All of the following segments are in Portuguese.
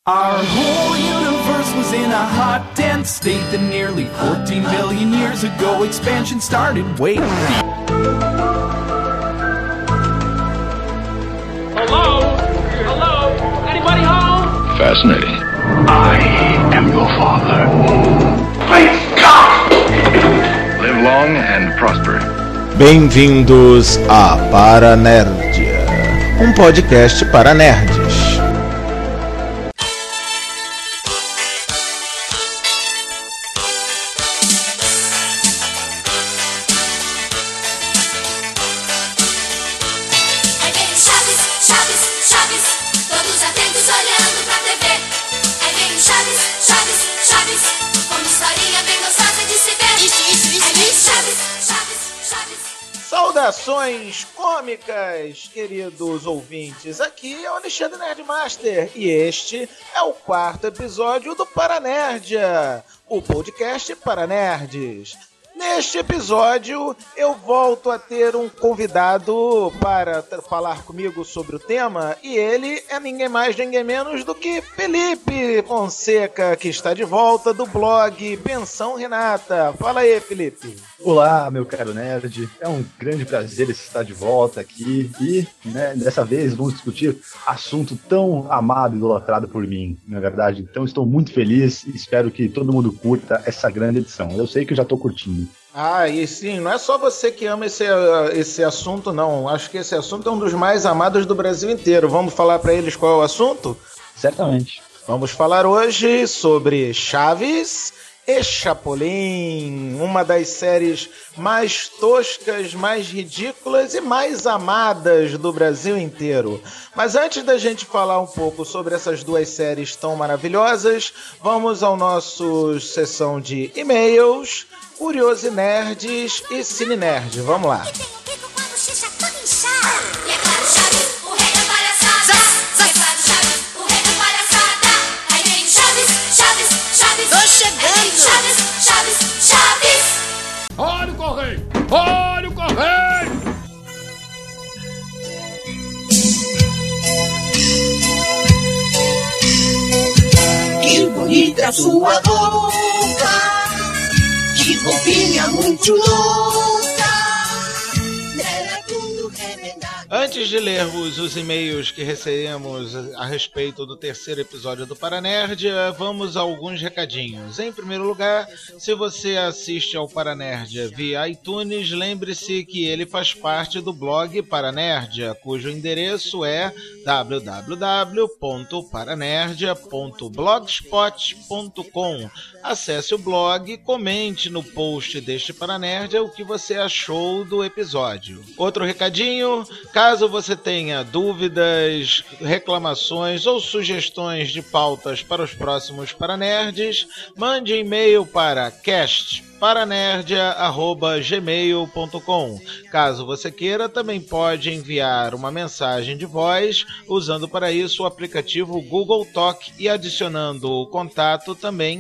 Our whole universe was in a hot, dense state that nearly 14 billion years ago expansion started. Wait. Hello? Hello? Anybody home? Fascinating. I am your father. Great God! Live long and prosper. Bem-vindos a Paranerdia, um podcast para nerds. Saudações cômicas, queridos ouvintes, aqui é o Alexandre Nerdmaster e este é o quarto episódio do Paranerdia, o podcast para nerds. Neste episódio eu volto a ter um convidado para falar comigo sobre o tema e ele é ninguém mais, ninguém menos do que Felipe Fonseca, que está de volta do blog Pensão Renata. Fala aí, Felipe. Olá, meu caro nerd, é um grande prazer estar de volta aqui e, dessa vez vamos discutir assunto tão amado e idolatrado por mim, na verdade. Então estou muito feliz e espero que todo mundo curta essa grande edição. Eu sei que eu já estou curtindo. Ah, e sim, não é só você que ama esse assunto, não. Acho que esse assunto é um dos mais amados do Brasil inteiro. Vamos falar para eles qual é o assunto? Certamente. Vamos falar hoje sobre Chaves e Chapolin, uma das séries mais toscas, mais ridículas e mais amadas do Brasil inteiro. Mas antes da gente falar um pouco sobre essas duas séries tão maravilhosas, vamos ao nosso sessão de e-mails, Curiosi-Nerds e Cine-Nerd. Vamos lá. Olha o correio! Olha o correio! Que bonita sua boca, que bobinha muito louca, nela tudo remendado. Antes de lermos os e-mails que recebemos a respeito do terceiro episódio do Paranerdia, vamos a alguns recadinhos. Em primeiro lugar, se você assiste ao Paranerdia via iTunes, lembre-se que ele faz parte do blog Paranerdia, cujo endereço é www.paranerdia.blogspot.com. Acesse o blog e comente no post deste Paranerdia o que você achou do episódio. Outro recadinho, caso você tenha dúvidas, reclamações ou sugestões de pautas para os próximos Paranerds, mande um e-mail para castparanerdia@gmail.com. Caso você queira, também pode enviar uma mensagem de voz, usando para isso o aplicativo Google Talk e adicionando o contato também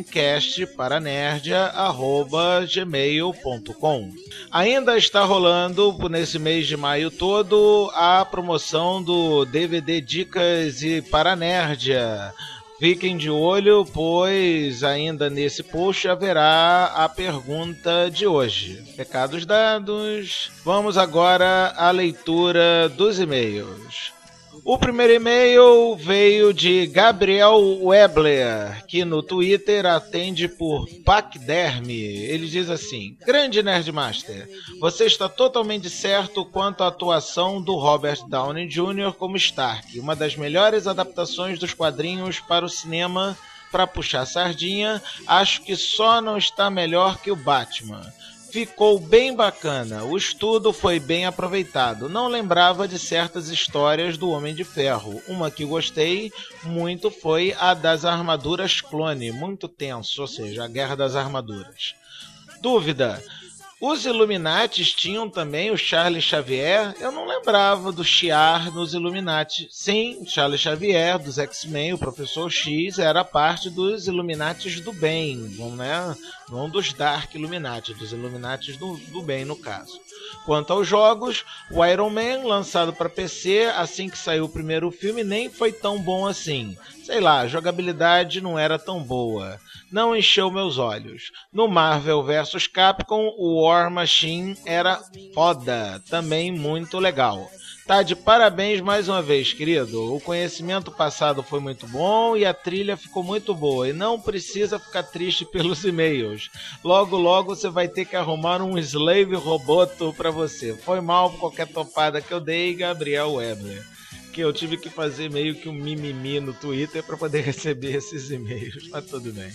castparanerdia@gmail.com. Ainda está rolando, nesse mês de maio todo, a promoção do DVD Dicas e Paranerdia. Fiquem de olho, pois ainda nesse post haverá a pergunta de hoje. Recados dados. Vamos agora à leitura dos e-mails. O primeiro e-mail veio de Gabriel Webler, que no Twitter atende por Pacderme. Ele diz assim: Grande Nerdmaster, você está totalmente certo quanto à atuação do Robert Downey Jr. como Stark, uma das melhores adaptações dos quadrinhos para o cinema. Para puxar sardinha, acho que só não está melhor que o Batman. Ficou bem bacana, o estudo foi bem aproveitado. Não lembrava de certas histórias do Homem de Ferro. Uma que gostei muito foi a das armaduras clone, muito tenso, ou seja, a Guerra das Armaduras. Dúvida: Os Illuminatis tinham também o Charles Xavier. Eu não lembrava do Shi'ar nos Illuminati. Sim, Charles Xavier, dos X-Men, o Professor X, era parte dos Illuminatis do bem, né? Não dos Dark Illuminati, dos Illuminatis do bem, no caso. Quanto aos jogos, o Iron Man, lançado para PC, assim que saiu o primeiro filme, nem foi tão bom assim. Sei lá, a jogabilidade não era tão boa. Não encheu meus olhos. No Marvel vs Capcom, o War Machine era foda, também muito legal. Tá de parabéns mais uma vez, querido. O conhecimento passado foi muito bom e a trilha ficou muito boa. E não precisa ficar triste pelos e-mails. Logo, logo você vai ter que arrumar um slave roboto pra você. Foi mal por qualquer topada que eu dei, Gabriel Weber. Que eu tive que fazer meio que um mimimi no Twitter para poder receber esses e-mails, mas tudo bem.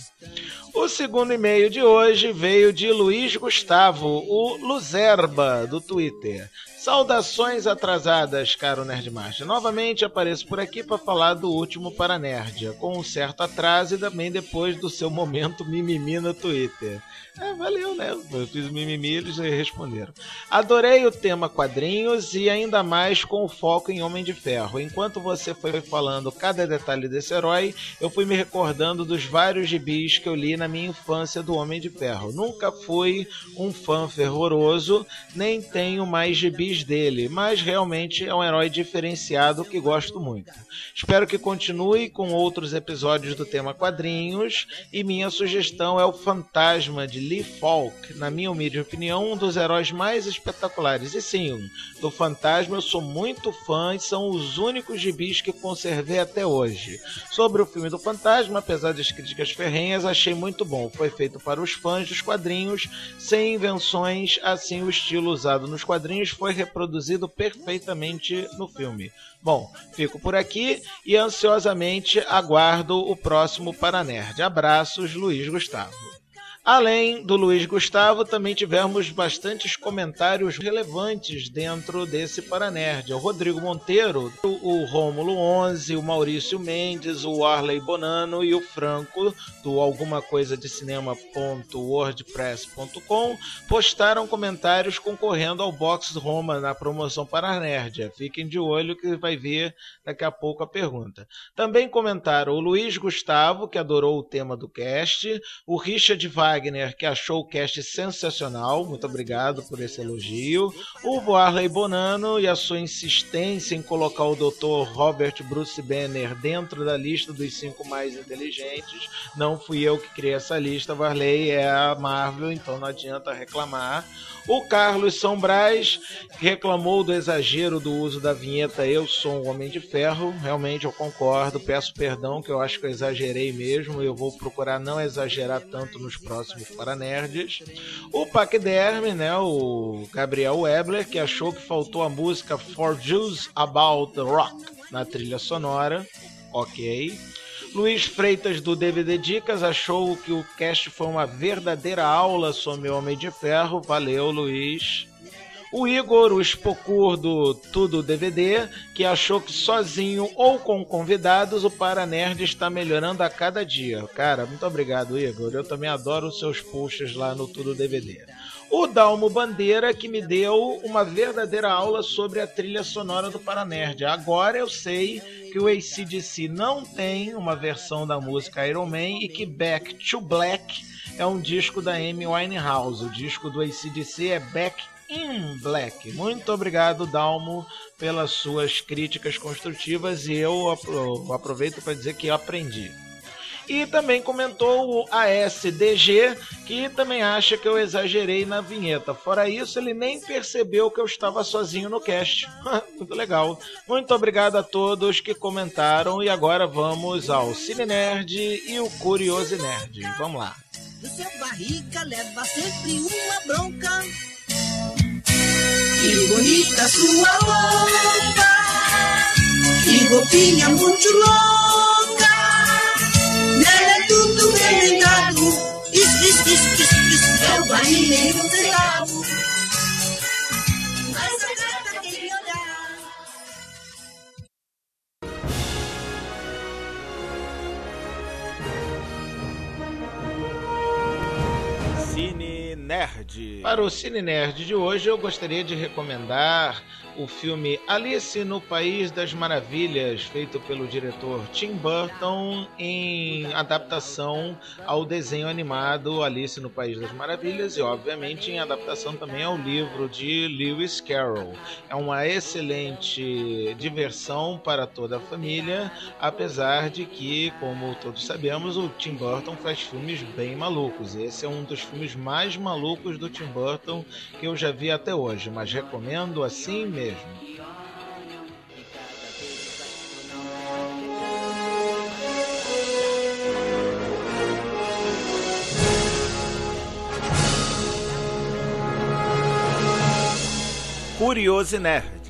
O segundo e-mail de hoje veio de Luiz Gustavo, o Luzerba, do Twitter. Saudações atrasadas, caro Nerdmaster. Novamente apareço por aqui para falar do último Paranerdia, com um certo atraso e também depois do seu momento mimimi no Twitter. Valeu, né? Eu fiz mimimi e eles responderam. Adorei o tema quadrinhos e ainda mais com o foco em Homem de Ferro. Enquanto você foi falando cada detalhe desse herói, eu fui me recordando dos vários gibis que eu li na minha infância do Homem de Ferro. Nunca fui um fã fervoroso, nem tenho mais gibis dele, mas realmente é um herói diferenciado que gosto muito. Espero que continue com outros episódios do tema quadrinhos e minha sugestão é o Fantasma de Lee Falk, na minha humilde opinião, um dos heróis mais espetaculares. E sim, do Fantasma eu sou muito fã e são os únicos gibis que conservei até hoje. Sobre o filme do Fantasma, apesar das críticas ferrenhas, achei muito bom. Foi feito para os fãs dos quadrinhos, sem invenções, assim o estilo usado nos quadrinhos foi reproduzido perfeitamente no filme. Bom, fico por aqui e ansiosamente aguardo o próximo Paranerd. Abraços, Luiz Gustavo. Além do Luiz Gustavo, também tivemos bastantes comentários relevantes dentro desse Paranerd. O Rodrigo Monteiro, o Rômulo 11, o Maurício Mendes, o Arley Bonano e o Franco, do alguma coisa de cinema.wordpress.com, postaram comentários concorrendo ao Box Roma na promoção Paranerd. Fiquem de olho que vai ver daqui a pouco a pergunta. Também comentaram o Luiz Gustavo, que adorou o tema do cast, o Richard Wagner, que achou o cast sensacional, muito obrigado por esse elogio, o Warley Bonano e a sua insistência em colocar o Dr. Robert Bruce Banner dentro da lista dos 5 mais inteligentes. Não fui eu que criei essa lista, Warley, é a Marvel, então não adianta reclamar. O Carlos São Brás reclamou do exagero do uso da vinheta Eu Sou um Homem de Ferro. Realmente eu concordo, peço perdão que eu acho que eu exagerei mesmo. Eu vou procurar não exagerar tanto nos próximos Paranerds. O Paquiderme, né, o Gabriel Webler, que achou que faltou a música For Jews About the Rock na trilha sonora. Ok. Luiz Freitas, do DVD Dicas, achou que o cast foi uma verdadeira aula sobre o Homem de Ferro. Valeu, Luiz. O Igor, o Spocur do Tudo DVD, que achou que sozinho ou com convidados o Paranerd está melhorando a cada dia. Cara, muito obrigado, Igor. Eu também adoro os seus posts lá no Tudo DVD. O Dalmo Bandeira, que me deu uma verdadeira aula sobre a trilha sonora do Paranerd. Agora eu sei que o AC/DC não tem uma versão da música Iron Man e que Back to Black é um disco da Amy Winehouse. O disco do AC/DC é Back in Black. Muito obrigado, Dalmo, pelas suas críticas construtivas e eu aproveito para dizer que eu aprendi. E também comentou o ASDG, que também acha que eu exagerei na vinheta. Fora isso, ele nem percebeu que eu estava sozinho no cast. Muito legal. Muito obrigado a todos que comentaram. E agora vamos ao Cine Nerd e o Curioso Nerd. Vamos lá. Do seu barriga leva sempre uma bronca. Que bonita sua roupa, que roupinha muito louca. Nela é tudo remendado. Isso, é o barrigueiro vendado. Mas a gata tem que olhar. Cine Nerd. Para o Cine Nerd de hoje, eu gostaria de recomendar o filme Alice no País das Maravilhas, feito pelo diretor Tim Burton, em adaptação ao desenho animado Alice no País das Maravilhas e, obviamente, em adaptação também ao livro de Lewis Carroll. É uma excelente diversão para toda a família, apesar de que, como todos sabemos, o Tim Burton faz filmes bem malucos. Esse é um dos filmes mais malucos do Tim Burton que eu já vi até hoje, mas recomendo assim mesmo. Curioso Nerd.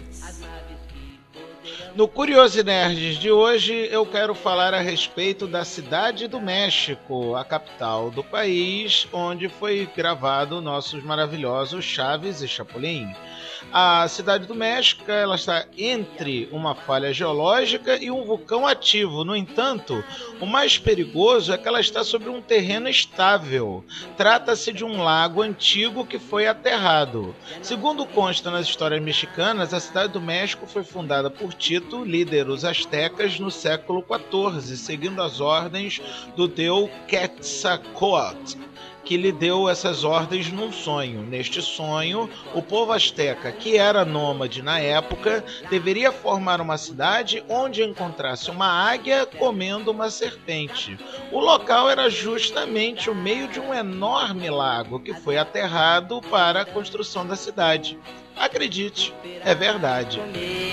No Curioso Nerds de hoje, eu quero falar a respeito da Cidade do México, a capital do país, onde foi gravado nossos maravilhosos Chaves e Chapolin. A Cidade do México, ela está entre uma falha geológica e um vulcão ativo. No entanto, o mais perigoso é que ela está sobre um terreno estável. Trata-se de um lago antigo que foi aterrado. Segundo consta nas histórias mexicanas, a Cidade do México foi fundada por Tito, líder dos astecas, no século XIV, seguindo as ordens do deus Quetzalcóatl, que lhe deu essas ordens num sonho. Neste sonho, o povo asteca, que era nômade na época, deveria formar uma cidade onde encontrasse uma águia comendo uma serpente. O local era justamente o meio de um enorme lago que foi aterrado para a construção da cidade. Acredite, é verdade.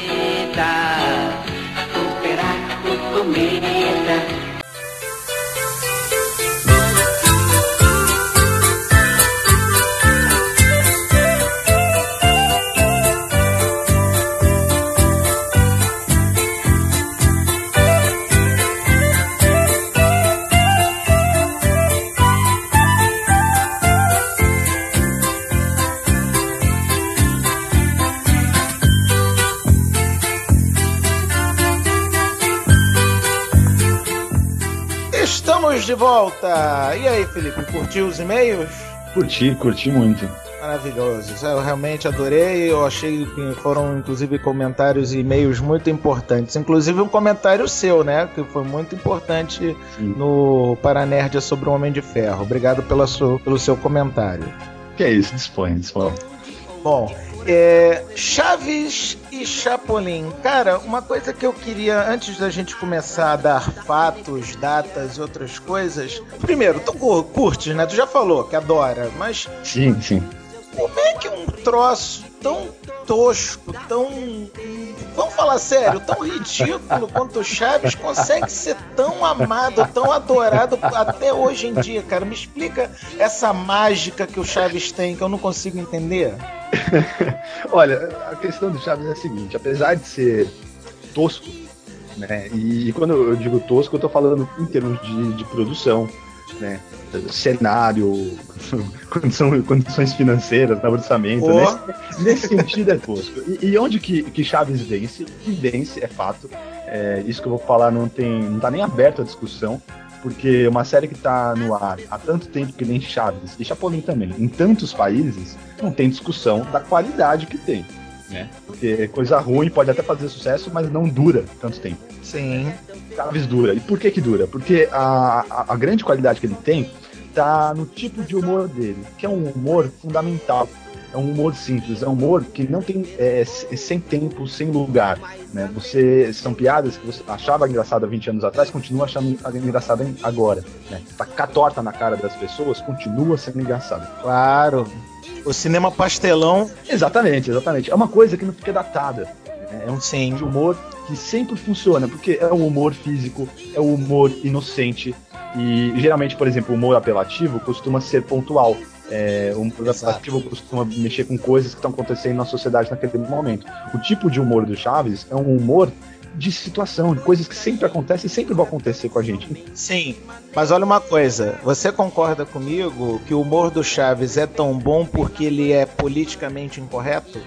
Estamos de volta! E aí, Felipe, curtiu os e-mails? Curti muito. Maravilhoso, eu realmente adorei, eu achei que foram inclusive comentários e e-mails muito importantes, inclusive um comentário seu, né, que foi muito importante. Sim. No Paranerd sobre o Homem de Ferro. Obrigado pelo seu comentário. Que é isso, dispõe. Bom, Chaves e Chapolin. Cara, uma coisa que eu queria, antes da gente começar a dar fatos, datas e outras coisas. Primeiro, tu curte, né? Tu já falou que adora, mas... Sim. Como é que um troço tão tosco, tão... Vamos falar sério, tão ridículo quanto o Chaves consegue ser tão amado, tão adorado até hoje em dia, cara? Me explica essa mágica que o Chaves tem, que eu não consigo entender. Olha, a questão do Chaves é a seguinte, apesar de ser tosco, né, e quando eu digo tosco, eu tô falando em termos de produção, né, cenário, condições financeiras, orçamento, nesse sentido é tosco. E onde que Chaves vence? Que vence, é fato. Isso que eu vou falar não tá nem aberto a discussão, porque uma série que tá no ar há tanto tempo que nem Chaves, e Chapolin também, em tantos países, não tem discussão da qualidade que tem, né? Porque coisa ruim pode até fazer sucesso, mas não dura tanto tempo. Sim. Chaves dura. E por que dura? Porque a grande qualidade que ele tem tá no tipo de humor dele, que é um humor fundamental. É um humor simples, é um humor que não tem sem tempo, sem lugar, né? São piadas que você achava engraçada 20 anos atrás, continua achando engraçada agora, né? Tá torta na cara das pessoas, continua sendo engraçado. Claro, o cinema pastelão. Exatamente. É uma coisa que não fica datada, né? É um Sim. de humor que sempre funciona, porque é um humor físico, é um humor inocente, e geralmente, por exemplo, o humor apelativo costuma ser pontual. O humor apelativo costuma mexer com coisas que estão acontecendo na sociedade naquele momento. O tipo de humor do Chaves é um humor de situação, de coisas que sempre acontecem e sempre vão acontecer com a gente. Sim, mas olha uma coisa, você concorda comigo que o humor do Chaves é tão bom porque ele é politicamente incorreto?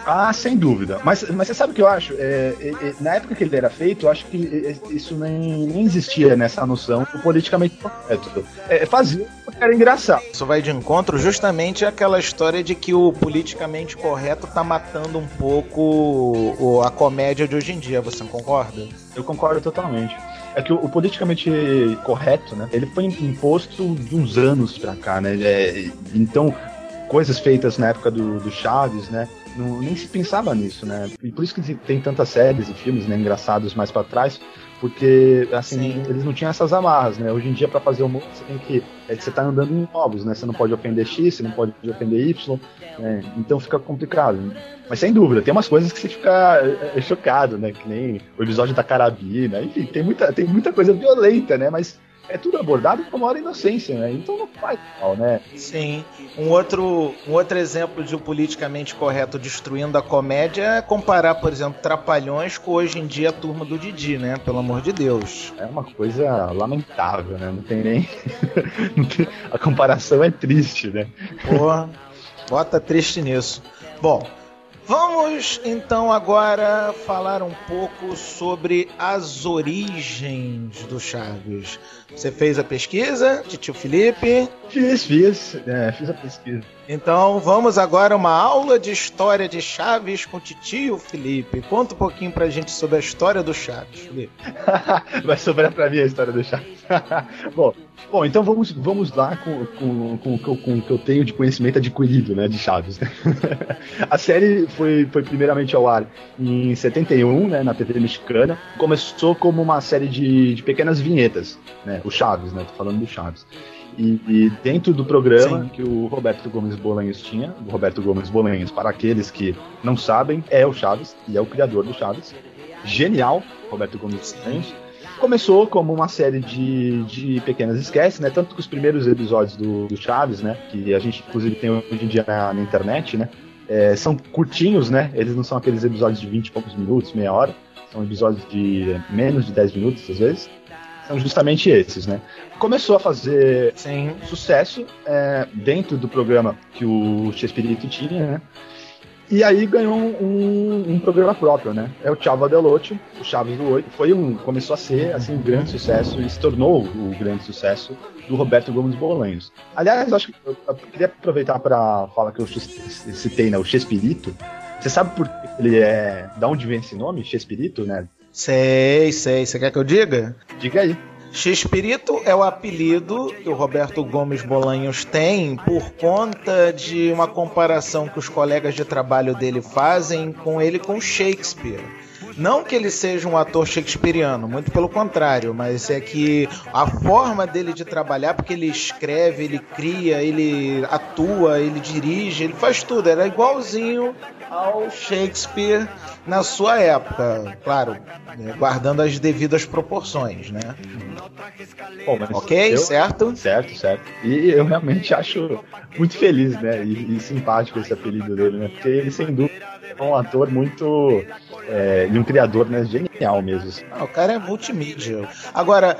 Ah, sem dúvida. Mas você sabe o que eu acho? Na época que ele era feito, eu acho que isso nem existia nessa noção do politicamente correto. Fazia porque era engraçado. Isso vai de encontro justamente àquela história de que o politicamente correto tá matando um pouco a comédia de hoje em dia. Você não concorda? Eu concordo totalmente. É que o politicamente correto, né? Ele foi imposto de uns anos pra cá, né? Então, coisas feitas na época do Chaves, né? Nem se pensava nisso, né? E por isso que tem tantas séries e filmes, né, engraçados mais pra trás, porque, assim, eles não tinham essas amarras, né? Hoje em dia, pra fazer humor, você tem que... você tá andando em ovos, né? Você não pode ofender X, você não pode ofender Y, né? Então fica complicado. Mas, sem dúvida, tem umas coisas que você fica chocado, né? Que nem o episódio da carabina, enfim, tem muita coisa violenta, né? Mas é tudo abordado com a maior inocência, né? Então não faz mal, né? Sim. Um outro exemplo de o politicamente correto destruindo a comédia é comparar, por exemplo, Trapalhões com hoje em dia a Turma do Didi, né? Pelo amor de Deus. É uma coisa lamentável, né? Não tem nem... A comparação é triste, né? Porra, bota triste nisso. Bom, vamos então agora falar um pouco sobre as origens do Chaves. Você fez a pesquisa, Titio Felipe? Fiz a pesquisa. Então vamos agora a uma aula de história de Chaves com Titio Felipe. Conta um pouquinho pra gente sobre a história do Chaves, Felipe. Vai sobrar pra mim a história do Chaves. Bom, então vamos lá com o que eu tenho de conhecimento adquirido, né, de Chaves. A série foi primeiramente ao ar em 71, né, na TV mexicana. Começou como uma série de pequenas vinhetas, né, o Chaves, né, tô falando do Chaves. E dentro do programa que o Roberto Gomes Bolanhos tinha, o Roberto Gomes Bolanhos, para aqueles que não sabem, é o Chaves e é o criador do Chaves. Genial, Roberto Gomes Bolanhos. Começou como uma série de pequenas sketches, né? Tanto que os primeiros episódios do Chaves, né? Que a gente inclusive tem hoje em dia na internet, né? São curtinhos, né? Eles não são aqueles episódios de 20 e poucos minutos, meia hora. São episódios de menos de 10 minutos, às vezes. São justamente esses, né? Começou a fazer sucesso dentro do programa que o Chespirito tinha, né? E aí ganhou um programa próprio, né? É o Chavo del Ocho, o Chaves do Oito. Começou a ser assim, um grande sucesso e se tornou o grande sucesso do Roberto Gomes Bolanhos. Aliás, acho que eu queria aproveitar para falar que eu citei, né, o Chespirito. Você sabe por que ele da onde vem esse nome, Chespirito, né? Sei. Você quer que eu diga? Diga aí. Chespirito é o apelido que o Roberto Gomes Bolanhos tem por conta de uma comparação que os colegas de trabalho dele fazem com ele com Shakespeare. Não que ele seja um ator shakespeariano, muito pelo contrário, mas é que a forma dele de trabalhar, porque ele escreve, ele cria, ele atua, ele dirige, ele faz tudo, era igualzinho ao Shakespeare na sua época, claro, guardando as devidas proporções, né? Bom, mas certo? Certo. E eu realmente acho muito feliz, né? E simpático esse apelido dele, né? Porque ele, sem dúvida, é um ator muito... e um criador, né? Genial mesmo. O cara é multimídia. Agora,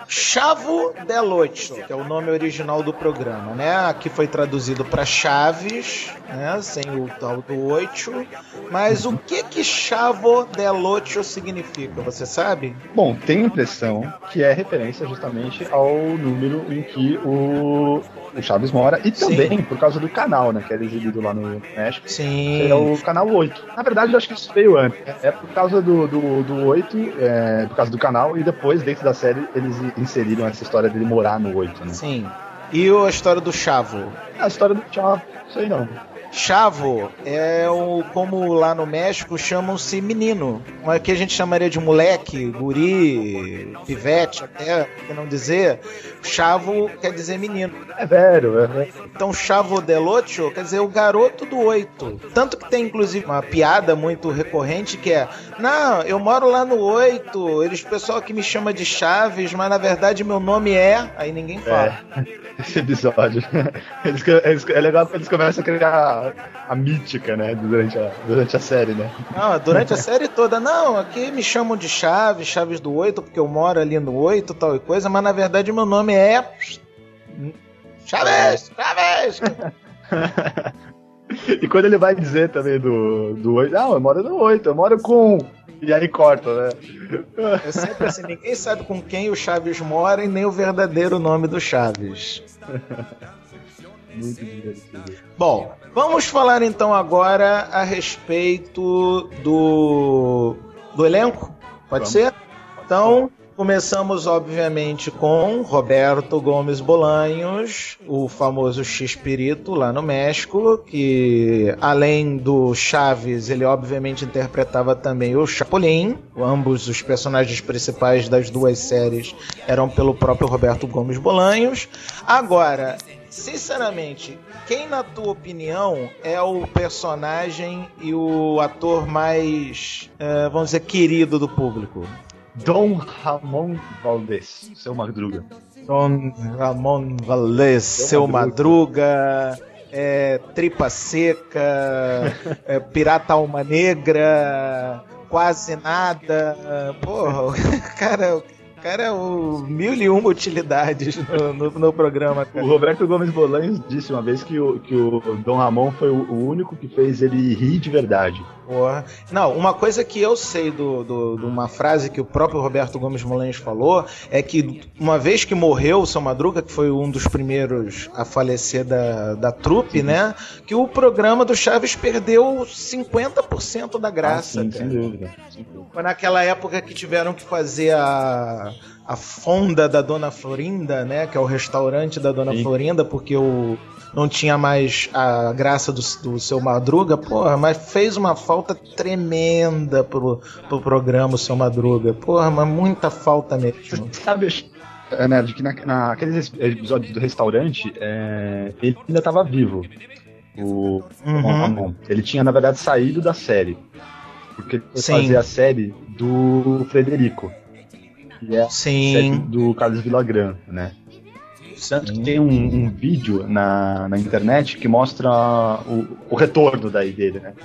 Chavo del Ocho, que é o nome original do programa, né? Aqui foi traduzido para Chaves, né? Sem o tal do Ocho. Mas o que Chavo del Ocho significa? Você sabe? Bom, tenho a impressão que é referência justamente ao número em que o Chaves mora e também por causa do canal, né? Que era exibido lá no México. Sim. É o canal 8. Na verdade, eu acho que isso veio antes. É por causa do 8, por causa do canal, e depois, dentro da série, eles inseriram essa história dele morar no 8, né? Sim. E a história do Chavo? A história do Chavo, isso aí não. Chavo é como lá no México chamam-se menino. Aqui a gente chamaria de moleque, guri, pivete, até por não dizer. Chavo quer dizer menino. É velho. Então Chavo del Ocho quer dizer o garoto do 8. Tanto que tem inclusive uma piada muito recorrente que é: não, eu moro lá no 8, o pessoal aqui me chama de Chaves, mas na verdade meu nome é... Aí ninguém fala. Esse episódio. É legal porque eles começam a criar a mítica, né, durante a série, né? Não, durante a série toda, não, aqui me chamam de Chaves do 8, porque eu moro ali no 8, tal e coisa, mas na verdade meu nome é... Chaves! E quando ele vai dizer também do 8, não, eu moro no 8, eu moro com... E aí corta, né? É sempre assim, ninguém sabe com quem o Chaves mora e nem o verdadeiro nome do Chaves. Muito divertido. Bom, vamos falar então agora a respeito do elenco? Pode ser? Então, começamos obviamente com Roberto Gomes Bolanhos, o famoso X-Pirito lá no México, que além do Chaves, ele obviamente interpretava também o Chapolin. Ambos os personagens principais das duas séries eram pelo próprio Roberto Gomes Bolanhos. Agora, sinceramente, quem na tua opinião é o personagem e o ator mais, vamos dizer, querido do público? Dom Ramon Valdez, Seu Madruga. Dom Ramon Valdez, Seu Madruga, Tripa Seca, Pirata Alma Negra, Quase Nada. Porra, o cara é o 1001 utilidades no programa, cara. O Roberto Gomes Bolanhos disse uma vez que o Dom Ramon foi o único que fez ele rir de verdade. Porra. Não, uma coisa que eu sei de uma frase que o próprio Roberto Gomes Bolanhos falou é que uma vez que morreu o Seu Madruga, que foi um dos primeiros a falecer da trupe, né, que o programa do Chaves perdeu 50% da graça. Sim, sem dúvida. Foi naquela época que tiveram que fazer a fonda da Dona Florinda, né, que é o restaurante da Dona Florinda, porque não tinha mais a graça do Seu Madruga, porra, mas fez uma falta tremenda pro programa o Seu Madruga, porra, mas muita falta mesmo. Sabe, Nerd, que naqueles episódios do restaurante, ele ainda estava vivo, o Ramon. Ele tinha, na verdade, saído da série, porque ele foi fazer a série do Frederico, que é a série do Carlos Villagrán, né? Tanto que tem um vídeo na internet que mostra o retorno daí dele, né?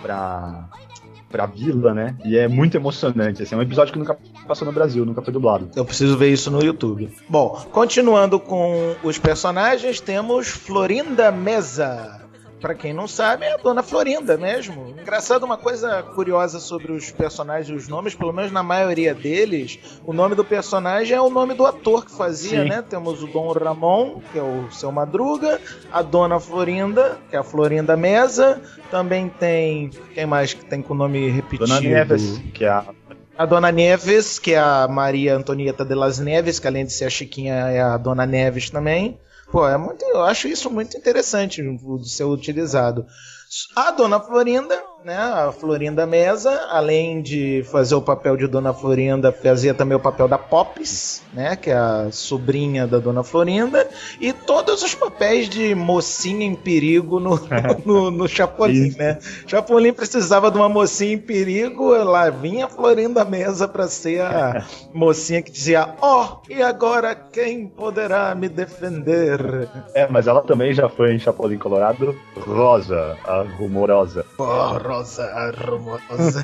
Pra vila, né? E é muito emocionante. Assim, é um episódio que nunca passou no Brasil, nunca foi dublado. Eu preciso ver isso no YouTube. Bom, continuando com os personagens, temos Florinda Mesa. Pra quem não sabe, é a Dona Florinda mesmo. Engraçado, uma coisa curiosa sobre os personagens e os nomes, pelo menos na maioria deles, o nome do personagem é o nome do ator que fazia, né? Temos o Dom Ramon, que é o Seu Madruga, a Dona Florinda, que é a Florinda Mesa, também tem... Quem mais que tem com o nome repetido? Dona Neves, que é a Dona Neves, que é a Maria Antonieta de las Neves, que além de ser a Chiquinha é a Dona Neves também. Pô, eu acho isso muito interessante de ser utilizado. A Dona Florinda, né, a Florinda Mesa, além de fazer o papel de Dona Florinda, fazia também o papel da Pops, né, que é a sobrinha da Dona Florinda, e todos os papéis de mocinha em perigo no Chapolin, né. Chapolin precisava de uma mocinha em perigo, lá vinha a Florinda Mesa para ser a mocinha que dizia, e agora quem poderá me defender? Mas ela também já foi em Chapolin Colorado, Rosa, a rumorosa. Rosa, a rumorosa.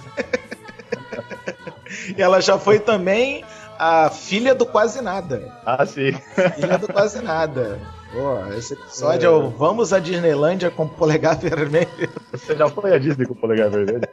E ela já foi também a filha do Quase Nada. Ah, sim. Filha do Quase Nada. Pô, esse episódio é o Vamos à Disneylândia com polegar vermelho. Você já foi à Disney com polegar vermelho?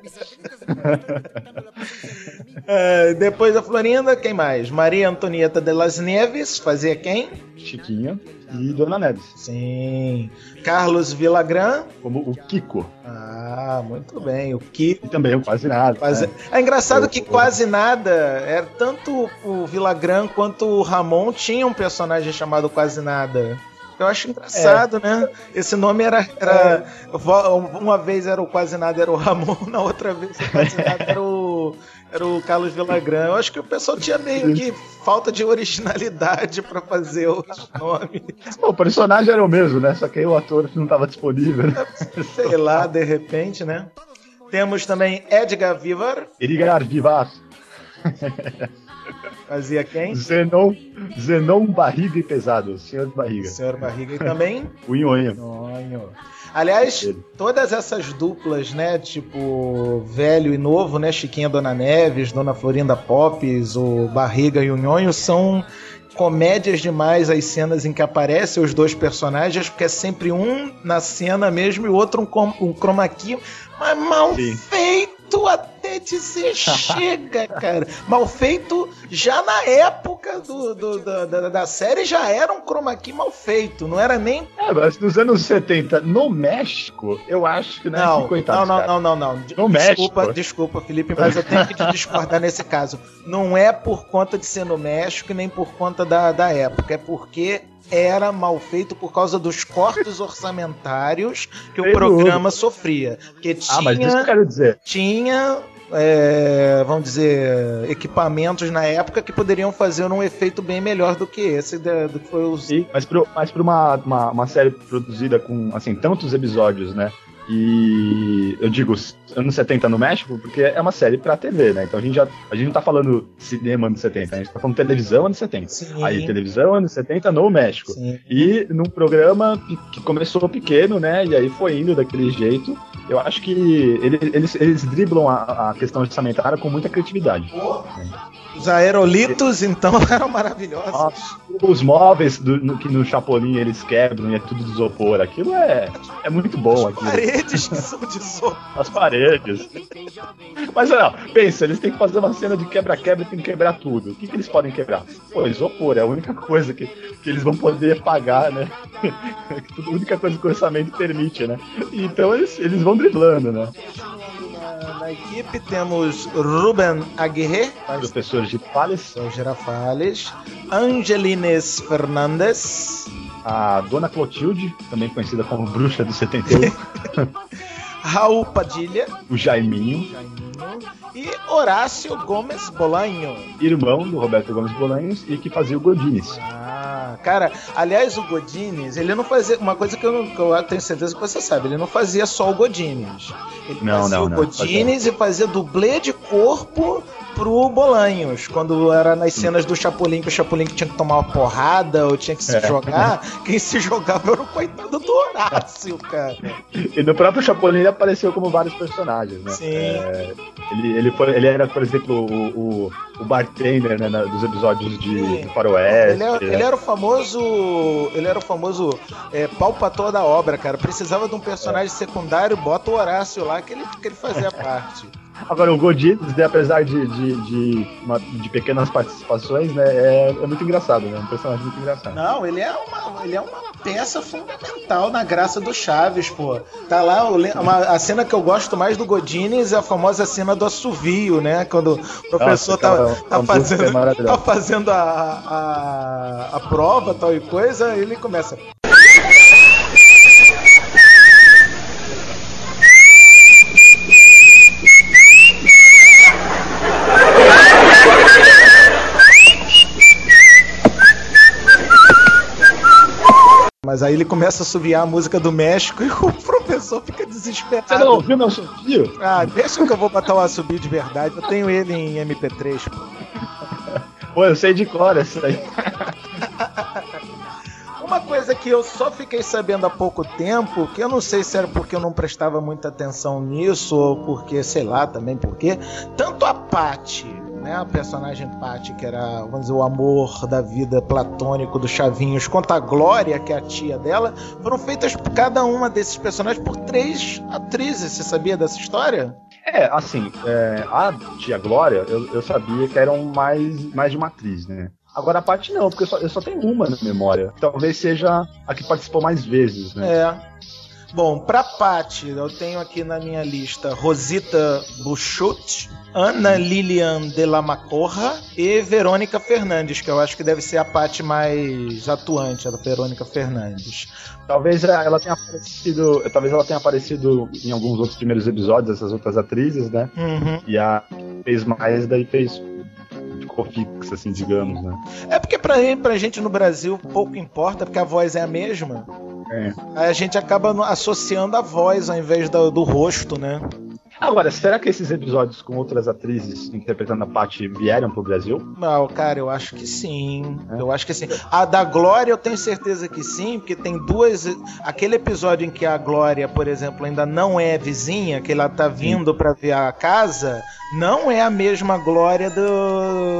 Depois da Florinda, quem mais? Maria Antonieta de las Neves, fazia quem? Chiquinha e Dona Neves. Sim. Carlos Villagrán. Como o Kiko. Ah, muito bem. O Kiko. E também o Quase Nada. É engraçado que Quase Nada, tanto o Villagrán quanto o Ramon tinham um personagem chamado Quase Nada. Eu acho engraçado, né? Esse nome era uma vez era o Quase Nada, era o Ramon, na outra vez o Quase Nada era o Carlos Villagrán. Eu acho que o pessoal tinha meio que falta de originalidade pra fazer os nomes. O personagem era o mesmo, né? Só que aí o ator não estava disponível. Né? Sei lá, de repente, né? Temos também Edgar Vivar. Edgar Vivar. Fazia quem? Zenon Barriga e Pesado, Senhor Barriga. Senhor Barriga e também? O Nhonho. Aliás, todas essas duplas, né, tipo velho e novo, né, Chiquinha Dona Neves, Dona Florinda Pops, o Barriga e o Nhonho, são comédias demais as cenas em que aparecem os dois personagens, porque é sempre um na cena mesmo e o outro um chroma key, mas mal feito até dizer chega, cara. Mal feito já na época da série, já era um chroma key mal feito, não era nem... mas nos anos 70, no México, eu acho que não é coitado. Não. Desculpa, Felipe, mas eu tenho que te discordar nesse caso. Não é por conta de ser no México, nem por conta da época, é porque era mal feito por causa dos cortes orçamentários que o programa sofria. Porque mas isso que eu quero dizer. Tinha, vamos dizer, equipamentos na época que poderiam fazer um efeito bem melhor do que esse, do que foi os... Sim, mas para uma série produzida com, assim, tantos episódios, né? E eu digo anos 70 no México, porque é uma série pra TV, né? Então a gente não tá falando cinema anos 70, a gente tá falando televisão anos 70. Sim. Aí televisão anos 70 no México. Sim. E num programa que começou pequeno, né? E aí foi indo daquele jeito. Eu acho que eles driblam a questão orçamentária com muita criatividade. Os aerolitos, então, eram maravilhosos. Nossa, os móveis que no Chapolin eles quebram e é tudo de isopor. Aquilo é muito bom. As paredes que são de isopor. As paredes. Mas não, pensa, eles têm que fazer uma cena de quebra-quebra e tem que quebrar tudo. O que eles podem quebrar? Pô, isopor, é a única coisa que eles vão poder pagar, né? A única coisa que o orçamento permite, né? Então eles vão driblando, né? Na equipe temos Rubén Aguirre, professor Girafales, Angelines Fernandes, a Dona Clotilde, também conhecida como Bruxa do 71, Raul Padilha, o Jaiminho e Horácio Gomes Bolanho, irmão do Roberto Gomes Bolanhos e que fazia o Godines. Cara, aliás, o Godines, ele não fazia uma coisa que eu tenho certeza que você sabe, ele não fazia só o Godines. Ele fazia o Godines e fazia dublê de corpo pro Bolanhos, quando era nas cenas do Chapolin, que o Chapolin tinha que tomar uma porrada ou tinha que se jogar, quem se jogava era o coitado do Horácio, cara. E no próprio Chapolin ele apareceu como vários personagens, né? Sim. Ele era, por exemplo, o bartender, né, dos episódios de Faroeste. Ele era o famoso pau pra toda a obra, cara. Precisava de um personagem secundário, bota o Horácio lá que ele fazia parte. Agora, o Godines, né, apesar de pequenas participações, né, é muito engraçado, né? Um personagem muito engraçado. Não, ele é uma peça fundamental na graça do Chaves, pô. Tá lá, a cena que eu gosto mais do Godines é a famosa cena do assovio, né? Quando o professor tá fazendo a prova, tal e coisa, ele começa... Mas aí ele começa a assoviar a música do México e o professor fica desesperado. Você não ouviu meu assovio? Deixa que eu vou botar o assovio de verdade. Eu tenho ele em MP3, pô. Pô, eu sei de cor essa aí. Uma coisa que eu só fiquei sabendo há pouco tempo, que eu não sei se era porque eu não prestava muita atenção nisso, ou porque, sei lá, também porque, tanto a Patty, né, a personagem Patty, que era, vamos dizer, o amor da vida platônico do Chavinhos, quanto a Glória, que é a tia dela, foram feitas por cada uma desses personagens por 3 atrizes. Você sabia dessa história? A tia Glória, eu sabia que eram mais de uma atriz, né? Agora a Patty não, porque eu só tenho uma na memória. Talvez seja a que participou mais vezes, né? Bom, pra Patty, eu tenho aqui na minha lista Rosita Buchut, Ana Lilian de la Macorra e Verônica Fernandes, que eu acho que deve ser a Patty mais atuante, a Verônica Fernandes. Talvez ela tenha aparecido em alguns outros primeiros episódios, essas outras atrizes, né? Uhum. E a fez mais, daí fez ficou fixa, assim, digamos, né? É porque pra gente no Brasil pouco importa, porque a voz é a mesma. Aí a gente acaba associando a voz ao invés do rosto, né? Agora, será que esses episódios com outras atrizes interpretando a Patty vieram pro Brasil? Não, cara, eu acho que sim. Eu acho que sim. A da Glória eu tenho certeza que sim, porque tem duas... Aquele episódio em que a Glória, por exemplo, ainda não é vizinha, que ela tá vindo pra ver a casa, não é a mesma Glória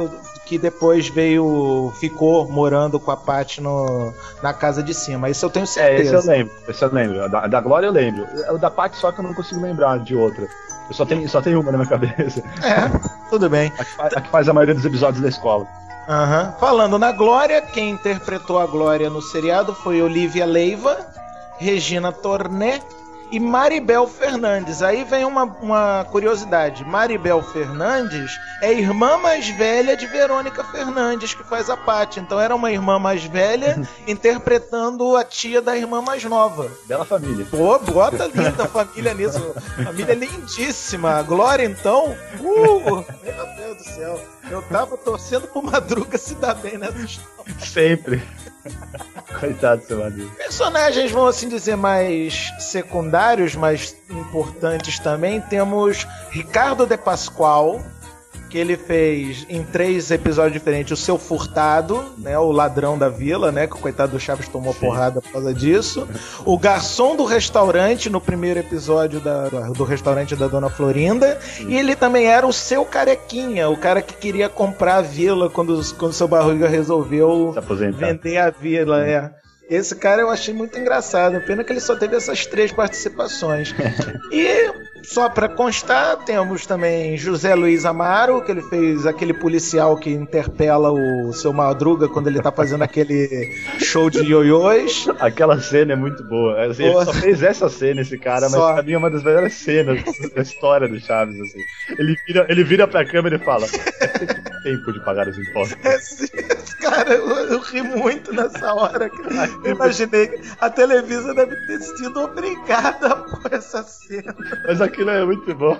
que depois ficou morando com a Patty na casa de cima. Isso eu tenho certeza. Esse eu lembro. Da Glória eu lembro. O da Patty só que eu não consigo lembrar de outra. Eu só tenho uma na minha cabeça. Tudo bem. A que faz a maioria dos episódios da escola. Uhum. Falando na Glória, quem interpretou a Glória no seriado foi Olivia Leiva, Regina Torné e Maribel Fernandes. Aí vem uma curiosidade. Maribel Fernandes é irmã mais velha de Verônica Fernandes, que faz a Patty. Então era uma irmã mais velha interpretando a tia da irmã mais nova. Bela família. Pô, bota linda família nisso. Família lindíssima. A Glória, então... meu Deus do céu. Eu tava torcendo pro Madruga se dar bem nessa história. Sempre. Coitado do seu Madruga. Personagens, vão assim dizer, mais secundários, mas importantes também. Temos Ricardo de Pascoal, que ele fez em 3 episódios diferentes o Seu Furtado, né, o ladrão da vila, né, que o coitado do Chaves tomou porrada por causa disso. O garçom do restaurante no primeiro episódio do restaurante da Dona Florinda. E ele também era o Seu Carequinha, o cara que queria comprar a vila quando o Seu Barriga resolveu vender a vila. Esse cara eu achei muito engraçado. Pena que ele só teve essas 3 participações. E, só pra constar, temos também José Luiz Amaro, que ele fez aquele policial que interpela o Seu Madruga quando ele tá fazendo aquele show de ioiôs. Aquela cena é muito boa. Assim, ele só fez essa cena, esse cara, mas pra mim é uma das melhores cenas da história do Chaves. Assim. Ele vira pra câmera e fala: tempo de pagar os impostos. Cara, eu ri muito nessa hora. Eu imaginei que a Televisa deve ter sido obrigada por essa cena. Mas aquilo é muito bom.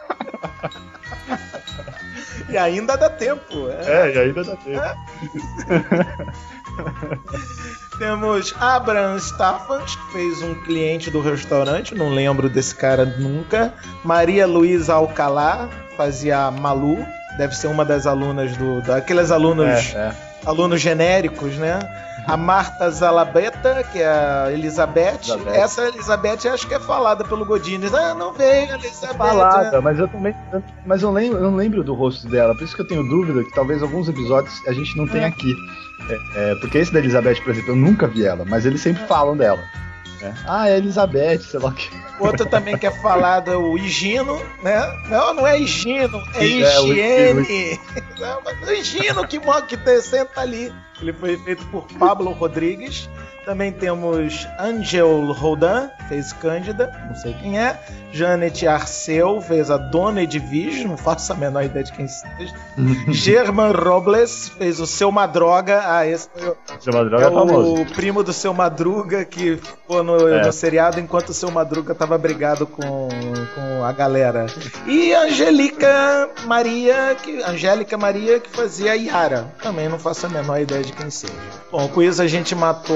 E ainda dá tempo. E ainda dá tempo. Temos Abraham Staffans, que fez um cliente do restaurante, não lembro desse cara nunca. Maria Luísa Alcalá, fazia a Malu, deve ser uma das alunas daqueles alunos... alunos genéricos, né? A Marta Zalabeta, que é a Elizabeth. Essa Elizabeth acho que é falada pelo Godinez. Não veio, Elizabeth. Falada, mas eu também. Mas eu não lembro do rosto dela. Por isso que eu tenho dúvida que talvez alguns episódios a gente não tenha aqui. Porque esse da Elizabeth, por exemplo, eu nunca vi ela, mas eles sempre falam dela. É Elizabeth, sei lá o que. Outro também que é falado é o Higino, né? Não é Higino, é Higiene. O Higino que senta ali. Ele foi feito por Pablo Rodrigues. Também temos Angel Rodin, fez Cândida, não sei quem é. Janet Arceu fez a Dona Edvige, não faço a menor ideia de quem seja. German Robles fez o Seu Madroga. Esse foi o Seu Madroga é famoso. O primo do Seu Madruga que ficou no seriado enquanto o Seu Madruga tava brigado com a galera. E Angélica Maria, que fazia a Yara. Também não faço a menor ideia de quem seja. Bom, com isso a gente matou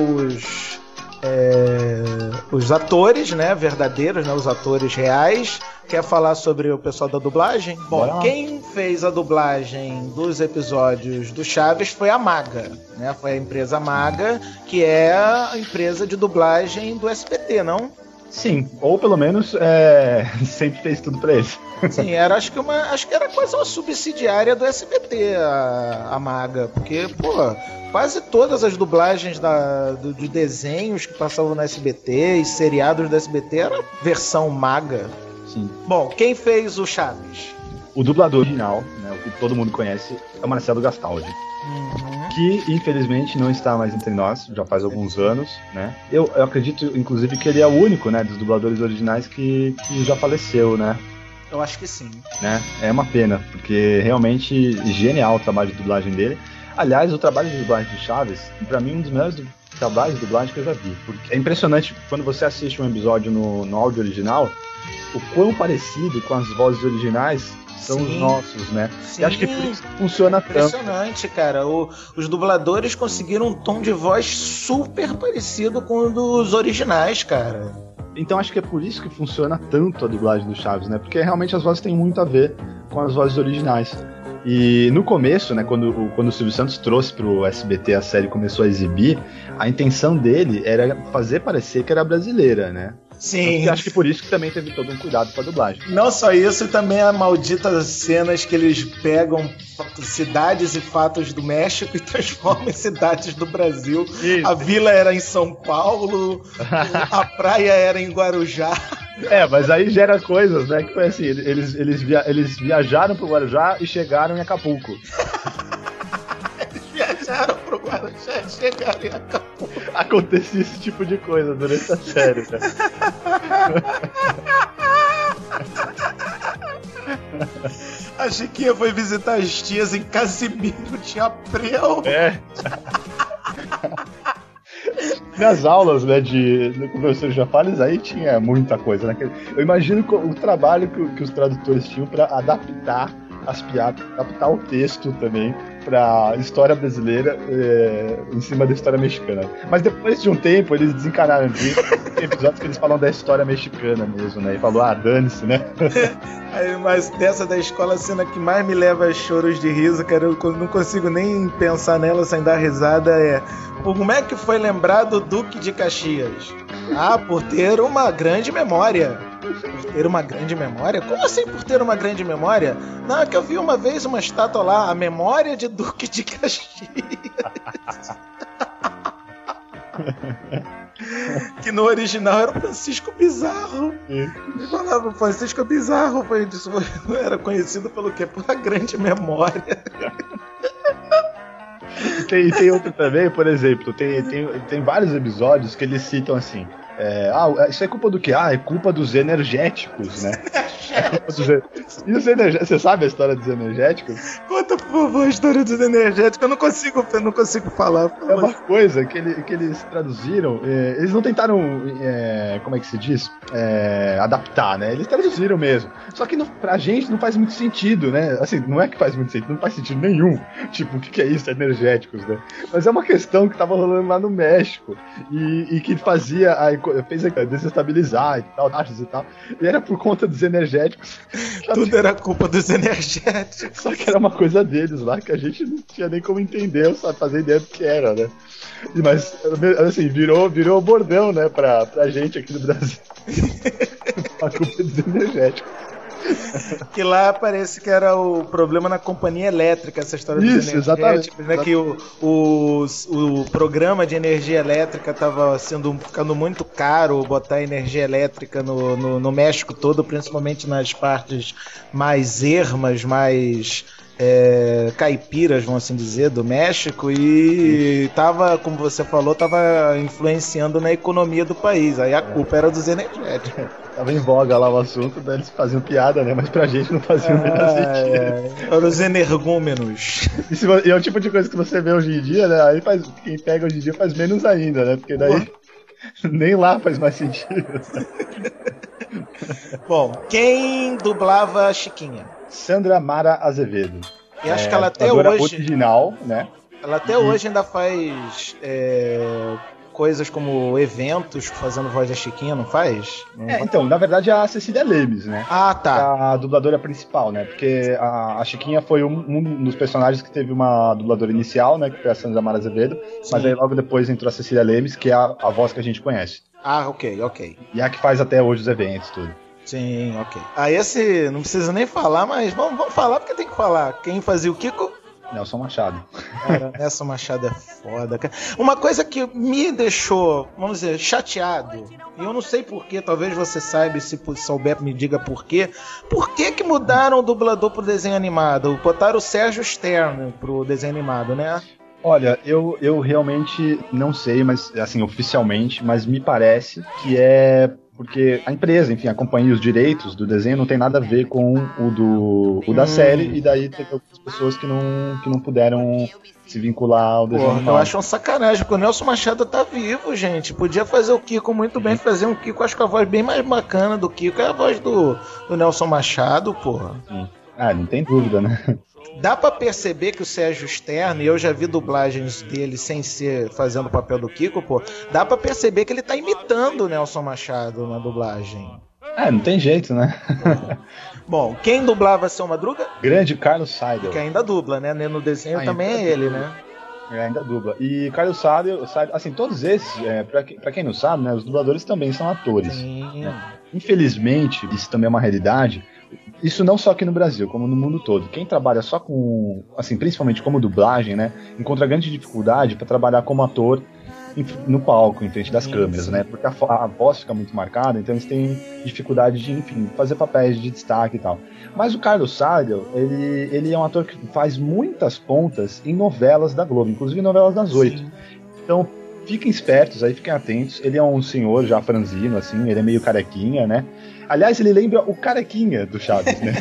os atores, né, verdadeiros, né, os atores reais. Quer falar sobre o pessoal da dublagem? Bom, quem fez a dublagem dos episódios do Chaves foi a Maga, né? Foi a empresa Maga, que é a empresa de dublagem do SBT, não? Sim, ou pelo menos sempre fez tudo pra eles. Sim, acho que era quase uma subsidiária do SBT, a Maga, porque, quase todas as dublagens de desenhos que passavam no SBT e seriados do SBT era versão Maga. Sim. Bom, quem fez o Chaves? O dublador original, né, o que todo mundo conhece, é o Marcelo Gastaldi. Que infelizmente não está mais entre nós, já faz alguns anos, né? Eu acredito, inclusive, que ele é o único, né, dos dubladores originais que já faleceu, né? Eu acho que sim. Né? É uma pena, porque realmente genial o trabalho de dublagem dele. Aliás, o trabalho de dublagem do Chaves, pra mim, um dos melhores trabalhos de dublagem que eu já vi. Porque é impressionante quando você assiste um episódio no áudio original, o quão parecido com as vozes originais são os nossos, né? Sim. E acho que por isso funciona tanto. Impressionante, cara. Os dubladores conseguiram um tom de voz super parecido com o dos originais, cara. Então acho que é por isso que funciona tanto a dublagem do Chaves, né? Porque realmente as vozes têm muito a ver com as vozes originais. E no começo, né, quando o Silvio Santos trouxe pro SBT a série começou a exibir, a intenção dele era fazer parecer que era brasileira, né? Sim. Eu acho que por isso que também teve todo um cuidado com a dublagem. Não só isso, e também a maldita cenas que eles pegam cidades e fatos do México e transformam em cidades do Brasil. Isso. A vila era em São Paulo, a praia era em Guarujá. Mas aí gera coisas, né? Que foi assim, eles viajaram pro Guarujá e chegaram em Acapulco. Eles viajaram pro Guarujá e chegaram em Acapulco. Acontecia esse tipo de coisa durante a série, cara. A Chiquinha foi visitar as tias em Casimiro de Abreu. Nas aulas, né, do professor Jafales, aí tinha muita coisa, né? Eu imagino o trabalho que os tradutores tinham para adaptar as piadas, adaptar o texto também pra história brasileira em cima da história mexicana. Mas depois de um tempo, eles desencanaram disso. Tem episódios que eles falam da história mexicana mesmo, né? E falou, dane-se, né? Mas dessa da escola, a cena que mais me leva a choros de riso, cara, eu não consigo nem pensar nela sem dar risada, como é que foi lembrado o Duque de Caxias? Por ter uma grande memória. Por ter uma grande memória? Como assim por ter uma grande memória? Não, é que eu vi uma vez uma estátua lá, a memória de Duque de Caxias. Que no original era o Francisco Bizarro. Ele falava, Francisco Bizarro era conhecido pelo quê? Por uma grande memória. Tem outro também, por exemplo, tem vários episódios que eles citam assim. Isso é culpa do quê? É culpa dos energéticos, né? E os energéticos, você sabe a história dos energéticos? Conta, por favor, a história dos energéticos. Eu não consigo falar. É uma coisa que eles traduziram. Eles não tentaram, como é que se diz? Adaptar, né? Eles traduziram mesmo. Só que pra gente não faz muito sentido, né? Assim, não é que faz muito sentido, não faz sentido nenhum. Tipo, o que é isso? Energéticos, né? Mas é uma questão que tava rolando lá no México. E que fez desestabilizar e tal, taxas e tal. E era por conta dos energéticos. Tudo era culpa dos energéticos. Só que era uma coisa deles lá que a gente não tinha nem como entender, só fazer ideia do que era, né? Mas, assim, virou bordão, né, pra gente aqui no Brasil. A culpa dos energéticos. Que lá parece que era o problema na companhia elétrica, essa história dos energéticos, exatamente. Né? Que o programa de energia elétrica estava ficando muito caro, botar energia elétrica no México todo, principalmente nas partes mais ermas, mais caipiras, vamos assim dizer, do México, e tava, como você falou, tava influenciando na economia do país. Aí a culpa era dos energéticos. Tava em voga lá o assunto, daí eles faziam piada, né? Mas pra gente não fazia o menor sentido. Eram os energúmenos. E é o tipo de coisa que você vê hoje em dia, né? Aí quem pega hoje em dia faz menos ainda, né? Porque daí nem lá faz mais sentido. Bom, quem dublava a Chiquinha? Sandra Mara Azevedo. E acho que ela até hoje original, né? Ela até hoje ainda faz coisas como eventos fazendo voz da Chiquinha, não faz? Então, na verdade é a Cecília Lemes, né? Tá. A dubladora principal, né? Porque a Chiquinha foi um dos personagens que teve uma dubladora inicial, né? Que foi a Sandra Mara Azevedo. Sim. Mas aí logo depois entrou a Cecília Lemes, que é a voz que a gente conhece. Ok. E a que faz até hoje os eventos, tudo. Sim, ok. Esse não precisa nem falar, mas vamos falar porque tem que falar. Quem fazia o Kiko? Nelson Machado. Cara, Nelson Machado é foda, cara. Uma coisa que me deixou, vamos dizer, chateado, e eu não sei porquê, talvez você saiba, se souber me diga porquê. Por que mudaram o dublador pro desenho animado? Botaram o Sérgio Stern pro desenho animado, né? Olha, eu realmente não sei, mas assim, oficialmente, mas me parece que é porque a empresa, enfim, acompanha os direitos do desenho, não tem nada a ver com o da série, e daí teve algumas pessoas que não puderam se vincular ao desenho animado. Eu acho uma sacanagem, porque o Nelson Machado tá vivo, gente. Podia fazer o Kiko muito bem, fazer um Kiko, acho que a voz bem mais bacana do Kiko é a voz do Nelson Machado, porra. Sim. Não tem dúvida, né? Dá pra perceber que o Sérgio Stern, e eu já vi dublagens dele sem ser fazendo o papel do Kiko, pô, dá pra perceber que ele tá imitando o Nelson Machado na dublagem. Não tem jeito, né? Bom, quem dublava Seu Madruga? Grande Carlos Seidel. Que ainda dubla, né? No desenho também é ele, né? Ainda dubla. E Carlos Sade, assim, todos esses, pra quem não sabe, né, os dubladores também são atores. Né? Infelizmente, isso também é uma realidade. Isso não só aqui no Brasil, como no mundo todo. Quem trabalha só com, assim, principalmente como dublagem, né, encontra grande dificuldade para trabalhar como ator no palco, em frente das câmeras, né? Porque a voz fica muito marcada, então eles têm dificuldade de, enfim, fazer papéis de destaque e tal. Mas o Carlos Sade, ele é um ator que faz muitas pontas em novelas da Globo, inclusive novelas das 8. Então, fiquem espertos aí, fiquem atentos. Ele é um senhor já franzino, assim, ele é meio carequinha, né? Aliás, ele lembra o carequinha do Chaves, né?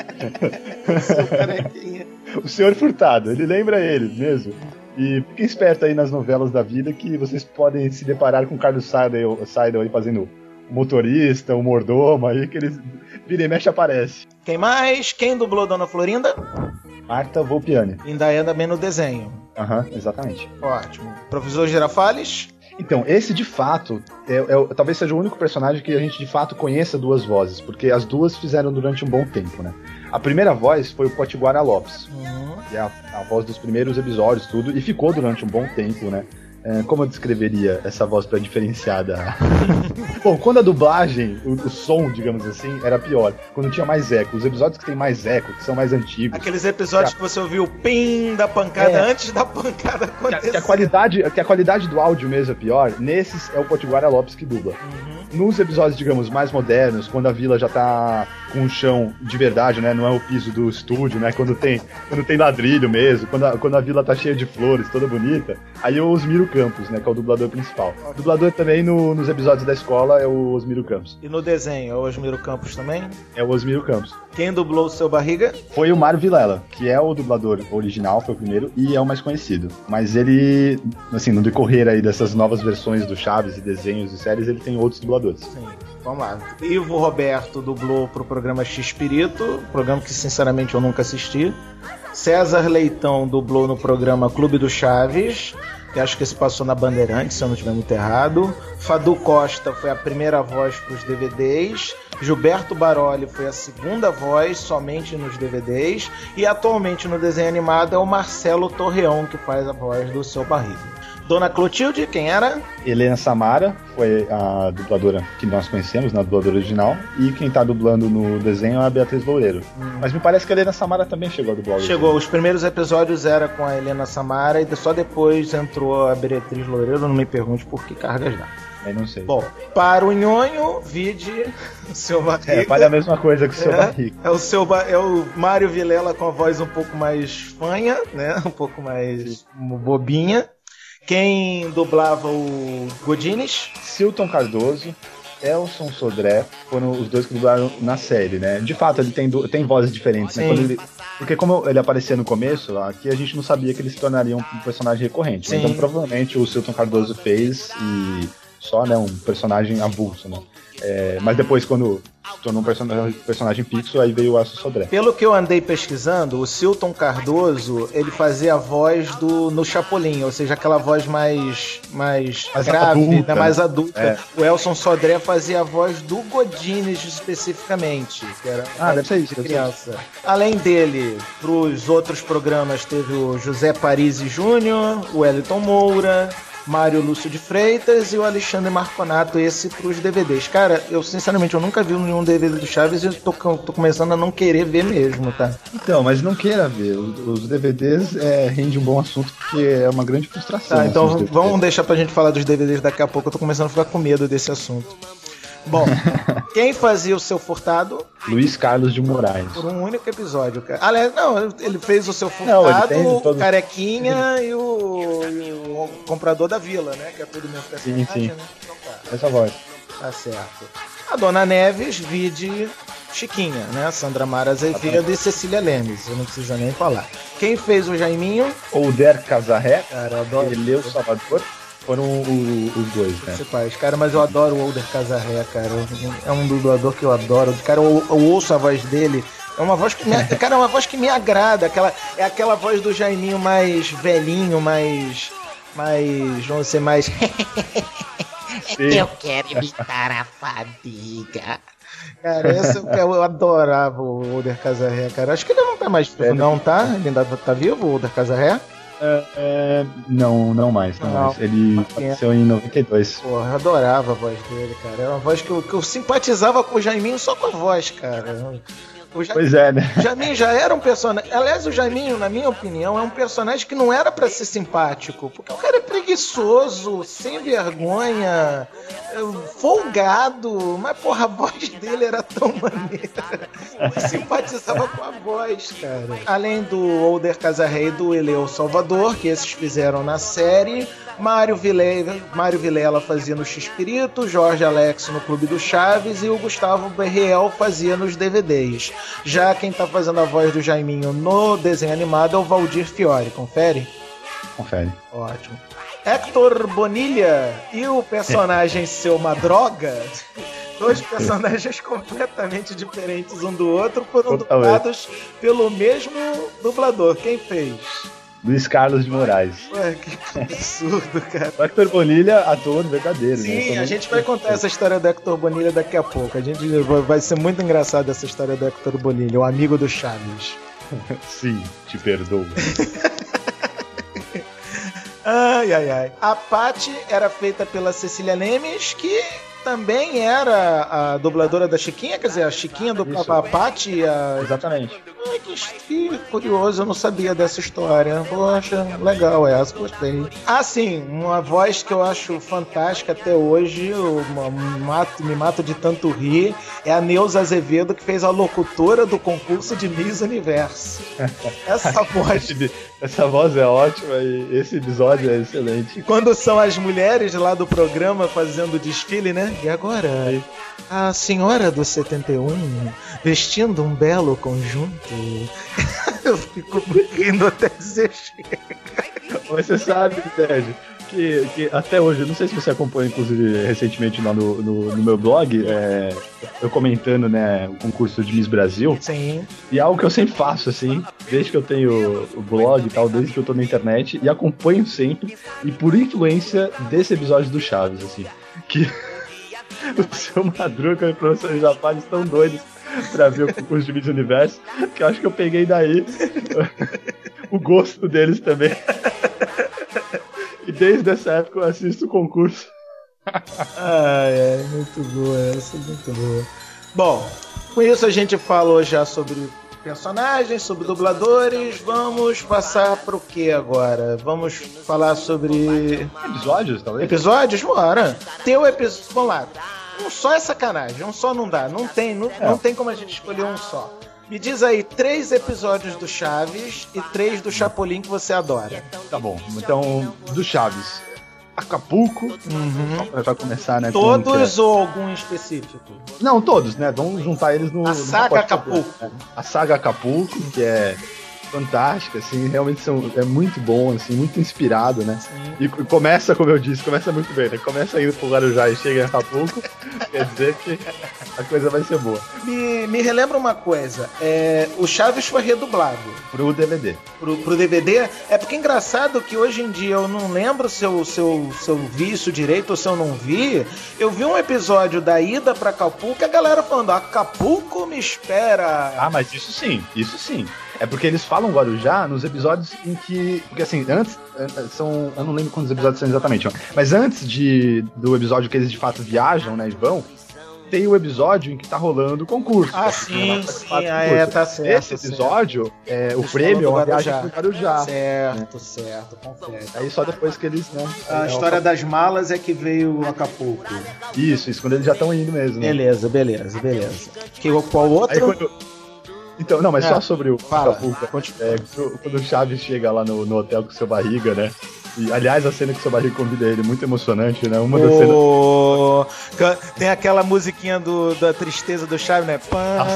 O carequinha. O senhor Furtado, ele lembra ele mesmo. E fiquem espertos aí nas novelas da vida que vocês podem se deparar com o Carlos Seidel aí fazendo o motorista, o mordomo aí, que eles vira e mexe aparece. Quem mais? Quem dublou Dona Florinda? Marta Volpiani. Ainda é também no desenho. Exatamente. Ótimo. Professor Girafales? Então, esse de fato, talvez seja o único personagem que a gente de fato conheça duas vozes, porque as duas fizeram durante um bom tempo, né? A primeira voz foi o Potiguara Lopes, que é a voz dos primeiros episódios, tudo, e ficou durante um bom tempo, né? Como eu descreveria essa voz pra diferenciar da... Bom, quando a dublagem, o som, digamos assim, era pior. Quando tinha mais eco. Os episódios que tem mais eco, que são mais antigos. Aqueles episódios que você ouviu o pim da pancada antes da pancada acontecer. Que a qualidade do áudio mesmo é pior. Nesses é o Potiguara Lopes que dubla. Nos episódios, digamos, mais modernos, quando a vila já tá com um chão de verdade, né? Não é o piso do estúdio, né? Quando tem ladrilho mesmo, quando a vila tá cheia de flores, toda bonita, aí eu Osmiro Campos, né? Que é o dublador principal. O dublador também nos episódios da escola é o Osmiro Campos. E no desenho é o Osmiro Campos também? É o Osmiro Campos. Quem dublou o Seu Barriga? Foi o Mário Vilela, que é o dublador original, foi o primeiro, e é o mais conhecido. Mas ele, assim, no decorrer aí dessas novas versões do Chaves e desenhos e séries, ele tem outros dubladores. Sim, vamos lá. Ivo Roberto dublou pro programa X-Pirito, programa que sinceramente eu nunca assisti. César Leitão dublou no programa Clube do Chaves, que acho que se passou na Bandeirantes, se eu não estiver muito errado. Fadu Costa foi a primeira voz para os DVDs. Gilberto Baroli foi a segunda voz, somente nos DVDs. E atualmente no desenho animado é o Marcelo Torreão, que faz a voz do Seu Barriga. Dona Clotilde, quem era? Helena Samara, foi a dubladora que nós conhecemos, na dubladora original. E quem tá dublando no desenho é a Beatriz Loureiro. Mas me parece que a Helena Samara também chegou a dublar. Chegou, os primeiros episódios era com a Helena Samara e só depois entrou a Beatriz Loureiro. Não me pergunte por que cargas dá. Eu não sei. Bom, para o Nhonho, vide o Seu Barriga. Faz a mesma coisa que o Seu Barriga. É o Mário Vilela com a voz um pouco mais fanha, né? Um pouco mais bobinha. Quem dublava o Godines? Silton Cardoso, Elson Sodré, foram os dois que dublaram na série, né? De fato, ele tem vozes diferentes, né? Porque como ele aparecia no começo, aqui a gente não sabia que ele se tornaria um personagem recorrente. Né? Então, provavelmente, o Silton Cardoso fez e só, né, um personagem avulso, né? Mas depois, quando tornou um personagem fixo, aí veio o Elson Sodré. Pelo que eu andei pesquisando, o Silton Cardoso, ele fazia a voz no Chapolin, ou seja, aquela voz mais grave, adulta, né? Mais adulta. O Elson Sodré fazia a voz do Godines especificamente, que era deve ser isso, criança. Além dele, pros outros programas teve o José Parisi Júnior, o Wellington Moura, Mário Lúcio de Freitas e o Alexandre Marconato, esse pros DVDs. Cara, eu sinceramente eu nunca vi nenhum DVD do Chaves e eu tô começando a não querer ver mesmo, tá? Então, mas não queira ver. Os DVDs rende um bom assunto porque é uma grande frustração. Tá, então vamos deixar pra gente falar dos DVDs daqui a pouco. Eu tô começando a ficar com medo desse assunto. Bom, quem fazia o Seu Furtado? Luiz Carlos de Moraes. Por um único episódio, cara. Aliás, não, ele fez o Seu Furtado, o Carequinha e o Comprador da Vila, né? Que é tudo mesmo personagem, sim. né? Então, tá. Essa voz. Tá certo. A Dona Neves, vide Chiquinha, né? Sandra Mara Azevedo e Cecília Lemes. Eu não preciso nem falar. Quem fez o Jaiminho? Oder Casarré. Cara, eu adoro. Eleu Salvador. Foram os dois, né? Principais, cara, mas eu adoro o Oder Casarré, cara. É um dublador que eu adoro. Cara, eu ouço a voz dele. É uma voz que me, cara, é uma voz que me agrada. É aquela voz do Jaiminho mais velhinho, mais vamos ser mais. Eu quero evitar a fadiga. Cara, eu adorava o Oder Casarré, cara. Acho que ele não tá mais vivo, não, tá? Ele ainda tá vivo, o Oder Casarré? Não mais. Ele apareceu em 92. Porra, eu adorava a voz dele, cara. Era uma voz que eu simpatizava com o Jaiminho só com a voz, cara. Pois é, né? O Jaiminho já era um personagem. Aliás, o Jaiminho, na minha opinião, é um personagem que não era pra ser simpático. Porque o cara é preguiçoso, sem vergonha, folgado. Mas, porra, a voz dele era tão maneira. Eu simpatizava com a voz, cara. Além do Older Casarrey e do Eleu Salvador, que esses fizeram na série, Mário Vilela fazia no X-Pirito, Jorge Alex no Clube do Chaves e o Gustavo Berriel fazia nos DVDs. Já quem tá fazendo a voz do Jaiminho no desenho animado é o Valdir Fiore. Confere? Confere. Ótimo. Hector Bonilha e o personagem Seu Madroga, dois personagens completamente diferentes um do outro, foram dublados pelo mesmo dublador. Quem fez? Luiz Carlos de Moraes. Ué, que absurdo, cara. O Hector Bonilha, ator verdadeiro. Sim, né? a gente vai contar essa história do Hector Bonilha daqui a pouco. Vai ser muito engraçado essa história do Hector Bonilha, o amigo do Chaves. Sim, te perdoo. Ai. A Paty era feita pela Cecília Nemes, que também era a dubladora da Chiquinha, quer dizer, a Chiquinha dublava a Paty. Exatamente. Ai, que curioso, eu não sabia dessa história. Poxa, legal essa, gostei. Ah, sim, uma voz que eu acho fantástica até hoje, me mato de tanto rir, é a Neuza Azevedo, que fez a locutora do concurso de Miss Universo. Essa voz é ótima e esse episódio é excelente. E quando são as mulheres lá do programa fazendo o desfile, né? E agora, a senhora do 71 vestindo um belo conjunto. Eu fico rindo até dizer chega. Você sabe, Ted, que até hoje, eu não sei se você acompanha, inclusive, recentemente lá no meu blog, eu comentando, né, o concurso de Miss Brasil. Sim. E é algo que eu sempre faço, assim, desde que eu tenho o blog e tal, desde que eu tô na internet, e acompanho sempre, e por influência desse episódio do Chaves, assim, que o seu Madruga e o professor Japaz estão doidos pra ver o concurso de Miss Universo, que eu acho que eu peguei daí o gosto deles também. E desde essa época eu assisto o concurso. Muito boa essa, muito boa. Bom, com isso a gente falou já sobre personagens, sobre dubladores. Vamos passar pro que agora? Vamos falar sobre episódios, talvez? Episódios? Bora. Teu episódio. Vamos lá. Um só é sacanagem, um só não dá. Não tem como a gente escolher um só. Me diz aí 3 episódios do Chaves e 3 do Chapolin que você adora. Tá bom, então do Chaves, Acapulco, vai começar, né? Todos ou algum específico? Não, todos, né? Vamos juntar eles no... A saga Acapulco. Né? A saga Acapulco, que é fantástica, assim, realmente é muito bom, assim, muito inspirado, né? Sim. E começa, como eu disse, começa muito bem, né? Começa indo pro Guarujá e chega em Acapulco, quer dizer que a coisa vai ser boa. Me relembra uma coisa, o Chaves foi redublado. Pro DVD. Pro DVD? É porque é engraçado que hoje em dia eu não lembro se eu vi isso direito ou se eu não vi. Eu vi um episódio da ida pra Acapulco e a galera falando, Acapulco me espera. Ah, mas isso sim. É porque eles falam Guarujá nos episódios em que... Porque assim, antes... eu não lembro quantos episódios são exatamente, mas antes do episódio que eles de fato viajam, né, e vão, tem o episódio em que tá rolando o concurso. Ah, sim, tá certo. Esse episódio, o prêmio é uma viagem pro Guarujá. Certo, confere. Aí só depois que eles, né... A história das malas é que veio o Acapulco. Isso, quando eles já estão indo mesmo. Né? Beleza. Qual outro? Aí, então, não, mas só sobre o Acapulco. Quando o Chaves chega lá no hotel com o seu Barriga, né? E, aliás, a cena que o seu Barriga convida ele é muito emocionante, né? Uma das cenas... Tem aquela musiquinha da tristeza do Chaves, né?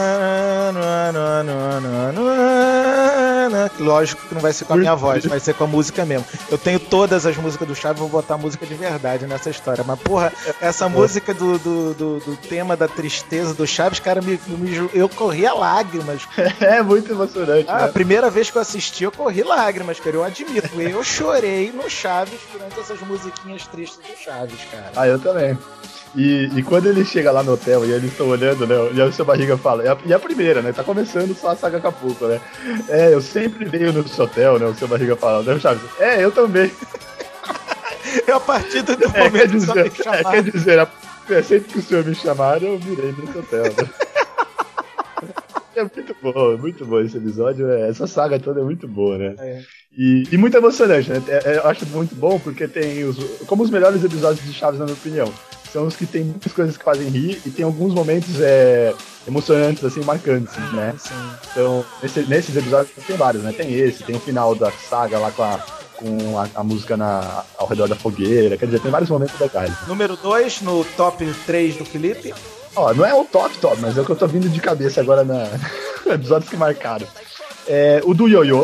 Lógico que não vai ser com a minha voz, vai ser com a música mesmo. Eu tenho todas as músicas do Chaves, vou botar música de verdade nessa história. Mas, porra, essa música do tema da tristeza do Chaves, cara, eu corria lágrimas. É muito emocionante, né? A primeira vez que eu assisti, eu corri lágrimas, cara, eu admito. Eu chorei no Chaves durante essas musiquinhas tristes do Chaves, cara. Ah, eu também. E quando ele chega lá no hotel e eles estão olhando, né? E aí o seu Barriga fala, e a primeira, né? Tá começando só a saga Acapulco, né? Eu sempre veio no seu hotel, né? O seu barriga falando, né, Chaves? Eu também. É a partir do momento que você me chamar. Quer dizer, sempre que o senhor me chamar, eu virei no seu hotel, né? É muito bom esse episódio. Essa saga toda é muito boa, né? E muito emocionante, né? Eu acho muito bom porque tem como os melhores episódios de Chaves, na minha opinião. São os que tem muitas coisas que fazem rir e tem alguns momentos emocionantes, assim, marcantes, né? Sim. Então, nesses episódios tem vários, né? Tem o final da saga lá com a música ao redor da fogueira. Quer dizer, tem vários momentos legais. Número 2, no top 3 do Felipe. Não é o top, mas é o que eu tô vindo de cabeça agora na episódios que marcaram. O do Ioiô.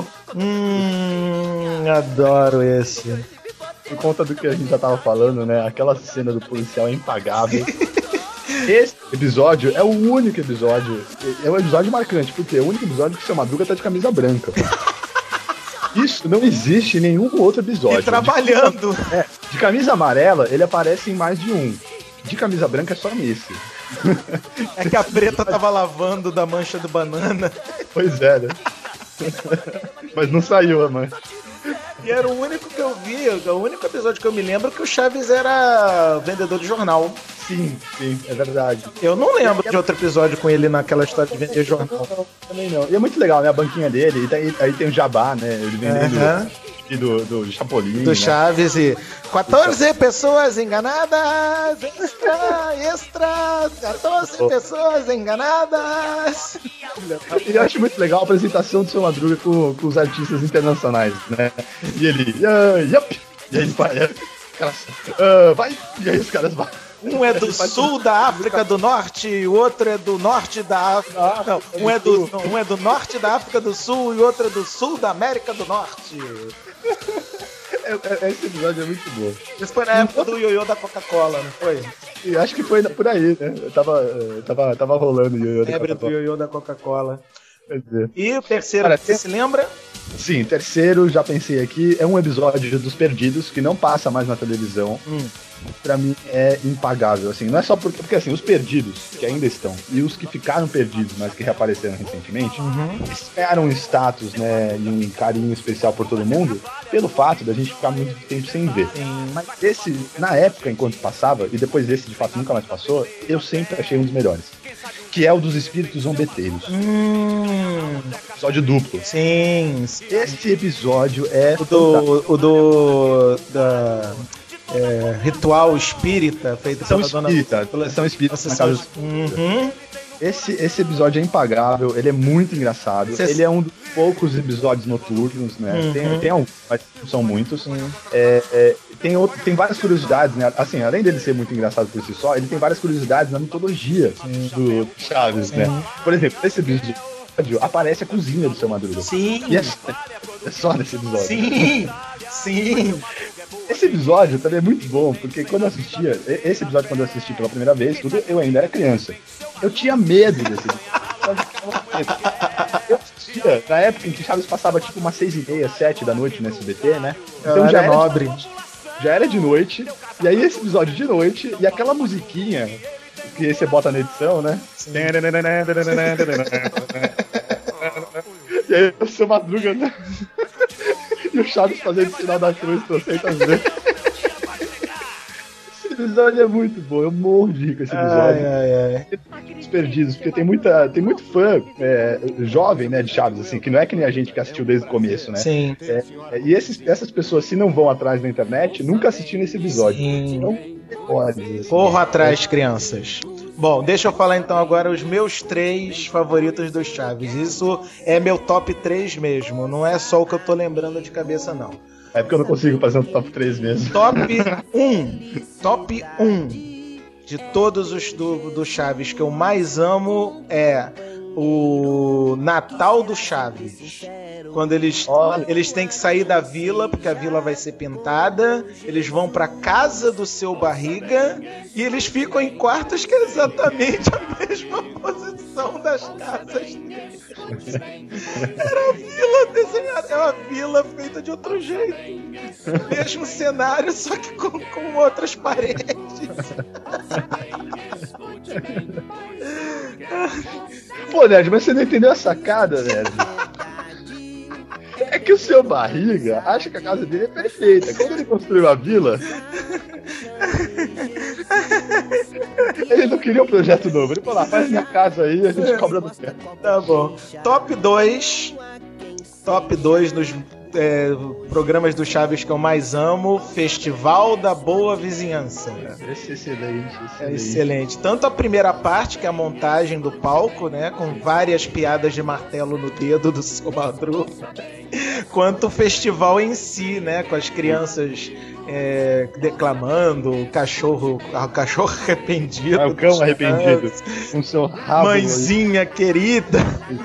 Adoro esse. Por conta do que a gente já tava falando, né? Aquela cena do policial é impagável. Esse episódio é o único episódio. É um episódio marcante, porque é o único episódio que o Seu Madruga tá de camisa branca. Isso não existe em nenhum outro episódio. E trabalhando. De camisa amarela, ele aparece em mais de um. De camisa branca é só nesse. É que a preta tava lavando da mancha do banana. Pois é, né? Mas não saiu a mancha. E era o único que eu vi, o único episódio que eu me lembro que o Chaves era vendedor de jornal. Sim, é verdade. Eu não lembro de outro episódio com ele naquela história de vender jornal. Não, também não. E é muito legal, né? A banquinha dele, e aí tem o Jabá, né? Ele vendendo do Chapolin. Do Chaves e 14 pessoas enganadas, extra, 14 pessoas enganadas. E eu acho muito legal a apresentação do Seu Madruga com os artistas internacionais, né? E ele, yup! E aí ele vai, vai! E aí os caras vão. Um é do sul da África do Norte e o outro é do norte da África. Não, um é do norte da África do Sul e o outro é do sul da América do Norte. Esse episódio é muito bom. Isso foi na época do ioiô da Coca-Cola, não foi? E acho que foi por aí, né? Tava rolando o ioiô da Coca-Cola. Do ioiô da Coca-Cola. E o terceiro, você se lembra? Sim, terceiro, já pensei aqui, é um episódio dos Perdidos, que não passa mais na televisão. Pra mim é impagável, assim, não é só porque assim, os perdidos, que ainda estão, e os que ficaram perdidos, mas que reapareceram recentemente, eles ganharam um status, né, e um carinho especial por todo mundo, pelo fato da gente ficar muito tempo sem ver. Mas esse, na época, enquanto passava, e depois desse de fato nunca mais passou, eu sempre achei um dos melhores. Que é o dos espíritos zombeteiros. Episódio duplo. Sim. Esse episódio é ritual espírita feito pela Dona São Espírita na casa Esse episódio é impagável, ele é muito engraçado. Ele é um dos poucos episódios noturnos, né? Tem alguns, mas não são muitos. Tem várias curiosidades, né? Assim, além dele ser muito engraçado por si só, ele tem várias curiosidades na mitologia do Chaves, né? Por exemplo, nesse episódio aparece a cozinha do Seu Madruga. Sim. E é só nesse episódio. Sim. Esse episódio também é muito bom, porque quando eu assistia, esse episódio quando eu assisti pela primeira vez, eu ainda era criança. Eu tinha medo desse episódio. Eu assistia na época em que Chaves passava tipo umas 6h30, 7 da noite no SBT, né? Então já era de noite, e aí esse episódio de noite, e aquela musiquinha que você bota na edição, né? E aí o Seu Madruga, né? E o Chaves fazendo o sinal da cruz 300 vezes. Esse episódio é muito bom, eu morro de rir com esse episódio. Os Perdidos, porque tem muito fã jovem, né, de Chaves, assim, que não é que nem a gente que assistiu desde o começo, né? Sim. E essas pessoas, se não vão atrás na internet, nunca assistiram esse episódio. Sim. Então, assim, corram atrás, crianças. Bom, deixa eu falar então agora os meus 3 favoritos dos Chaves. Isso é meu top 3 mesmo, não é só o que eu tô lembrando de cabeça, não. É porque eu não consigo fazer um top 3 mesmo. Top 1 de todos os do Chaves que eu mais amo é o Natal do Chaves. Quando eles têm que sair da vila, porque a vila vai ser pintada, eles vão pra casa do Seu Barriga e eles ficam em quartos que é exatamente a mesma posição das casas deles. Era a vila desenhada, é uma vila feita de outro jeito. Mesmo cenário, só que com outras paredes. Pô, Nerd, mas você não entendeu a sacada, Nerd? que o seu Barriga acha que a casa dele é perfeita. Quando ele construiu a vila, ele não queria um projeto novo. Ele falou, faz minha casa aí e a gente cobra do pé. Tá bom. Top 2 nos programas do Chaves que eu mais amo, Festival da Boa Vizinhança. Esse é excelente. É excelente. Tanto a primeira parte, que é a montagem do palco, né, com várias piadas de martelo no dedo do seu Madruga, quanto o festival em si, né, com as crianças declamando, o cachorro arrependido. O cão arrependido. Com seu rabo. Mãezinha querida.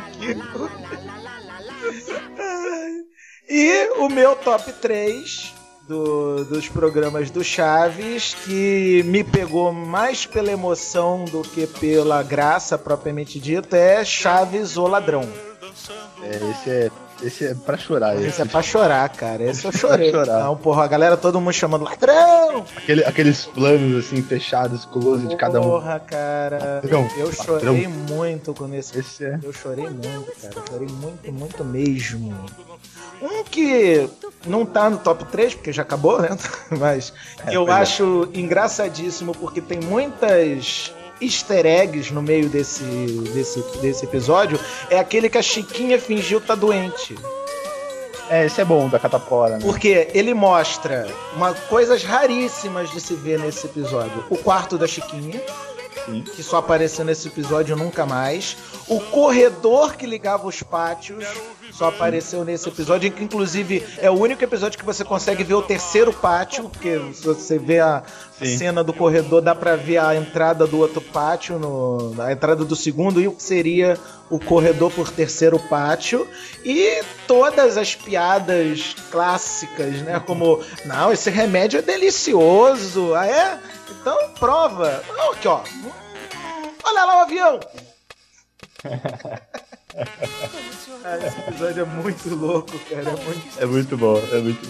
E o meu top 3 dos programas do Chaves, que me pegou mais pela emoção do que pela graça propriamente dita, é Chaves o Ladrão. Esse é pra chorar. Esse é pra chorar, cara. Esse eu chorei. Não, porra, a galera, todo mundo chamando ladrão! Aqueles planos assim, fechados, close de cada um. Porra, cara. Eu chorei muito com esse. Eu chorei muito, cara. Eu chorei muito, muito mesmo. Um que não tá no top 3, porque já acabou, né? Mas eu acho engraçadíssimo, porque tem muitas easter eggs no meio desse episódio. É aquele que a Chiquinha fingiu estar doente. Esse é bom, da catapora, né? Porque ele mostra coisas raríssimas de se ver nesse episódio. O quarto da Chiquinha, que só apareceu nesse episódio nunca mais. O corredor que ligava os pátios só apareceu nesse episódio, que inclusive é o único episódio que você consegue ver o terceiro pátio, porque se você vê a cena do corredor, dá pra ver a entrada do outro pátio, a entrada do segundo, e o que seria o corredor por terceiro pátio, e todas as piadas clássicas, né, como, não, esse remédio é delicioso, ah é? Então prova. Aqui, ó. Olha lá o avião. Esse episódio é muito louco, cara. É muito bom.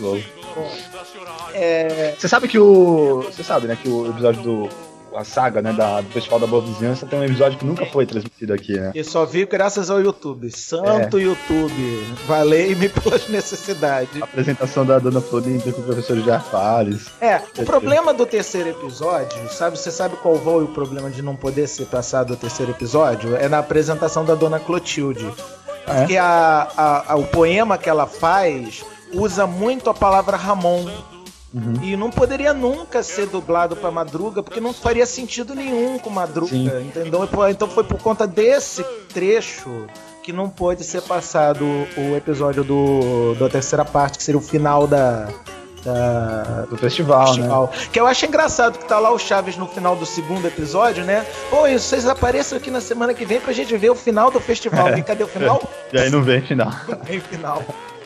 Você sabe que o episódio a saga, né, do Festival da Boa Vizinhança tem um episódio que nunca foi transmitido aqui, né? E só vi graças ao YouTube. YouTube. Valei-me pelas necessidades. A apresentação da Dona Florinda com o professor Girafales. O problema do terceiro episódio, você sabe qual foi o problema de não poder ser passado o terceiro episódio? É na apresentação da Dona Clotilde. Porque o poema que ela faz usa muito a palavra Ramon. E não poderia nunca ser dublado pra Madruga, porque não faria sentido nenhum com Madruga, entendeu? Então foi por conta desse trecho que não pôde ser passado o episódio da terceira parte, que seria o final do festival, né? Que eu acho engraçado que tá lá o Chaves no final do segundo episódio, né? E vocês apareçam aqui na semana que vem pra gente ver o final do festival. E cadê o final? E aí não vem final. Não tem final.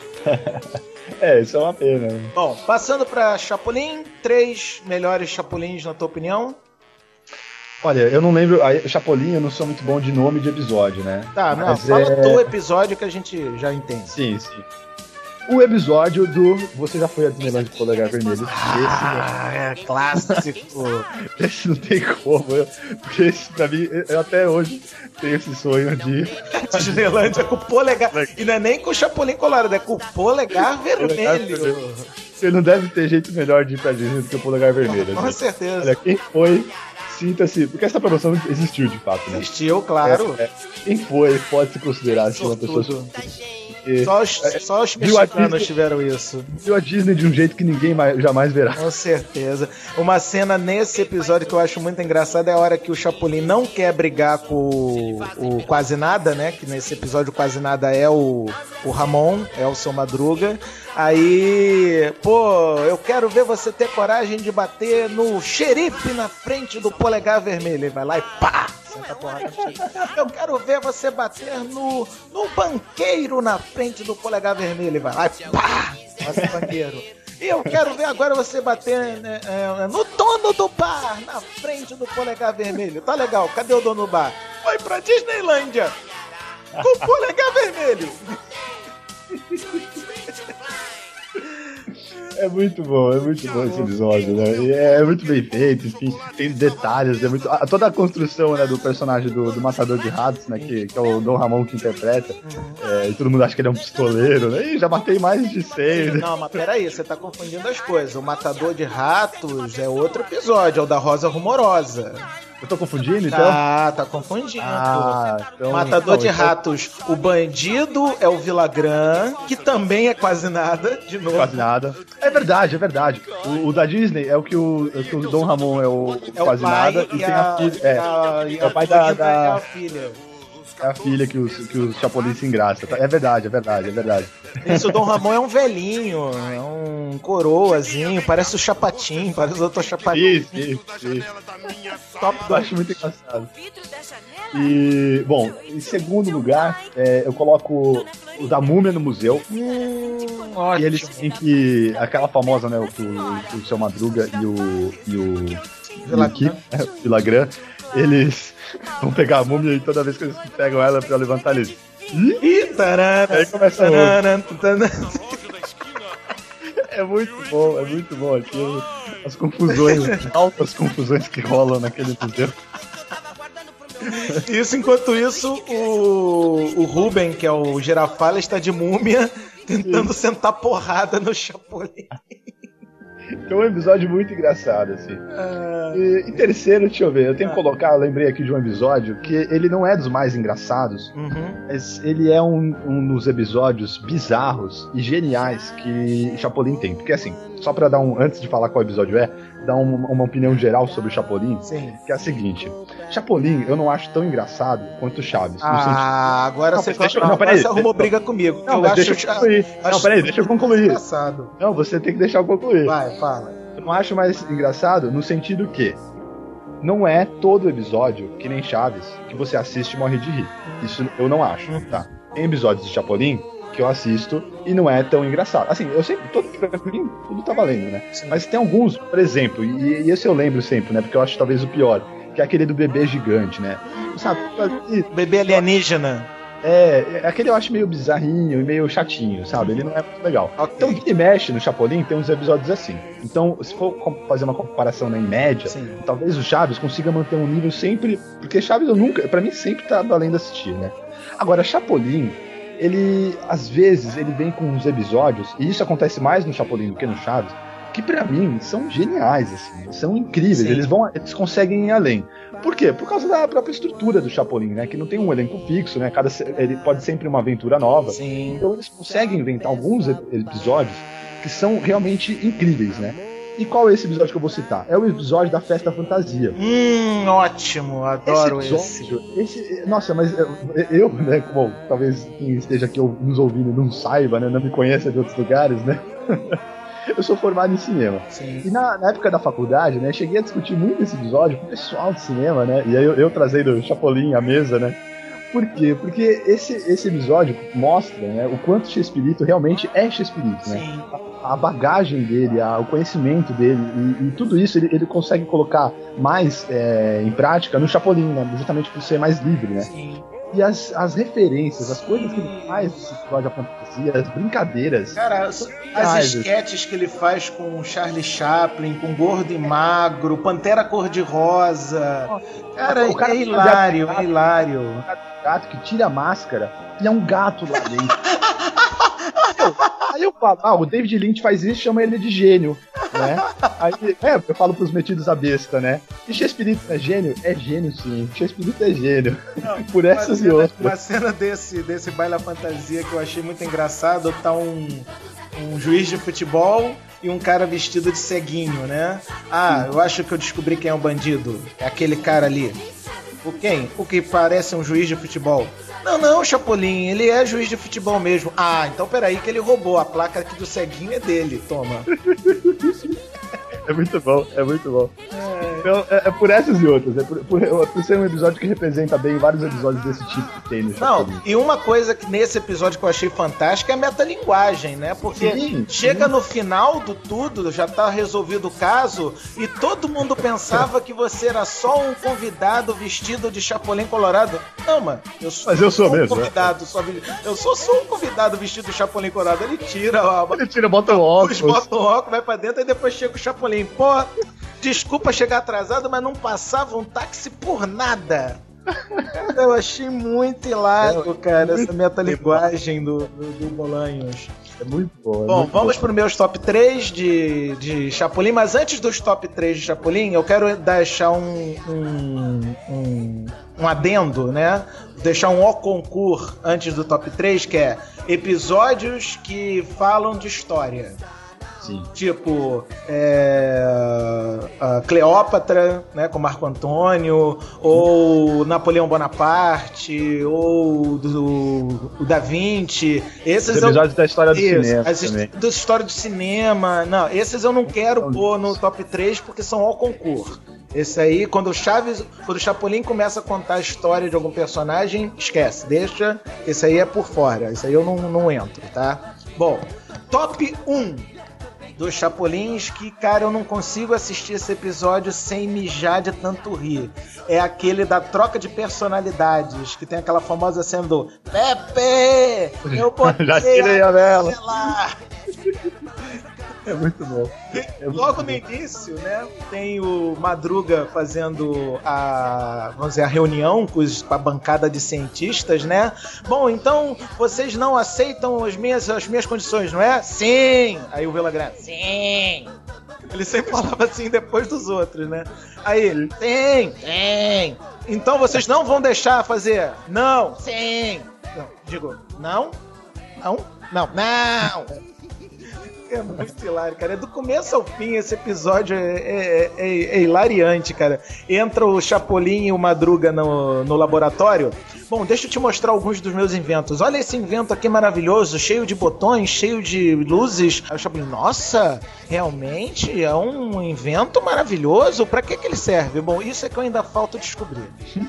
Isso é uma pena. Bom, passando pra Chapolin, 3 melhores Chapulins, na tua opinião? Olha, eu não lembro. Chapolin, eu não sou muito bom de nome de episódio, né? Tá, não, fala do episódio que a gente já entende. Sim. O episódio do Você Já Foi a Disneyland de Polegar Vermelho. É clássico. Esse não tem como. Porque esse, pra mim, eu até hoje tenho esse sonho de Disneyland com o polegar. E não é nem com o Chapolin colorado, é com o polegar vermelho. Você não deve ter jeito melhor de ir pra Disney do que o Polegar Vermelho. Com certeza. Olha, quem foi, sinta-se. Porque essa promoção existiu de fato, né? Existiu, claro. Quem foi, pode se considerar assim, uma pessoa. Só os mexicanos tiveram isso. Viu a Disney de um jeito que ninguém jamais verá. Com certeza. Uma cena nesse episódio que eu acho muito engraçada é a hora que o Chapolin não quer brigar com o Quase Nada, né? Que nesse episódio o Quase Nada é o Ramon, é o seu Madruga. Aí, eu quero ver você ter coragem de bater no xerife na frente do Polegar Vermelho. Ele vai lá e pá! Senta a porrada no xerife. Eu quero ver você bater no banqueiro na frente do Polegar Vermelho. Ele vai lá e pá! Passa o banqueiro. E eu quero ver agora você bater no dono do bar na frente do Polegar Vermelho. Tá legal, cadê o dono do bar? Foi pra Disneylândia com o Polegar Vermelho. É muito bom esse episódio, né? E é muito bem feito, enfim, tem detalhes, toda a construção, né, do personagem do Matador de Ratos, né, que é o Dom Ramon que interpreta, e todo mundo acha que ele é um pistoleiro, né? E já matei mais de 100. Né? Não, mas peraí, você tá confundindo as coisas. O Matador de Ratos é outro episódio, é o da Rosa Rumorosa. Eu tô confundindo, então? Tá confundindo. Então, Matador de Ratos, o bandido é o Villagrán, que também é quase nada, de novo. Quase nada. É verdade. O da Disney é o que o Dom Ramon é o quase nada, e tem a filha. É o pai da filha. É a filha que o Chapolin se engraça. É verdade. Esse o Dom Ramon é um velhinho, é um coroazinho, parece o Chapatin, parece o Dr. Chapatin. Sim. Top 2. Acho muito engraçado. E, bom, em segundo lugar, eu coloco o da Múmia no museu. Ótimo. E eles têm que... Aquela famosa, né, o Seu Madruga e o Villagrán, eles vão pegar a múmia e toda vez que eles pegam ela pra levantar, eles... Aí começa É muito bom aquilo. As confusões, altas confusões que rolam naquele museu. Enquanto isso, o Ruben, que é o Girafala, está de múmia tentando sentar porrada no Chapolin. Então é um episódio muito engraçado, assim. E em terceiro, deixa eu ver, eu tenho que colocar, eu lembrei aqui de um episódio que ele não é dos mais engraçados, mas ele é um dos episódios bizarros e geniais que Chapolin tem. Porque assim, só pra dar antes de falar qual episódio dar uma opinião geral sobre o Chapolin, que é a seguinte: Chapolin eu não acho tão engraçado quanto o Chaves. Agora você arrumou briga comigo. Deixa eu concluir. Engraçado. Não, você tem que deixar eu concluir. Vai, fala. Eu não acho mais engraçado no sentido que não é todo episódio, que nem Chaves, que você assiste e morre de rir. Isso eu não acho, tá? Tem episódios de Chapolin que eu assisto e não é tão engraçado. Assim, eu sempre, tudo tá valendo, né? Sim. Mas tem alguns, por exemplo, e esse eu lembro sempre, né? Porque eu acho talvez o pior, que é aquele do bebê gigante, né? Sabe? Bebê alienígena. Aquele eu acho meio bizarrinho e meio chatinho, sabe? Ele não é muito legal. Então, vira e mexe no Chapolin, tem uns episódios assim. Então, se for fazer uma comparação, né, em média, talvez o Chaves consiga manter um nível sempre... Porque Chaves pra mim, sempre tá valendo assistir, né? Agora, Chapolin, ele, às vezes, ele vem com uns episódios, e isso acontece mais no Chapolin do que no Chaves, que pra mim são geniais, assim, são incríveis, eles conseguem ir além. Por quê? Por causa da própria estrutura do Chapolin, né? Que não tem um elenco fixo, né? Ele pode sempre uma aventura nova. Então eles conseguem inventar alguns episódios que são realmente incríveis, né? E qual é esse episódio que eu vou citar? É o episódio da Festa Fantasia. Ótimo, adoro esse. Nossa, mas eu, né? Bom, talvez quem esteja aqui nos ouvindo não saiba, né? Não me conheça de outros lugares, né? Eu sou formado em cinema. E na época da faculdade, né, cheguei a discutir muito esse episódio com o pessoal de cinema, né? E aí eu trazendo o Chapolin à mesa, né? Por quê? Porque esse episódio mostra, né, o quanto Chespirito realmente é Chespirito, né? A bagagem dele, o conhecimento dele e tudo isso ele consegue colocar mais em prática no Chapolin, né? Justamente por ser mais livre, né? E as referências, as coisas que ele faz nesse episódio da fantasia, as brincadeiras. Cara, as esquetes que ele faz com Charlie Chaplin, com Gordo e Magro, Pantera Cor-de-Rosa. Cara, o cara é hilário. O gato que tira a máscara e é um gato lá dentro. Aí eu falo, o David Lynch faz isso e chama ele de gênio, né? Aí, eu falo pros metidos a besta, né? E Chespirito é gênio? É gênio, sim. Chespirito é gênio. Por essas e outras. Uma cena desse Baile à Fantasia que eu achei muito engraçado, tá um juiz de futebol e um cara vestido de ceguinho, né? Eu acho que eu descobri quem é o bandido. É aquele cara ali. O que parece um juiz de futebol. Não, Chapolin, ele é juiz de futebol mesmo. Então peraí que ele roubou. A placa aqui do ceguinho é dele, toma. É muito bom. Então, é por essas e outras. É por ser um episódio que representa bem vários episódios desse tipo que tem no Chapolin. Não, e uma coisa que nesse episódio que eu achei fantástica é a metalinguagem, né? Porque chega no final do tudo, já tá resolvido o caso, e todo mundo pensava que você era só um convidado vestido de Chapolin Colorado. Não, mano. Mas eu sou mesmo. Convidado, eu sou só um convidado vestido de Chapolin Colorado. Ele tira, bota o óculos. Bota o óculos, vai pra dentro e depois chega o Chapolin. Pô, desculpa chegar atrasado, mas não passava um táxi por nada. Eu achei muito hilário, cara, essa metalinguagem do Bolanhos. É muito bom. Bom, vamos para os meus top 3 de Chapolin, mas antes dos top 3 de Chapolin, eu quero deixar um adendo, né? Deixar um concurso antes do top 3, que é episódios que falam de história. Sim. Tipo, a Cleópatra, né, com Marco Antônio, ou Napoleão Bonaparte, ou o Da Vinci. Esses episódios da história do cinema. Da história do cinema. Não, esses eu não quero pôr no top 3 porque são ao concurso. Esse aí, quando o Chapolin começa a contar a história de algum personagem, esquece, deixa. Esse aí é por fora. Esse aí eu não entro, tá? Bom, top 1 dos Chapolins que, cara, eu não consigo assistir esse episódio sem mijar de tanto rir. É aquele da troca de personalidades, que tem aquela famosa cena do Pepe! Eu botei já tirei a vela! É muito bom. Logo no início, né, tem o Madruga fazendo a reunião com a bancada de cientistas, né? Bom, então vocês não aceitam as minhas condições, não é? Sim! Aí o Villagrán, sim! Ele sempre falava assim depois dos outros, né? Aí ele, sim! Então vocês não vão deixar fazer? Não! Sim! Não, digo, não! É muito hilário, cara. É do começo ao fim, esse episódio é hilariante, cara. Entra o Chapolin e o Madruga no laboratório. Bom, deixa eu te mostrar alguns dos meus inventos. Olha esse invento aqui maravilhoso, cheio de botões, cheio de luzes. Aí o Chapolin, nossa, realmente é um invento maravilhoso. Pra que ele serve? Bom, isso é que eu ainda falta descobrir.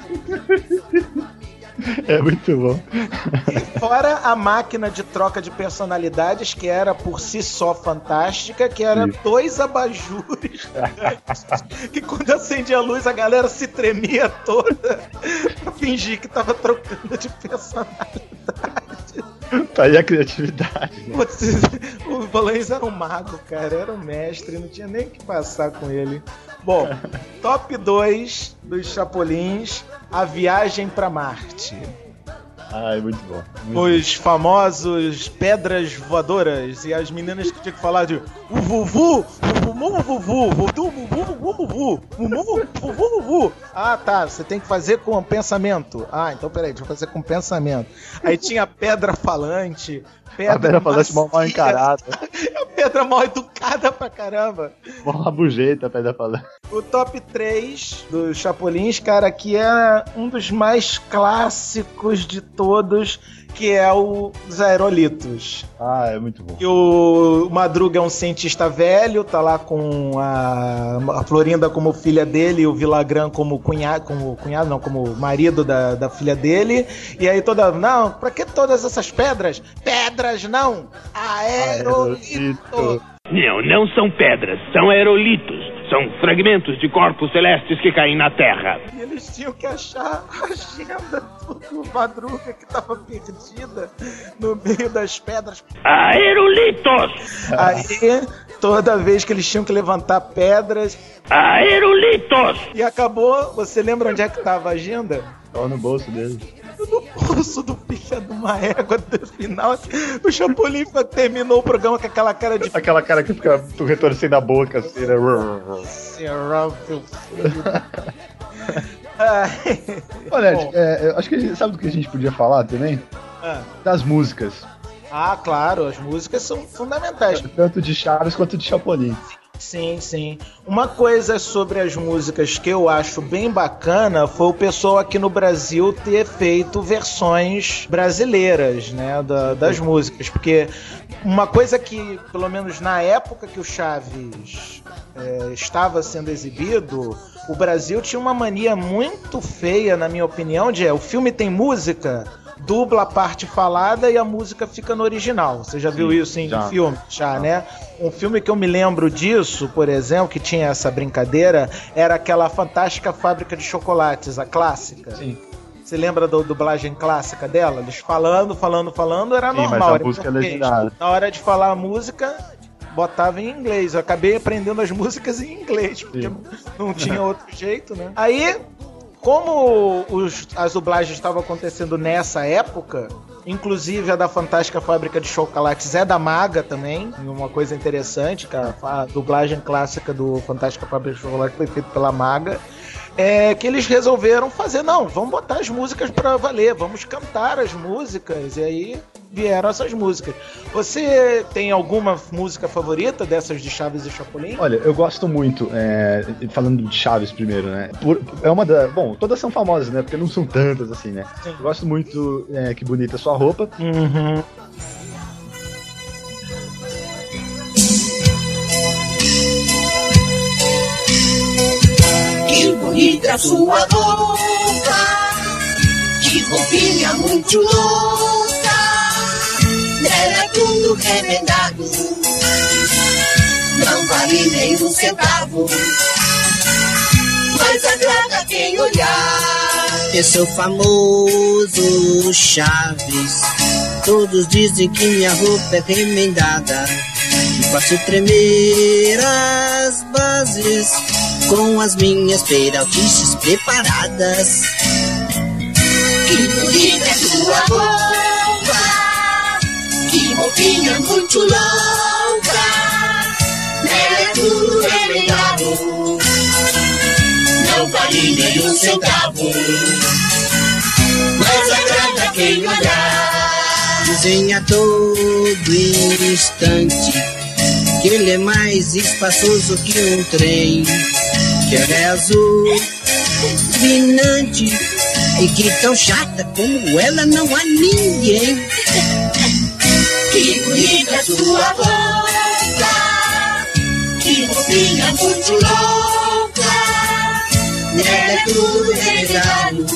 É muito bom. E fora a máquina de troca de personalidades, que era por si só fantástica, que era 2 abajures. Que quando acendia a luz, a galera se tremia toda pra fingir que tava trocando de personalidade. Tá aí a criatividade. Né? O Bolanhos era um mago, cara. Era um mestre, não tinha nem o que passar com ele. Bom, top 2 dos Chapolins, A Viagem pra Marte. Ah, é muito bom. Os famosos pedras voadoras e as meninas que tinham que falar de Ah, tá, você tem que fazer com pensamento. Ah, então peraí, deixa eu fazer com pensamento. Aí tinha a pedra falante, a pedra falante mal encarada. A pedra mal educada pra caramba. Mal rabugenta a pedra falante. O top 3 dos Chapolins, cara, que é um dos mais clássicos de todos, que é os aerolitos. Ah, é muito bom. E o Madruga é um cientista velho, tá lá com a Florinda como filha dele e o Villagrán como como marido da filha dele. E aí não, pra que todas essas pedras? Pedras não! Aerolito! Não são pedras, são aerolitos. São fragmentos de corpos celestes que caem na Terra. E eles tinham que achar a agenda do Madruga que tava perdida no meio das pedras. Aerolitos! Aí, toda vez que eles tinham que levantar pedras... Aerolitos! E acabou, você lembra onde é que tava a agenda? Tava no bolso dele. No bolso do filho de uma égua do final. O Chapolin terminou o programa com aquela cara de... Aquela cara que fica retorcendo a boca, assim, né? Olha, acho que sabe do que a gente podia falar também? Das músicas. Ah, claro, as músicas são fundamentais. Tanto de Chaves quanto de Chapolin. Sim, sim. Uma coisa sobre as músicas que eu acho bem bacana foi o pessoal aqui no Brasil ter feito versões brasileiras, né, das músicas, porque uma coisa que, pelo menos na época que o Chaves estava sendo exibido, o Brasil tinha uma mania muito feia, na minha opinião, de o filme tem música, dubla a parte falada e a música fica no original. Você já viu isso em filme? Já, né? Um filme que eu me lembro disso, por exemplo, que tinha essa brincadeira, era aquela Fantástica Fábrica de Chocolates, a clássica. Sim. Você lembra da dublagem clássica dela? Eles falando, era normal. Mas a música é legendada. Na hora de falar a música, botava em inglês. Eu acabei aprendendo as músicas em inglês, porque não tinha outro jeito, né? Aí, como as dublagens estavam acontecendo nessa época, inclusive a da Fantástica Fábrica de Chocolates é da Maga também, uma coisa interessante, que a dublagem clássica do Fantástica Fábrica de Chocolates foi feita pela Maga, que eles resolveram fazer, vamos botar as músicas pra valer, vamos cantar as músicas, e aí vieram essas músicas. Você tem alguma música favorita dessas de Chaves e Chapolin? Olha, eu gosto muito, falando de Chaves primeiro, né? Bom, todas são famosas, né? Porque não são tantas assim, né? Sim. Eu gosto muito Que Bonita Sua Roupa. Uhum. Que bonita sua roupa, que roupinha muito louca, nela é tudo remendado, não vale nem um centavo, mas agrada quem olhar. Esse é o famoso Chaves, todos dizem que minha roupa é remendada, e faço tremer as bases com as minhas peraltices preparadas. Que bonita é sua roupa, que roupinha muito louca, nela é tudo remendado, não vale nem um centavo, mas agrada quem olhar. Dizem a todo instante que ele é mais espaçoso que um trem, que ela é azul, vinante, e que tão chata como ela não há ninguém. Que bonita sua roupa, que roupinha muito louca, nela é tudo remendado,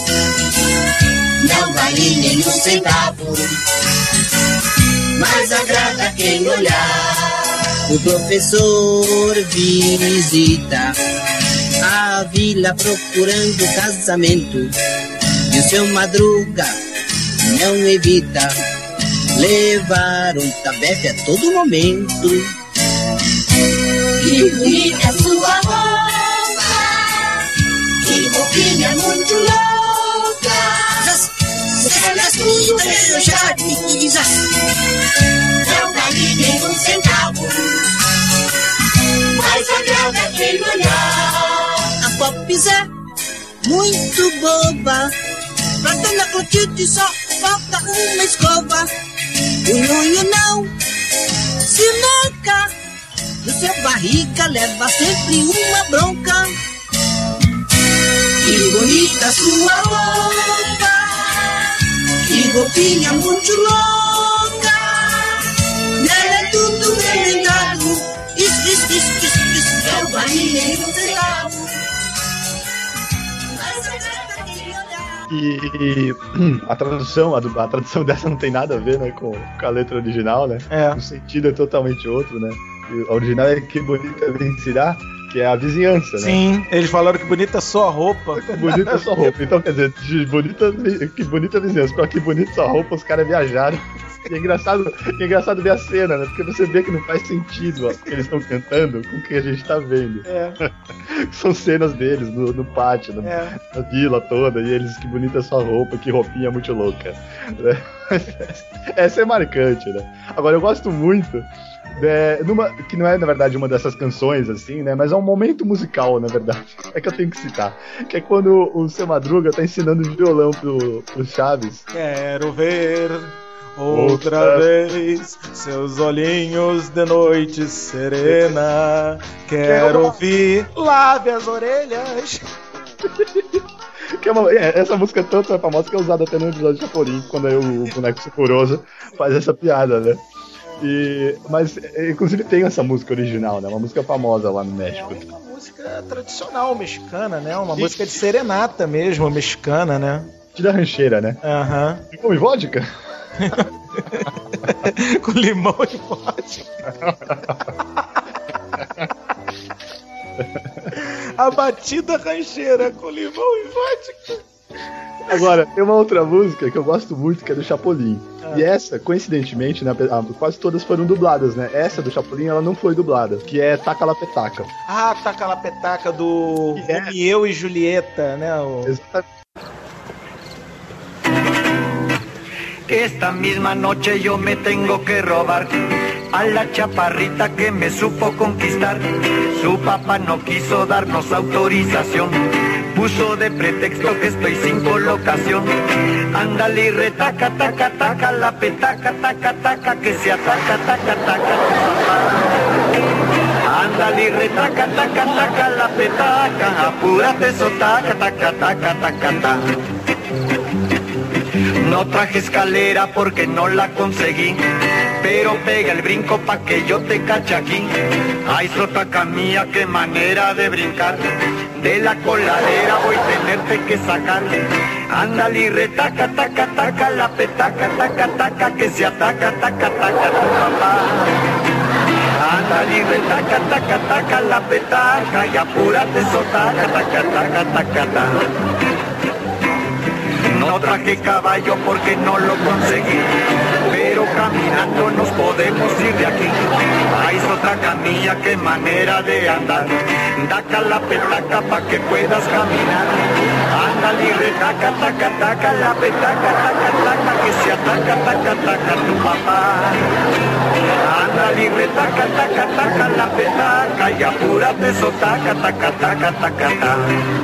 não vale nem um centavo, mas agrada quem olhar. O professor visita a vila procurando casamento, e o seu Madruga não evita levar um tabefe a todo momento. Que bonita sua roupa, que roupinha muito louca, ela é tudo remendado, não vale nem um centavo, mas agrada quem olhar. A Popes é muito boba, pra Dona Clotilde só falta uma escova. O Nhonho não se manca, do seu barriga leva sempre uma bronca. Que bonita sua roupa, que roupinha muito louca, nela é tudo remendado, não vale nem um centavo, mas agrada quem olhar. E a tradução dessa não tem nada a ver, né, com a letra original, né? O sentido é totalmente outro, né? A original é Que Bonita Vencerá, que é a vizinhança, né? Sim, eles falaram que bonita sua roupa. Que bonita sua roupa. Então, quer dizer, que bonita vizinhança. Pra que bonita sua roupa, os caras viajaram. E é engraçado ver a cena, né? Porque você vê que não faz sentido, ó, que eles estão cantando com o que a gente tá vendo. São cenas deles no pátio, na vila toda, e eles, que bonita sua roupa, que roupinha muito louca. Né? Essa é marcante, né? Agora, eu gosto muito que não é, na verdade, uma dessas canções, assim, né? Mas é um momento musical, na verdade. É que eu tenho que citar. Que é quando o Seu Madruga tá ensinando violão pro Chaves. Quero ver outra vez seus olhinhos de noite serena. Quero ouvir, lave as orelhas. Essa música tanto é famosa que é usada até no episódio de Chapolin, quando aí o boneco Sucuroso faz essa piada, né? Mas, inclusive, tem essa música original, né? Uma música famosa lá no México. É uma música tradicional mexicana, né? Uma música de serenata mesmo, mexicana, né? Tira rancheira, né? Aham. Limão e vodka? Com limão e vodka. A batida rancheira com limão e vodka. Agora, tem uma outra música que eu gosto muito, que é do Chapolin. E essa, coincidentemente, né, quase todas foram dubladas, né? Essa do Chapolin, ela não foi dublada, que é Taca La Petaca. Ah, Taca La Petaca do Romeu e Julieta, né? Exatamente. Esta misma noche yo me tengo que robar a la chaparrita que me supo conquistar. Su papá no quiso darnos autorización, puso de pretexto que estoy sin colocación. Ándale y retaca, taca, taca, la petaca, taca, taca, que se ataca, taca, taca, tu papá. Ándale y retaca, taca, taca, la petaca, apúrate, sotaca, taca, taca, taca, taca. No traje escalera porque no la conseguí, pero pega el brinco pa' que yo te cache aquí. Ay, sotaca mía, qué manera de brincar, de la coladera voy a tenerte que sacar. Ándale y retaca, taca, taca, la petaca, taca, taca, que se ataca, taca, taca, tu papá. Ándale y retaca, taca, taca, la petaca, y apúrate, sotaca, taca, taca, taca, taca. No traje caballo porque no lo conseguí, pero caminando nos podemos ir de aquí. Ay, sotaca mía, qué manera de andar, taca la petaca pa' que puedas caminar. Ándale y retaca, taca, taca, la petaca, taca, taca, que se ataca, taca, taca, tu papá. Ándale y retaca, taca, taca, la petaca, y apúrate, sotaca, taca, taca, taca, taca.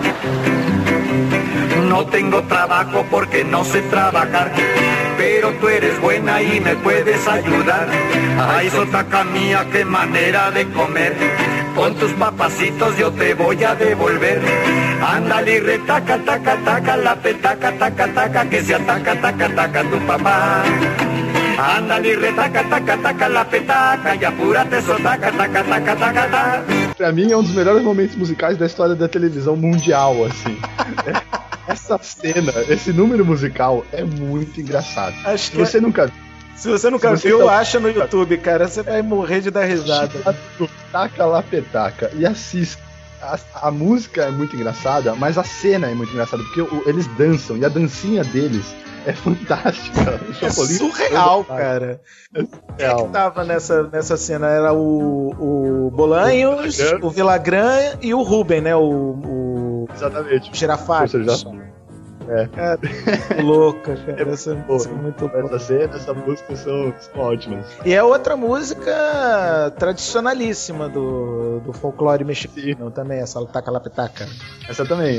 No tengo trabajo porque no sé trabajar, pero tú eres buena y me puedes ayudar. Ay, sotaca mía, qué manera de comer, con tus papacitos yo te voy a devolver. Ándale y retaca, taca, taca, la petaca, taca, taca, que se ataca, taca, taca, tu papá. Ándale y retaca, taca, taca, la petaca, e apúrate, sotaca, taca, taca, taca, taca. Pra mim é um dos melhores momentos musicais da história da televisão mundial, assim. Essa cena, esse número musical é muito engraçado. Acho que você nunca viu. Se você nunca viu, acha no YouTube, cara. Você vai morrer de dar risada. Taca lá, petaca. E assista. A música é muito engraçada, mas a cena é muito engraçada, porque eles dançam, e a dancinha deles é fantástica. É surreal, cara. Quem é que tava nessa cena? Era o Bolanhos, o Villagrán e o Ruben, né? Exatamente. O Girafales. Cara, louca, cara. Essa música é muito boa. Essa música são ótimas. E é outra música tradicionalíssima do folclore mexicano também, essa Taca La Petaca. Essa também.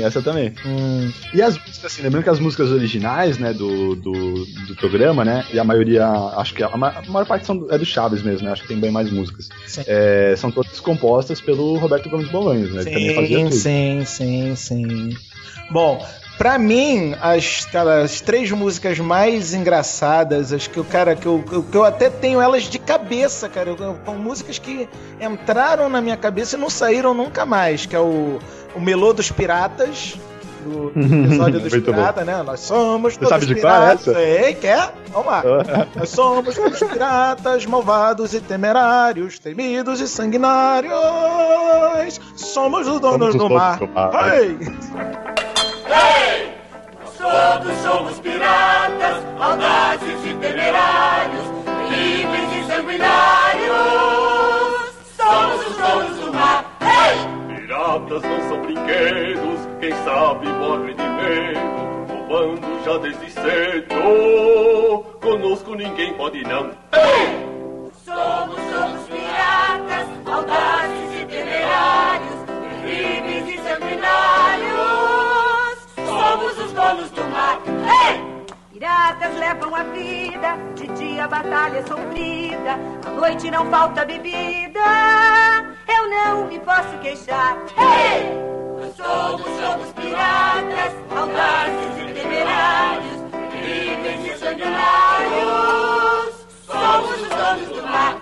E as músicas, assim, lembrando que as músicas originais, né, do programa, né, e a maioria, acho que a maior parte é do Chaves mesmo, né, acho que tem bem mais músicas. São todas compostas pelo Roberto Gomes Bolanhos, né, que também fazia tudo. Sim. Bom, pra mim, as 3 músicas mais engraçadas, acho que eu até tenho elas de cabeça, cara. São músicas que entraram na minha cabeça e não saíram nunca mais, que é o Melô dos Piratas, do episódio dos Piratas, né? Nós somos todos sabe de piratas. qual é essa? Ei, quer? Vamos lá. Nós somos todos piratas, malvados e temerários, temidos e sanguinários. Somos os donos do mar. Ei! Ei! Todos somos piratas, audazes e temerários, livres e sanguinários. Somos os donos do mar. Ei! Piratas não são brinquedos, quem sabe morre de medo, roubando já desde cedo. Conosco ninguém pode não. Ei! Somos piratas, audazes e temerários, livres e sanguinários. Somos os donos do mar. Ei! Piratas levam a vida, de dia a batalha é sofrida, à noite não falta bebida, eu não me posso queixar. Ei! Nós somos piratas, audazes e temerários, livres e sanguinários. Somos os donos do mar.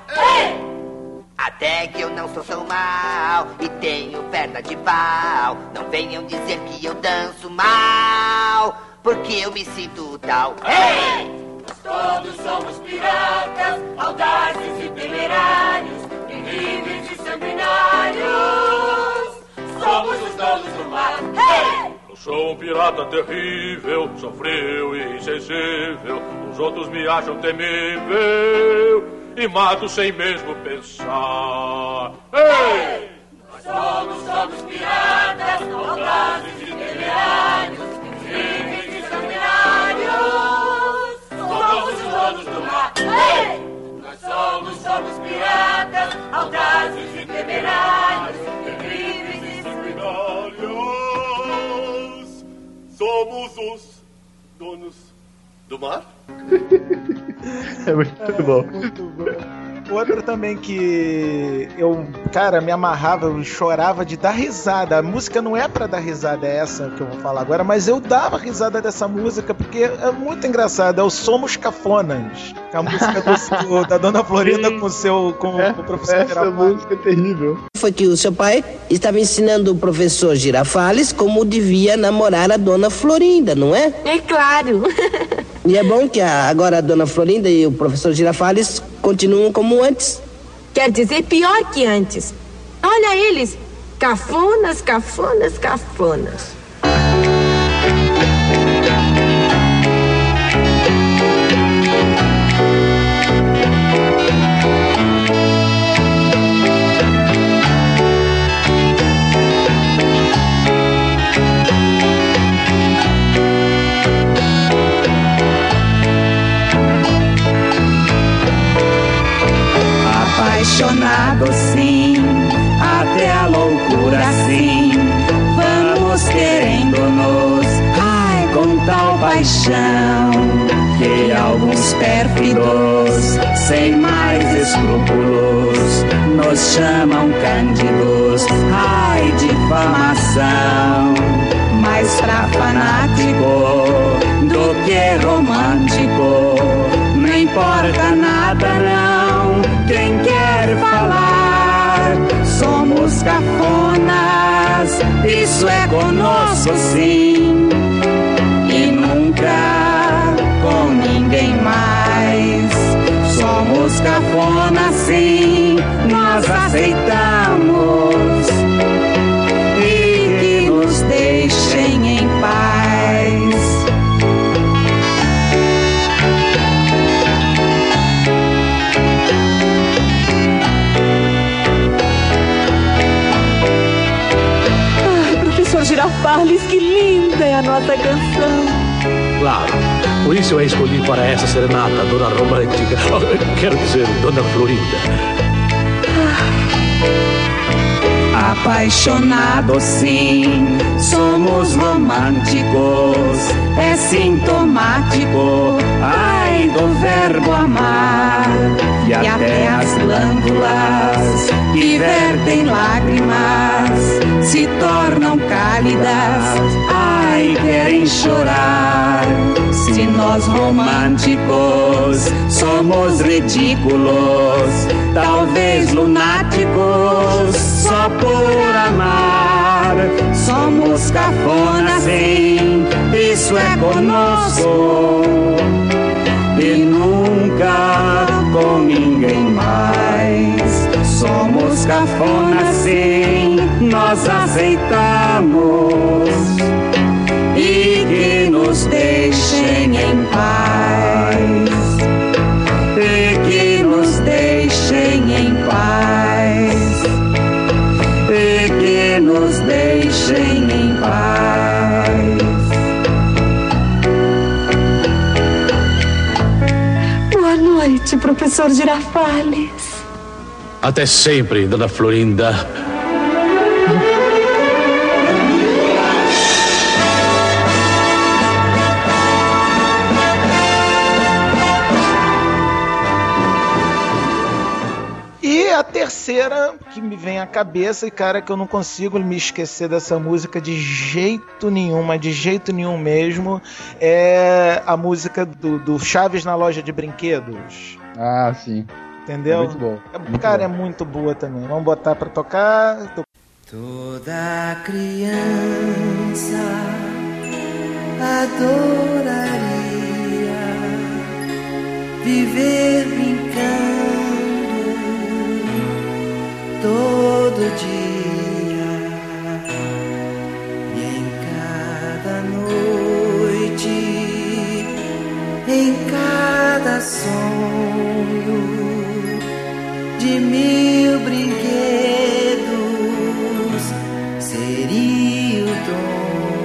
festival. Não venham dizer que eu danço mal, porque eu me sinto tal. Hey! Todos somos piratas, audazes e temerários, terríveis e sanguinários. Somos os donos do mar. Hey! Eu sou um pirata terrível, sofreu e insensível. Os outros me acham temível e mato sem mesmo pensar. Hey! Nós somos piratas, audazes e temerários, terríveis e sanguinários. Somos os donos do mar. Hey! Nós somos piratas, audazes e temerários, terríveis e sanguinários. Somos os donos do mar. É muito bom. Muito bom. Outra também que eu, cara, me amarrava, eu chorava de dar risada. A música não é pra dar risada, é essa que eu vou falar agora, mas eu dava risada dessa música porque é muito engraçada. É o Somos Cafonas, a música da Dona Florinda com o professor Girafales. Essa música é terrível. Foi que o seu pai estava ensinando o professor Girafales como devia namorar a Dona Florinda, não é? É claro. E é bom que agora a Dona Florinda e o professor Girafales continuam como antes. Quer dizer, pior que antes. Olha eles, cafonas, cafonas, cafonas. Apaixonado sim, até a loucura sim, vamos querendo-nos, ai, com tal paixão, que alguns pérfidos, sem mais escrúpulos, nos chamam cândidos, ai, difamação, mais pra fanático do que romântico, não importa nada não. Quem quer falar, somos cafonas, isso é conosco sim, e nunca com ninguém mais. Somos cafonas sim, nós aceitamos, e que nos deixem em paz. Girafales, que linda é a nossa canção. Claro, por isso eu a escolhi para essa serenata, Dona Romântica. Quero dizer, Dona Florinda. Apaixonado sim, somos românticos, é sintomático, ai, do verbo amar. E até as glândulas que vertem lágrimas se tornam cálidas, ai, querem chorar. Se nós românticos somos ridículos, talvez lunáticos, só por amar. Somos cafonas sim, isso é conosco, e nunca com ninguém mais. Somos cafonas sim, nós aceitamos, e que nos deixem em paz, e que nos deixem em paz, e que nos deixem em paz. Boa noite, professor Girafales. Até sempre, Dona Florinda. E a terceira que me vem à cabeça, e cara, que eu não consigo me esquecer dessa música de jeito nenhum, mas de jeito nenhum mesmo, é a música do Chaves na Loja de Brinquedos. Ah, sim. Entendeu? É muito bom. Cara, é muito boa também. Vamos botar pra tocar. Toda criança adoraria viver brincando todo dia, e em cada noite, em cada sonho, de 1000 brinquedos seria o dom.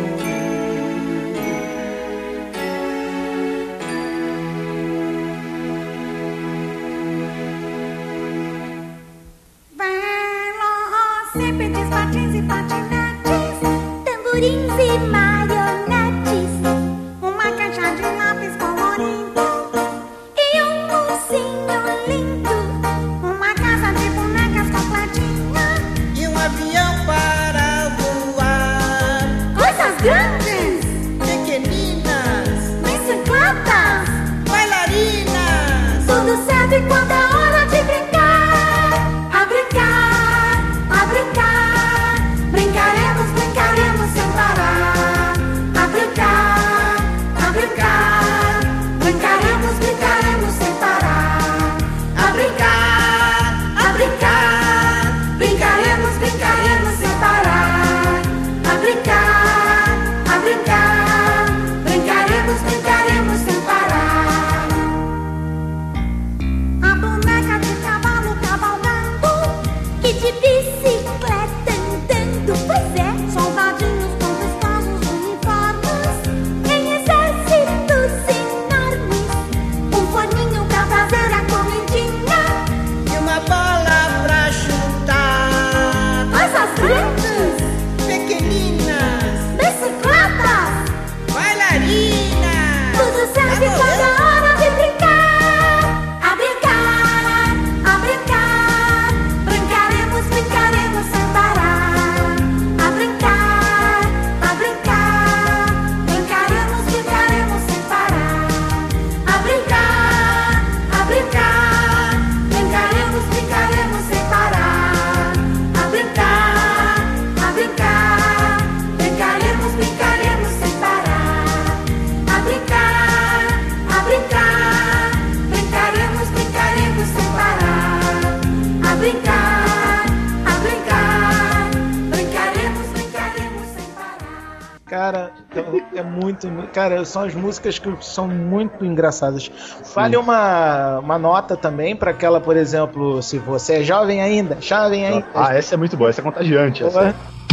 Velocípedes, patins e patinetes, tamborins e marionetes, uma caixa de lápis colorido e um ursinho lindo, uma casa de bonecas completinha e um avião para voar. Coisas grandes, pequeninas, bicicletas, bailarinas. Tudo serve quando é hora de brincar. A brincar, a brincar, brincaremos, brincaremos sem parar. A brincar, a brincar, brincaremos, brincaremos sem parar. A brincar, brincaremos, brincaremos sem parar. A brincar, brincaremos, brincaremos sem parar. A boneca de cavalo cavalgando e de bicicleta andando. Pois é, soldadinhos com vistosos uniformes em exércitos enormes. Um forninho pra fazer a comidinha e uma bola pra chutar. Coisas grandes, pequeninas, bicicletas, bailarinas. tudo serve quando é hora de brincar. A brincar, brincaremos, brincaremos sem parar. A brincar, brincaremos, brincaremos sem parar. A brincar, brincaremos, brincaremos sem parar. A brincar, brincaremos, brincaremos sem parar. A brincar, brincaremos, brincaremos sem parar. A brincar, brincaremos, brincaremos sem parar. Cara, é muito. Cara, são as músicas que são muito engraçadas. Vale uma nota também pra aquela, por exemplo, se você é jovem ainda. Ah, essa é muito boa, essa é contagiante. Essa.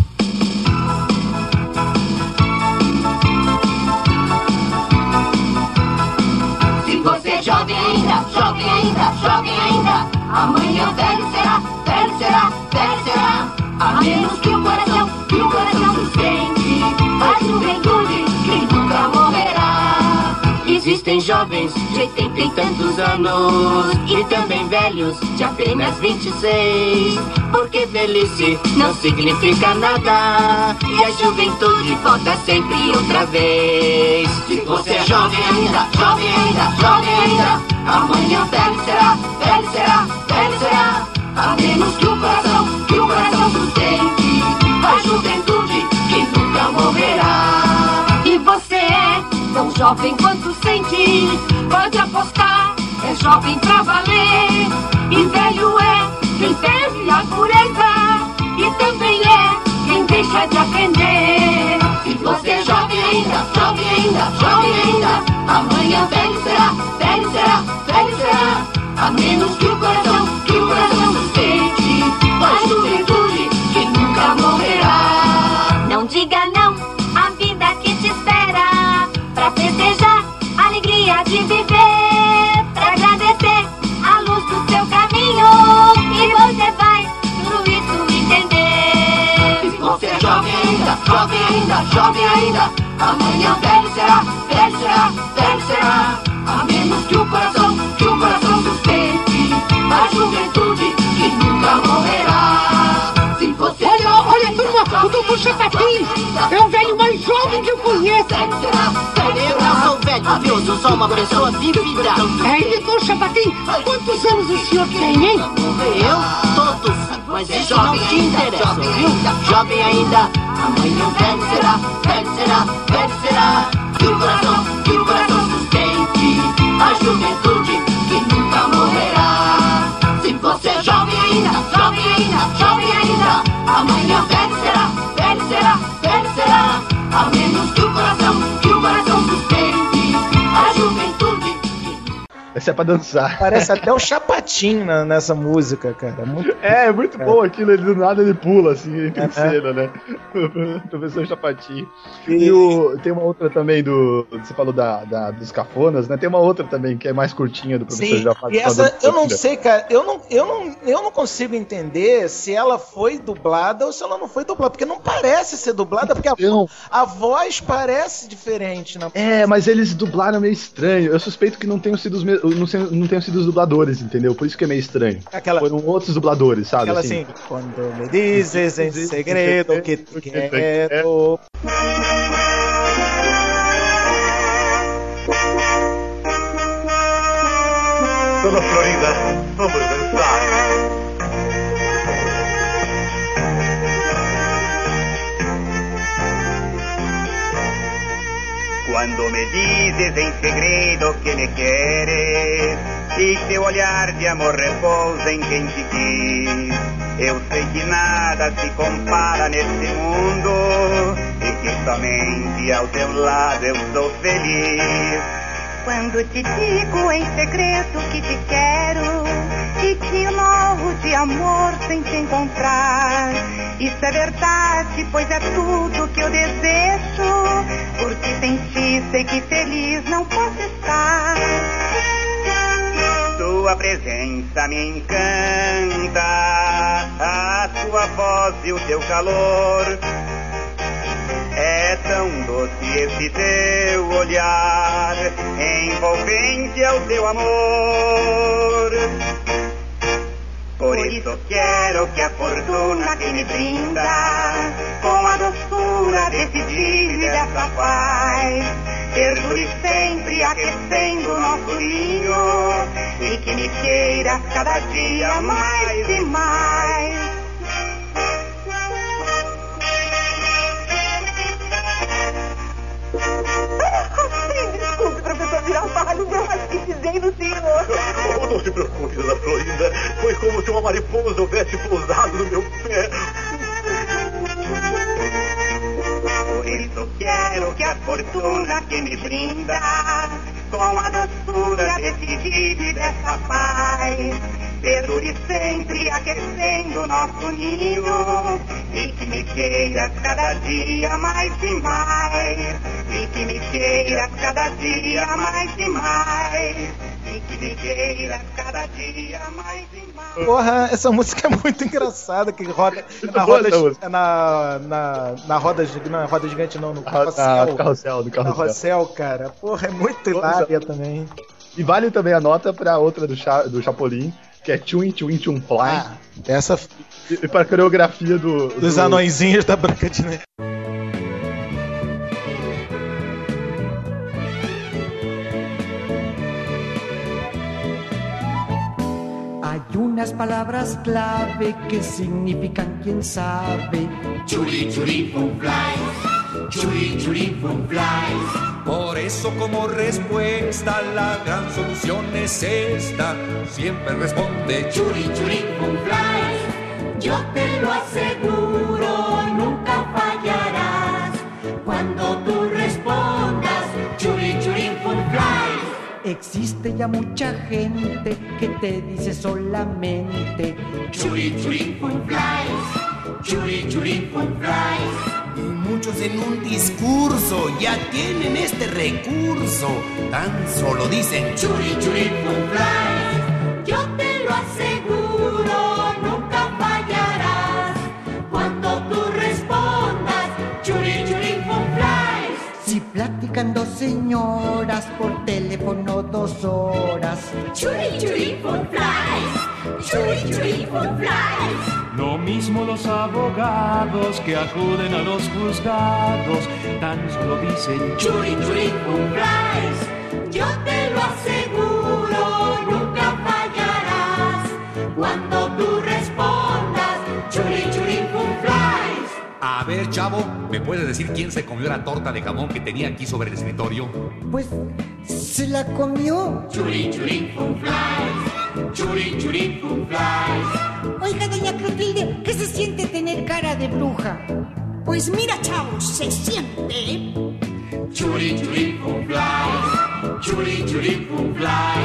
Se você é jovem ainda, jovem ainda, jovem ainda, amanhã velho será, velho será, velho será. A menos que o coração sustente a juventude que nunca morrerá. Existem jovens de 80 e tantos anos e também velhos de apenas 26. Porque velhice não significa nada e a juventude volta sempre outra vez. Se você é jovem ainda, jovem ainda, jovem ainda, amanhã velho será, velho será, velho será. A menos que o coração sustente a juventude que nunca morrerá. E você é tão jovem quanto sente, pode apostar, é jovem pra valer. E velho é quem perde a pureza e também é quem deixa de aprender. Se você é jovem ainda, jovem ainda, jovem ainda, amanhã velho será, velho será, velho será. A menos que o coração sustente a juventude que nunca morrerá. Não diga não à vida que te espera, pra festejar a alegria de viver, pra agradecer a luz do seu caminho, e você vai tudo isso entender. Se você é jovem ainda, jovem ainda, jovem ainda, amanhã velho será, velho será, velho será. A menos que o coração sustente a juventude que nunca morrerá. Se você olha turma, o Dr. Chapati é o velho mais jovem que eu conheço. Velho será, velho será. remédio, viu? Sou só uma pessoa vivida. Doutor Chapatin, quantos anos o senhor tem, hein? Eu? Todos. Mas isso não te interessa, viu? Jovem ainda. Amanhã velho será, velho será, velho será. Que o coração sustente a juventude que nunca morrerá. Se você é jovem ainda, jovem ainda, jovem ainda. Amanhã velho será, velho será, velho será. A menos que o coração sustente a juventude. Essa é pra dançar. Parece até o Chapatin nessa música, cara. É muito bom aquilo, ele do nada ele pula assim, entre cena, né? O professor Chapatin. E tem uma outra também você falou dos cafonas, né? Tem uma outra também que é mais curtinha do professor Chapatin. E essa, eu não sei, cara, eu não consigo entender se ela foi dublada ou se ela não foi dublada, porque não parece ser dublada, porque a voz parece diferente. Mas eles dublaram meio estranho. Eu suspeito que não tenham sido os dubladores, entendeu? Por isso que é meio estranho. Foram outros dubladores, sabe? Aquela assim, quando me dizes em segredo que te quero. Dona Florinda, vamos dançar. Quando me dizes em segredo que me queres e teu olhar de amor repousa em quem te quis, eu sei que nada se compara neste mundo e que somente ao teu lado eu sou feliz. Quando te digo em segredo que te quero e que eu morro de amor sem te encontrar, isso é verdade, pois é tudo que eu desejo, porque sem ti sei que feliz não posso estar. Tua presença me encanta, a tua voz e o teu calor. É tão doce esse teu olhar, envolvente ao teu amor. Por isso quero que a fortuna que me brinda, com a doçura desse dia e dessa paz, perdure sempre aquecendo nosso ninho e que me queira cada dia mais e mais. Desculpe, professor Girafales, eu acho que pisei no senhor. Não se preocupe, dona Florinda. Foi como se uma mariposa houvesse pousado no meu pé. Por isso quero que a fortuna que me brinda, com a doçura desse dia e dessa paz, perdure sempre aquecendo nosso ninho e que me queira cada dia mais e mais, e que me queira cada dia mais e mais, e que me queira cada dia mais e mais. Porra, essa música é muito engraçada, que roda na roda gigante não, no carrossel. Carrossel, cara. Porra, é muito hilária também. E vale também a nota pra outra do Chapolin, que é Tchum Tchum Tchum Fly. Essa... E pra coreografia dos anõezinhos da Branca de Neve. Hay unas palabras clave que significan quién sabe. Churi churi fun flies, churi churi fun flies. Por eso como respuesta la gran solución es esta. Siempre responde churi churi fun flies. Yo te lo aseguro, nunca fallarás. Cuando tú respondas churi churi fun flies. Existe ya mucha gente que te dice solamente churi churi fun flies, churi churi fun flies. Y muchos en un discurso ya tienen este recurso, tan solo dicen churi churi fun flies. Yo te lo aseguro, nunca fallarás. Cuando tú respondas churi churi fun flies. y platicando señoras por teléfono 2 horas. Churi, churi, fun flies. Churi, churi, fun flies. Lo mismo los abogados que acuden a los juzgados, tan solo dicen churi, churi, fun flies. Yo te lo aseguro, nunca fallarás cuando tú respondas churi, churi, fun flies. A ver, chavo, ¿me puedes decir quién se comió la torta de jamón que tenía aquí sobre el escritorio? Pues se la comió. Churi, churi, fun flies. Churi, churi, fun flies. Oiga, doña Clotilde, ¿qué se siente tener cara de bruja? Pues mira, chavos, se siente. Churi, churi, fun flies. Churi, churi, fun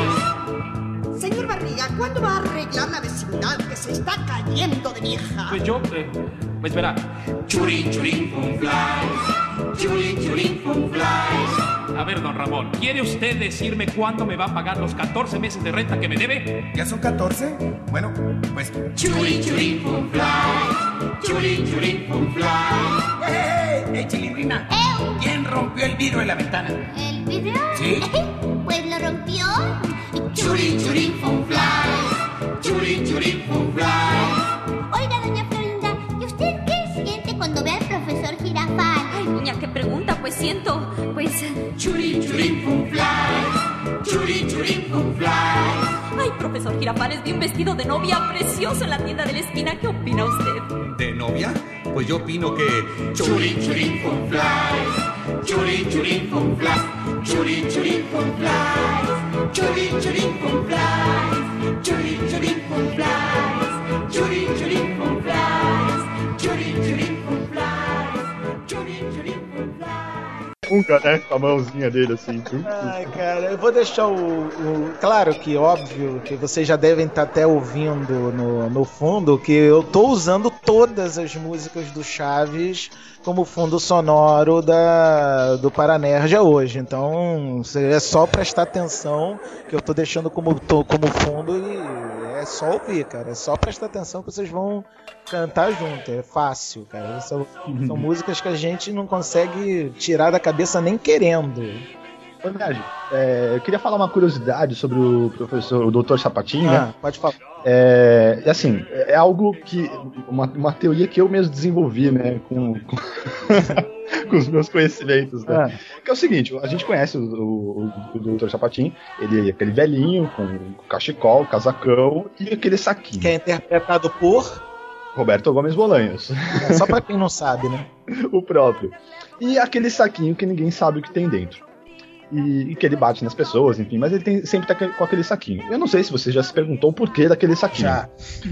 flies. Señor Barriga, ¿cuándo va a arreglar la vecindad que se está cayendo de vieja? Pues yo, pues verá. Churi, churi, fun flies. Churi, churi, fun flies. A ver, don Ramón, ¿quiere usted decirme cuándo me va a pagar los 14 meses de renta que me debe? ¿Ya son 14? Bueno, pues... Churi, churi, fun flies. Churi, churi, fun flies. ¡Hey, Chilindrina! ¿Quién rompió el vidrio en la ventana? ¿El vidrio? ¿Sí? Pues lo rompió. Churi, churi, fun flies. Churi, churi, fun flies. Oiga, doña Florinda, ¿y usted qué siente cuando ve al profesor Girafal? Ay, niña, qué pregunta, pues siento, pues... Churi, churi, fun flies. Churi, churi, fun flies. Ay, profesor Girafales, vi un vestido de novia precioso en la tienda de la esquina. ¿Qué opina usted? ¿De novia? Pues yo opino que... Churi, churi, fun flies. Churi, churi, fun flies. Churi, churi, fun flies. Churi, churi, fun flies. Churi, churi, fun flies. Churi, churi, fun flies. Churi, churi, fun flies. Churi, churi, fun flies. Né? Com a mãozinha dele assim. Ai, cara, eu vou deixar Claro que, óbvio, que vocês já devem estar até ouvindo no fundo que eu tô usando todas as músicas do Chaves como fundo sonoro do Paranerja hoje. Então, é só prestar atenção que eu tô deixando como fundo e é só ouvir, cara. É só prestar atenção que vocês vão cantar junto. É fácil, cara. São músicas que a gente não consegue tirar da cabeça nem querendo. Verdade. Eu queria falar uma curiosidade sobre o professor, o Dr. Sapatinho, né? Pode falar. Assim, é algo que... Uma teoria que eu mesmo desenvolvi, né? Com os meus conhecimentos, né? Que é o seguinte, a gente conhece o Dr. Sapatinho, ele é aquele velhinho com cachecol, casacão e aquele saquinho. Que é interpretado por... Roberto Gomes Bolanhos. Só pra quem não sabe, né? O próprio. E aquele saquinho que ninguém sabe o que tem dentro. E que ele bate nas pessoas, enfim, mas ele sempre tá com aquele saquinho. Eu não sei se você já se perguntou o porquê daquele saquinho. Já.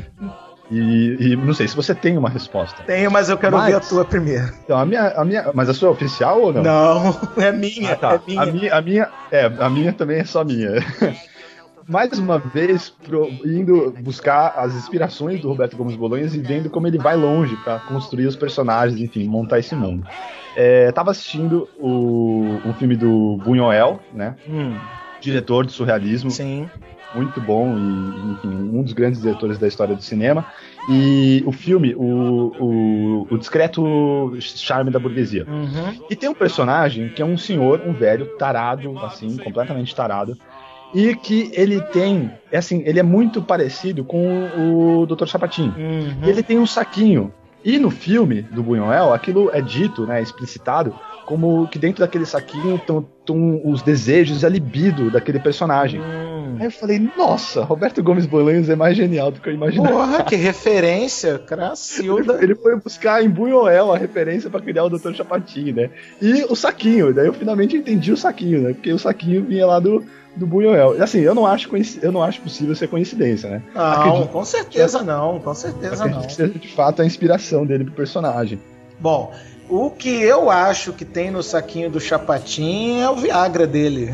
E não sei se você tem uma resposta. Tenho, mas eu quero ouvir a tua primeiro. Então, mas a sua é oficial ou não? Não, é minha. Tá. É minha. A minha também é só minha. Mais uma vez, indo buscar as inspirações do Roberto Gomes Bolanhos e vendo como ele vai longe para construir os personagens, enfim, montar esse mundo. Tava assistindo um filme do Buñuel, né? Diretor de surrealismo. Sim. Muito bom e, enfim, um dos grandes diretores da história do cinema. E o filme, o discreto charme da burguesia. E tem um personagem que é um senhor, um velho, tarado, assim, completamente tarado. E que ele tem, assim, ele é muito parecido com o Dr. Sapatinho. Ele tem um saquinho. E no filme do Buñuel, aquilo é dito, né, explicitado, como que dentro daquele saquinho estão os desejos e a libido daquele personagem. Aí eu falei, nossa, Roberto Gomes Bolanhos é mais genial do que eu imaginava. Porra, que referência, Cracilda. Ele foi buscar em Buñuel a referência pra criar o Dr. Sapatinho, né? E o saquinho, daí eu finalmente entendi o saquinho, né? Porque o saquinho vinha lá do Buñuel. Assim, eu não acho possível ser coincidência, né? Não, com certeza não, com certeza não. Que seja de fato a inspiração dele pro personagem. Bom, o que eu acho que tem no saquinho do Chapatin é o Viagra dele.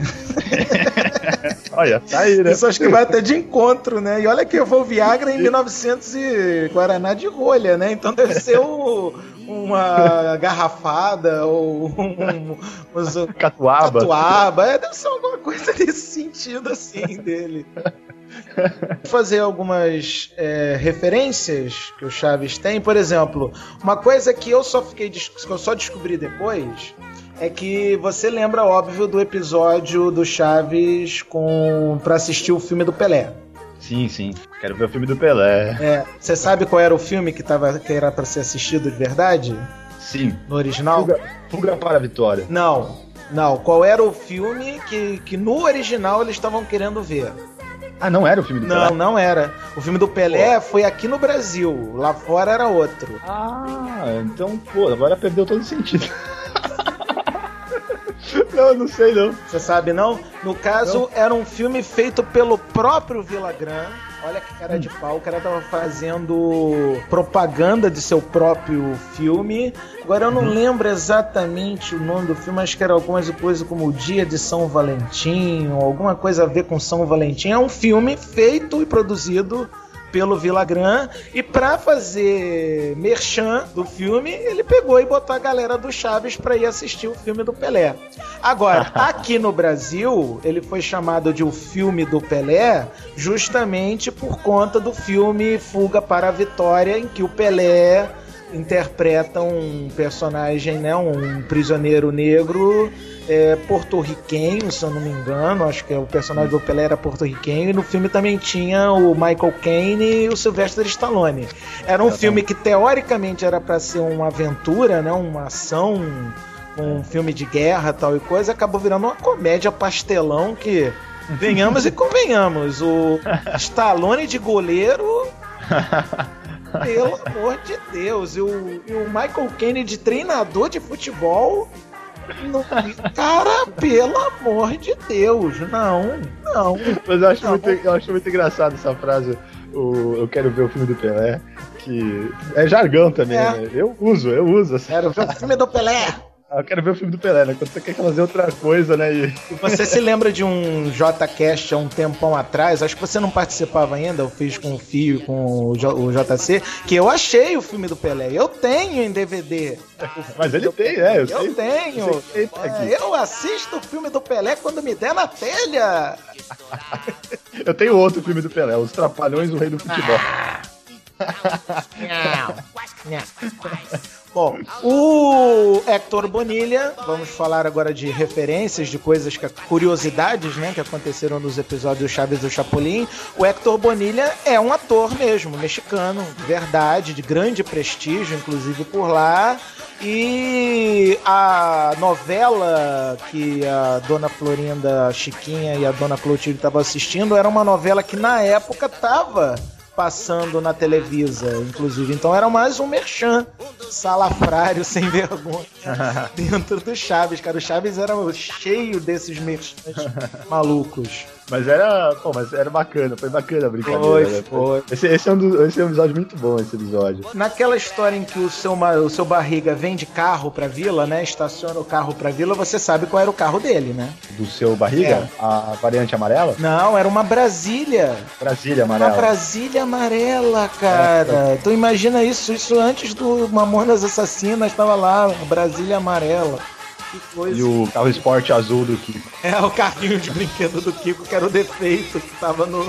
Olha, tá aí, né? Isso acho que vai até de encontro, né? E olha que eu vou o Viagra em 1900 e Guaraná de rolha, né? Então deve ser uma garrafada ou catuaba. Deve ser alguma coisa desse sentido assim dele. Vou fazer algumas referências que o Chaves tem. Por exemplo, uma coisa que eu só descobri depois é que você lembra, óbvio, do episódio do Chaves pra assistir o filme do Pelé. Sim. Quero ver o filme do Pelé. Você sabe qual era o filme que era pra ser assistido de verdade? Sim. No original? Fuga para a Vitória. Não. Qual era o filme que no original eles estavam querendo ver? Ah, não era o filme do Pelé? Não era. O filme do Pelé foi aqui no Brasil. Lá fora era outro. Ah, então, agora perdeu todo o sentido. Não sei não. Você sabe não? No caso, era um filme feito pelo próprio Villagrán. Olha que cara de pau, o cara tava fazendo propaganda de seu próprio filme. Agora eu não lembro exatamente o nome do filme, acho que era alguma coisa como O Dia de São Valentim, ou alguma coisa a ver com São Valentim. É um filme feito e produzido pelo Villagrán, e pra fazer merchan do filme, ele pegou e botou a galera do Chaves pra ir assistir o filme do Pelé. Agora, aqui no Brasil, ele foi chamado de O Filme do Pelé justamente por conta do filme Fuga para a Vitória, em que o Pelé interpreta um personagem, né, um prisioneiro negro porto-riquenho, se eu não me engano. Acho que o personagem do Pelé era porto-riquenho, e no filme também tinha o Michael Caine e o Sylvester Stallone. Era um filme que teoricamente era para ser uma aventura, né, uma ação, um filme de guerra, tal e coisa, acabou virando uma comédia pastelão que, venhamos e convenhamos, o Stallone de goleiro, pelo amor de Deus, e o Michael Caine de treinador de futebol. Cara, pelo amor de Deus, não. Mas eu acho muito engraçado essa frase. Eu quero ver o filme do Pelé, que é jargão também, né? Eu uso. Quero ver o filme do Pelé. Eu quero ver o filme do Pelé, né? Quando você quer fazer outra coisa, né? Você se lembra de um JCast há um tempão atrás? Acho que você não participava ainda, eu fiz com o Fio e com o JC, que eu achei o filme do Pelé. Eu tenho em DVD. Mas ele tem, eu sei. Eu tenho. Eu assisto o filme do Pelé quando me der na telha. Eu tenho outro filme do Pelé, Os Trapalhões do Rei do Futebol. Bom, o Hector Bonilha, vamos falar agora de referências, de coisas, curiosidades, né, que aconteceram nos episódios Chaves do Chapolin. O Hector Bonilha é um ator mesmo, mexicano, de verdade, de grande prestígio, inclusive por lá. E a novela que a Dona Florinda Chiquinha e a Dona Clotilde estavam assistindo era uma novela que na época estava passando na Televisa, inclusive. Então era mais um merchan salafrário sem vergonha dentro do Chaves, cara. O Chaves era cheio desses merchans malucos. Mas era bacana, foi bacana a brincadeira. Foi. Esse é um episódio muito bom, esse episódio. Naquela história em que o seu Barriga vem de carro pra vila, né? Estaciona o carro pra vila, você sabe qual era o carro dele, né? Do seu Barriga? A variante amarela? Não, era uma Brasília. Brasília amarela. Uma Brasília amarela, cara. Então imagina isso antes do Mamonas Assassinas, tava lá, Brasília amarela. Que coisa. E o carro esporte azul do Kiko. O carrinho de brinquedo do Kiko, que era o defeito que tava no...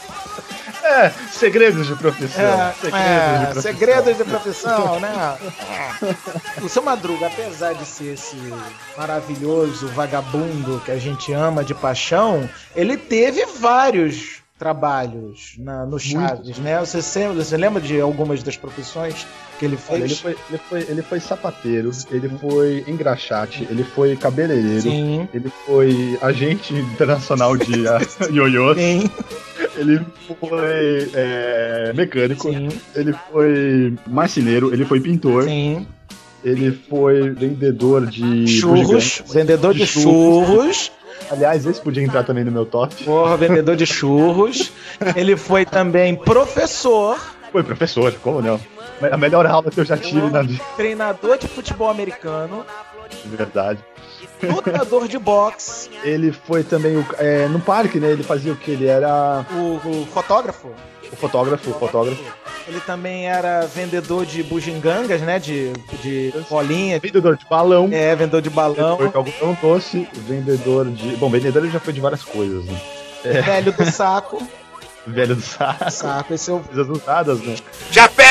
segredos de profissão. Segredos de profissão, né? O Seu Madruga, apesar de ser esse maravilhoso vagabundo que a gente ama de paixão, ele teve vários trabalhos no Chaves, né? Você lembra de algumas das profissões que ele fez? Ele foi sapateiro, ele foi engraxate, ele foi cabeleireiro, sim, ele foi agente internacional de ioiôs, sim, ele foi mecânico, sim, ele foi marceneiro, ele foi pintor, sim, ele foi vendedor de churros, vendedor de churros. Aliás, esse podia entrar também no meu top. Porra, vendedor de churros. Ele foi também professor. Foi professor, como não? A melhor aula que eu já tive na vida. Treinador de futebol americano. Verdade. Lutador de boxe. Ele foi também no parque, né? Ele fazia o que? Ele era... O fotógrafo. O fotógrafo. Ele também era vendedor de bugigangas, né? De bolinha. Vendedor de balão. Vendedor de balão. Vendedor de algodão doce. Vendedor de... Bom, vendedor ele já foi de várias coisas, né? Velho do saco. Velho do saco. Esse é o... Coisas usadas, né?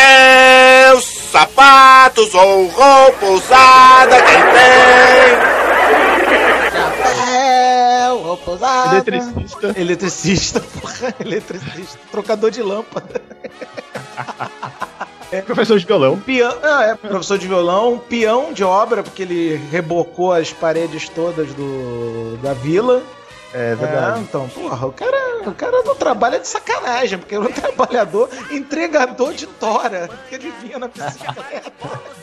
Chapéus, sapatos ou roupa usada, quem tem? Eletricista, porra. Eletricista. Trocador de lâmpada. Professor de violão. Professor de violão, peão de obra, porque ele rebocou as paredes todas da vila. É verdade. Então, porra, o cara não trabalha de sacanagem, porque era um trabalhador entregador de tora, que ele vinha na bicicleta.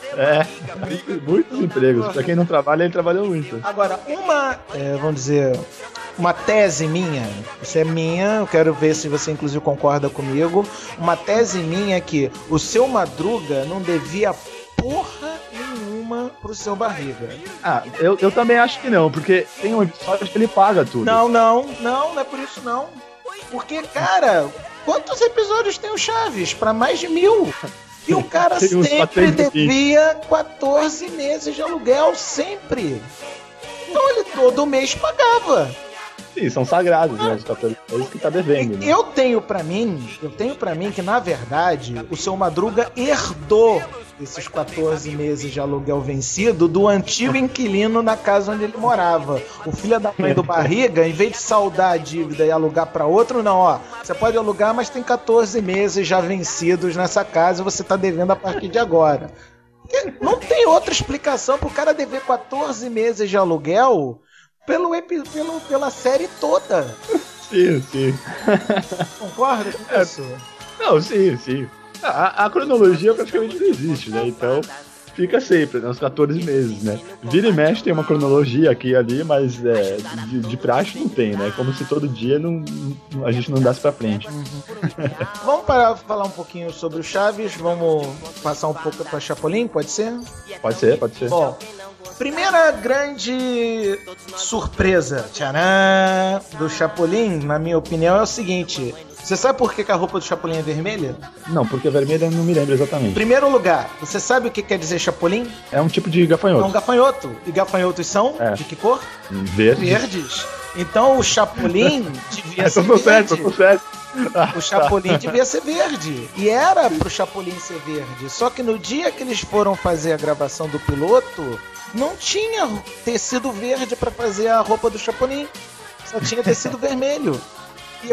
Muitos empregos. Pra quem não trabalha, ele trabalhou muito. Agora, vamos dizer, uma tese minha, isso é minha, eu quero ver se você inclusive concorda comigo, uma tese minha é que o Seu Madruga não devia porra nenhuma pro Seu Barriga. Eu também acho que não, porque tem um episódio que ele paga tudo. Não é por isso não. Porque, cara, quantos episódios tem o Chaves? Pra mais de 1000. E o cara sempre devia 14 meses de aluguel, sempre. Então ele todo mês pagava. Sim, são sagrados, né? Os 14 meses que tá devendo. Né? Eu tenho pra mim que, na verdade, o Seu Madruga herdou esses 14 meses de aluguel vencido do antigo inquilino na casa onde ele morava. O filho da mãe do Barriga, em vez de saldar a dívida e alugar pra outro, não, ó. Você pode alugar, mas tem 14 meses já vencidos nessa casa e você tá devendo a partir de agora. Não tem outra explicação pro cara dever 14 meses de aluguel pela série toda. Sim. Concorda com isso? Não, sim. A cronologia praticamente não existe, né? Então fica sempre, né? Uns 14 meses, né? Vira e mexe tem uma cronologia aqui e ali, mas de praxe não tem, né? Como se todo dia a gente não andasse pra frente. Vamos parar de falar um pouquinho sobre o Chaves, vamos passar um pouco pra Chapolin, pode ser? Pode ser. Bom, primeira grande surpresa, tcharam, do Chapolin, na minha opinião, é o seguinte. Você sabe por que a roupa do Chapolin é vermelha? Não, porque vermelha eu não me lembro exatamente. Primeiro lugar, você sabe o que quer dizer Chapolin? É um tipo de gafanhoto. É um gafanhoto. E gafanhotos são? De que cor? Verdes. Então o Chapolin devia ser verde. Tô certo. O Chapolin devia ser verde. E era pro Chapolin ser verde. Só que no dia que eles foram fazer a gravação do piloto, não tinha tecido verde pra fazer a roupa do Chapolin. Só tinha tecido vermelho. E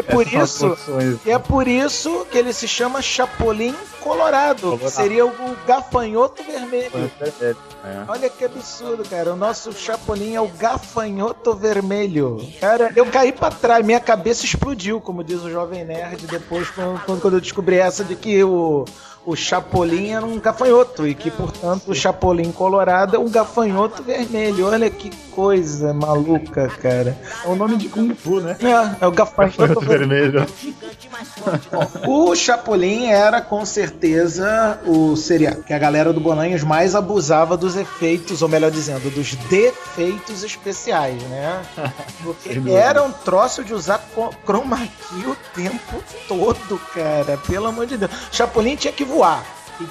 é por isso que ele se chama Chapolin Colorado, que seria o gafanhoto vermelho. Olha que absurdo, cara. O nosso Chapolin é o gafanhoto vermelho. Cara, eu caí pra trás, minha cabeça explodiu, como diz o Jovem Nerd, depois quando eu descobri essa de que o Chapolin era um gafanhoto e que, portanto, o Chapolin Colorado é um gafanhoto vermelho. Olha que coisa maluca, cara. É o nome de Kung Fu, né? É o gafanhoto vermelho. O Chapolin era, com certeza, o seriado que a galera do Bolanhos mais abusava dos efeitos, ou melhor dizendo, dos defeitos especiais, né? Porque era um troço de usar chroma key o tempo todo, cara. Pelo amor de Deus. Chapolin tinha que voar.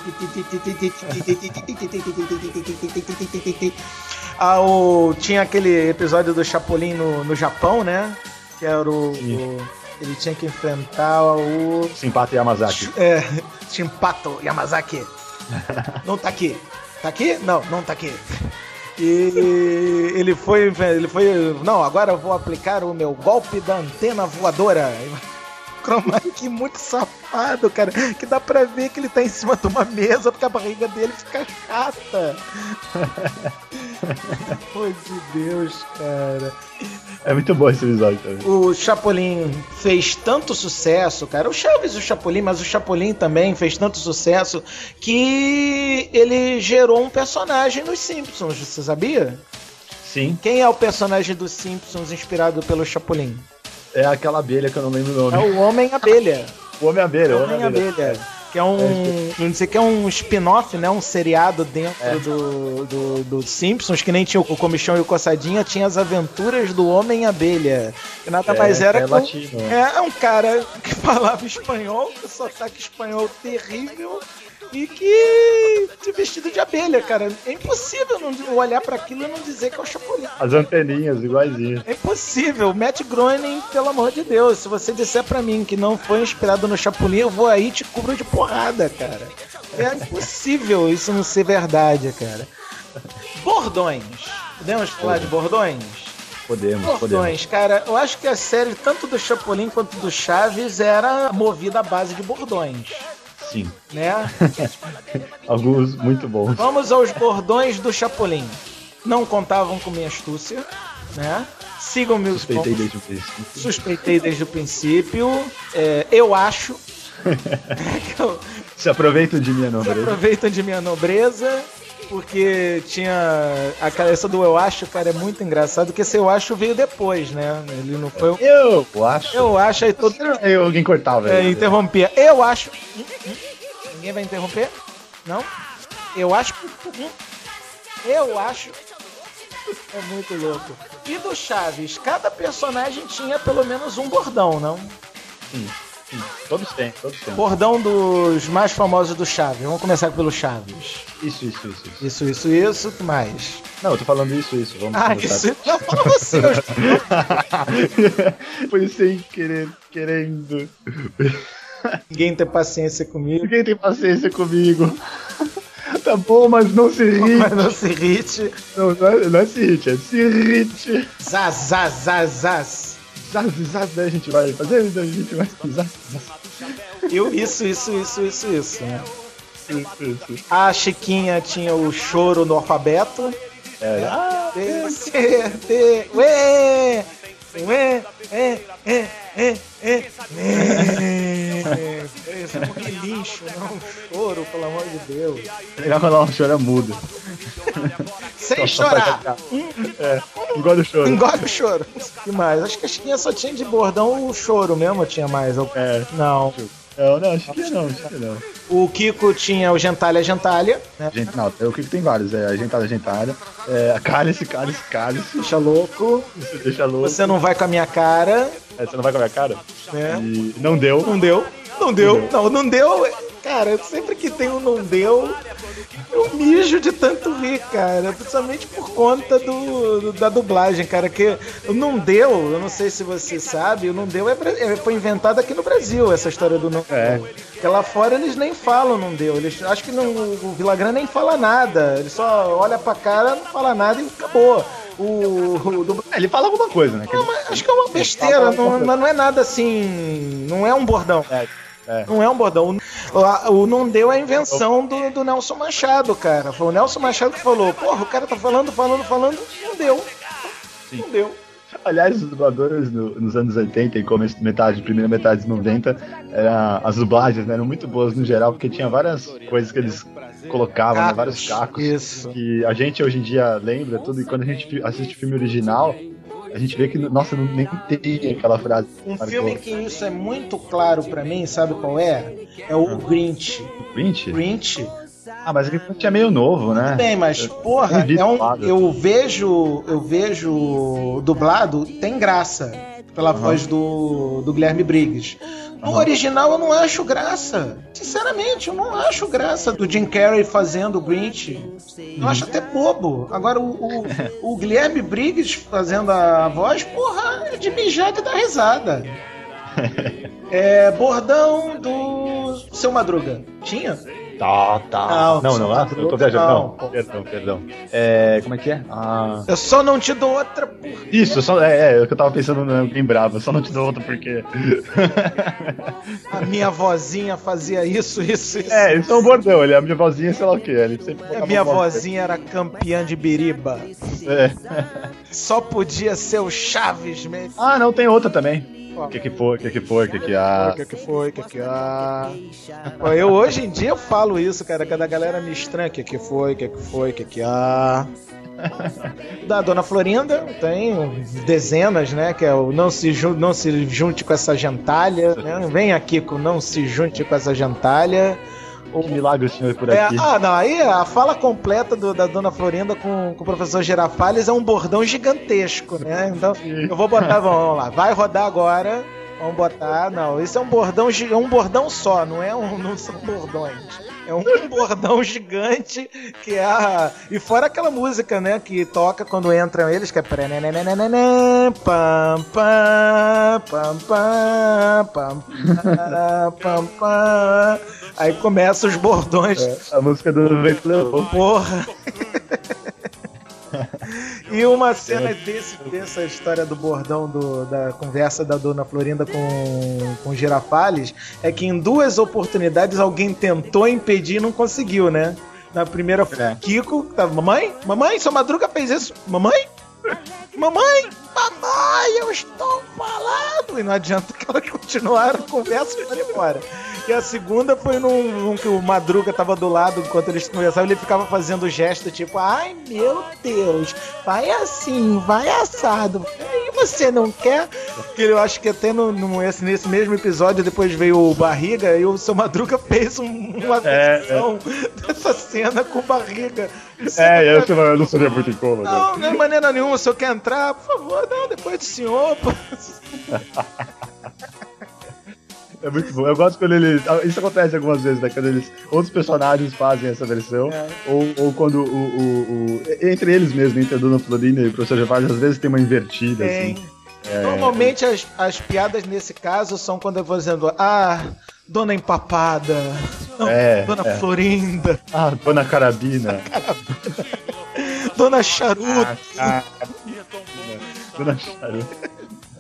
Tinha aquele episódio do Chapolin no Japão, né? Que era ele tinha que enfrentar o Shimpato Yamazaki. Shimpato Yamazaki. Não tá aqui. Tá aqui? Não tá aqui. E ele foi. Não, agora eu vou aplicar o meu golpe da antena voadora. Chroma key muito safado, cara. Que dá pra ver que ele tá em cima de uma mesa porque a barriga dele fica chata. Pelo de Deus, cara. É muito bom esse episódio também. O Chapolin fez tanto sucesso, cara. O Chaves e o Chapolin, mas o Chapolin também fez tanto sucesso que ele gerou um personagem nos Simpsons, você sabia? Sim. Quem é o personagem dos Simpsons inspirado pelo Chapolin? É aquela abelha que eu não lembro o nome. É o Homem-Abelha. O Homem-Abelha. O Homem-Abelha. Que é vamos dizer que é um spin-off, né? Um seriado dentro do Simpsons, que nem tinha o Comichão e o Coçadinha, tinha as aventuras do Homem-Abelha. Que nada mais era que latino. É um cara que falava espanhol, com sotaque espanhol terrível, e que de vestido de abelha, cara. É impossível não olhar pra aquilo e não dizer que é o Chapolin. As anteninhas, iguaizinhas. É impossível. Matt Groening, pelo amor de Deus, se você disser pra mim que não foi inspirado no Chapolin, eu vou aí e te cubro de porrada, cara. É impossível isso não ser verdade, cara. Bordões. Podemos falar de bordões? Podemos. Bordões, cara, eu acho que a série, tanto do Chapolin quanto do Chaves, era movida à base de bordões. Sim. Né? Alguns muito bons. Vamos aos bordões do Chapolin. Não contavam com minha astúcia, né? Sigam meus Suspeitei desde o princípio. Suspeitei desde o princípio. Eu acho. Se aproveitam de minha nobreza. Se aproveitam de minha nobreza. Porque tinha a cabeça do eu acho, cara, é muito engraçado, porque esse eu acho veio depois, né? Ele não foi. Eu acho, aí todo. Alguém cortava. Interrompia. Eu acho. Ninguém vai interromper? Não? Eu acho. Eu acho. É muito louco. E do Chaves, cada personagem tinha pelo menos um bordão, não? Sim. Todos têm. Bordão dos mais famosos do Chaves. Vamos começar pelo Chaves. Isso. O que mais? Não, eu tô falando isso. Vamos isso. Não, fala você. Foi sem querer, querendo. Ninguém tem paciência comigo. Tá bom, mas não se irrite. Não é se irrite, é se irrite. Zaz. Zaz, daí a gente vai fazer, daí a gente vai zaz. Isso, né? Isso. A Chiquinha tinha o choro no alfabeto. B, C, D, ué. Isso é um lixo, não um choro, pelo amor de Deus. Melhor quando ela chora mudo. Sem chorar. Engole o choro. O que mais? Acho que a Chiquinha só tinha de bordão o choro mesmo, tinha mais. Não. Não, acho que não. O Kiko tinha o Gentalha. Né? Não, o Kiko tem vários. A Gentalha. A Cálice. Deixa louco. Você não vai com a minha cara. Você não vai com a minha cara? E não deu. Não deu. Cara, sempre que tem um não deu, eu mijo de tanto rir, cara. Principalmente por conta da dublagem, cara. Que o não deu, eu não sei se você sabe, o não deu foi inventado aqui no Brasil, essa história do não deu. Porque lá fora eles nem falam não deu. Eles, acho que o Villagrán nem fala nada. Ele só olha pra cara, não fala nada e acabou. Ele fala alguma coisa, né? Acho que é uma besteira, não é nada assim. Não é um bordão. Não é um bordão. O não deu é a invenção do Nelson Machado, cara. Foi o Nelson Machado que falou: porra, o cara tá falando, não deu. Sim. Não deu. Aliás, os dubladores nos anos 80 e primeira metade dos 90, as dublagens, né, eram muito boas no geral, porque tinha várias coisas que eles colocavam, né, vários cacos. Isso. Que a gente hoje em dia lembra tudo, e quando a gente assiste o filme original, a gente vê que, nossa, nem tem aquela frase. Um filme que isso é muito claro pra mim, sabe qual é? É o Grinch. Grinch? Ah, mas ele é meio novo, né? Bem, mas, porra, eu vejo dublado, tem graça pela voz do Guilherme Briggs. No original eu não acho graça. Sinceramente, eu não acho graça do Jim Carrey fazendo o Grinch. Eu acho até bobo. Agora, o Guilherme Briggs fazendo a voz, porra, é de mijar de dar risada. Bordão do Seu Madruga. Tinha? Tá. Não, eu tô viajando. Não, perdão. Como é que é? Eu só não te dou outra por... Isso, é o que eu tava pensando no Alguém Bravo. Eu só não te dou outra porque... A minha vozinha fazia isso. Isso é um bordão. A minha vozinha, sei lá o que. A minha vozinha era campeã de biriba. Só podia ser o Chaves mesmo. Ah, não, tem outra também. O que foi? Eu hoje em dia eu falo isso, cara, cada galera me estranha. O que foi? Da Dona Florinda tem dezenas, né? Que é o não se junte com essa gentalha, né? Vem aqui com não se junte com essa gentalha. Que milagre o senhor por aqui. Aí a fala completa da Dona Florinda com o professor Girafales é um bordão gigantesco, né? Então, eu vou botar, vamos lá, vai rodar agora, vamos botar, não, isso é um bordão só, não são bordões. É um bordão gigante que é e fora aquela música, né, que toca quando entram eles, que é pam pam pam pam pam pam. Aí começa os bordões. A música do Vento Levou. Porra. E uma cena dessa história do bordão da conversa da Dona Florinda com o Girafales é que em 2 oportunidades alguém tentou impedir e não conseguiu, né? Na primeira foi o Kiko, que tava, mamãe, seu Madruga fez isso. Mamãe, eu estou falando. E não adianta que elas continuaram a conversa e foram embora. E a segunda foi num que o Madruga tava do lado enquanto eles conversavam, ele ficava fazendo gesto tipo, ai meu Deus, vai assim, vai assado. E você não quer? Porque eu acho que até nesse mesmo episódio depois veio o Barriga e o seu Madruga fez uma versão dessa cena com o Barriga. Eu não seria muito incômodo. Não é maneira nenhuma, o senhor quer entrar? Por favor, não, depois do senhor. É muito bom. Eu gosto quando eles. Isso acontece algumas vezes, né? Quando outros personagens fazem essa versão. Ou quando entre eles mesmo, entre a Dona Florinda e o Professor Girafales, às vezes tem uma invertida, assim. Normalmente as piadas nesse caso são quando eu vou dizendo, Dona Empapada, Dona Florinda. Dona Carabina. Dona Charuto. Dona Charuto.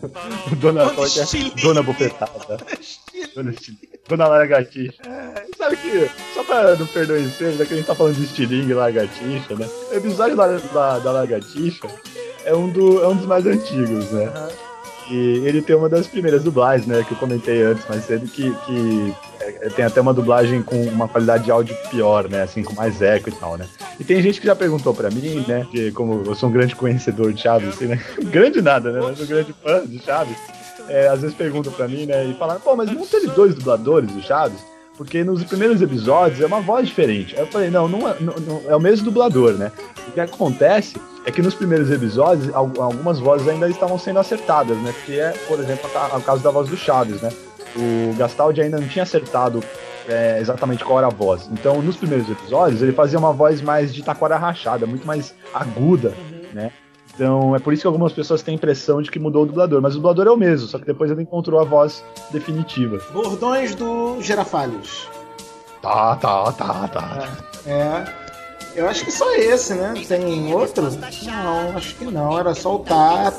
Dona Bofetada. Dona Largatixa. Sabe que, só pra não perder o ensejo, que a gente tá falando de estilingue e Largatixa, né? O episódio da Largatixa é um dos mais antigos, né? E ele tem uma das primeiras dublagens, né? Que eu comentei antes, mais cedo, que tem até uma dublagem com uma qualidade de áudio pior, né? Assim, com mais eco e tal, né? E tem gente que já perguntou pra mim, né? Que como eu sou um grande conhecedor de Chaves, assim, né? Grande nada, né? Eu sou um grande fã de Chaves. Às vezes perguntam pra mim, né? E falam, mas não teve 2 dubladores do Chaves? Porque nos primeiros episódios é uma voz diferente. Aí eu falei, não é o mesmo dublador, né? O que acontece é que nos primeiros episódios algumas vozes ainda estavam sendo acertadas, né? Que é, por exemplo, o caso da voz do Chaves, né? O Gastaldi ainda não tinha acertado exatamente qual era a voz. Então, nos primeiros episódios, ele fazia uma voz mais de taquara rachada, muito mais aguda, né? Então, é por isso que algumas pessoas têm a impressão de que mudou o dublador. Mas o dublador é o mesmo, só que depois ele encontrou a voz definitiva. Bordões do Girafales. Tá. Eu acho que só esse, né? Tem outro? Não, acho que não. Era só o tá.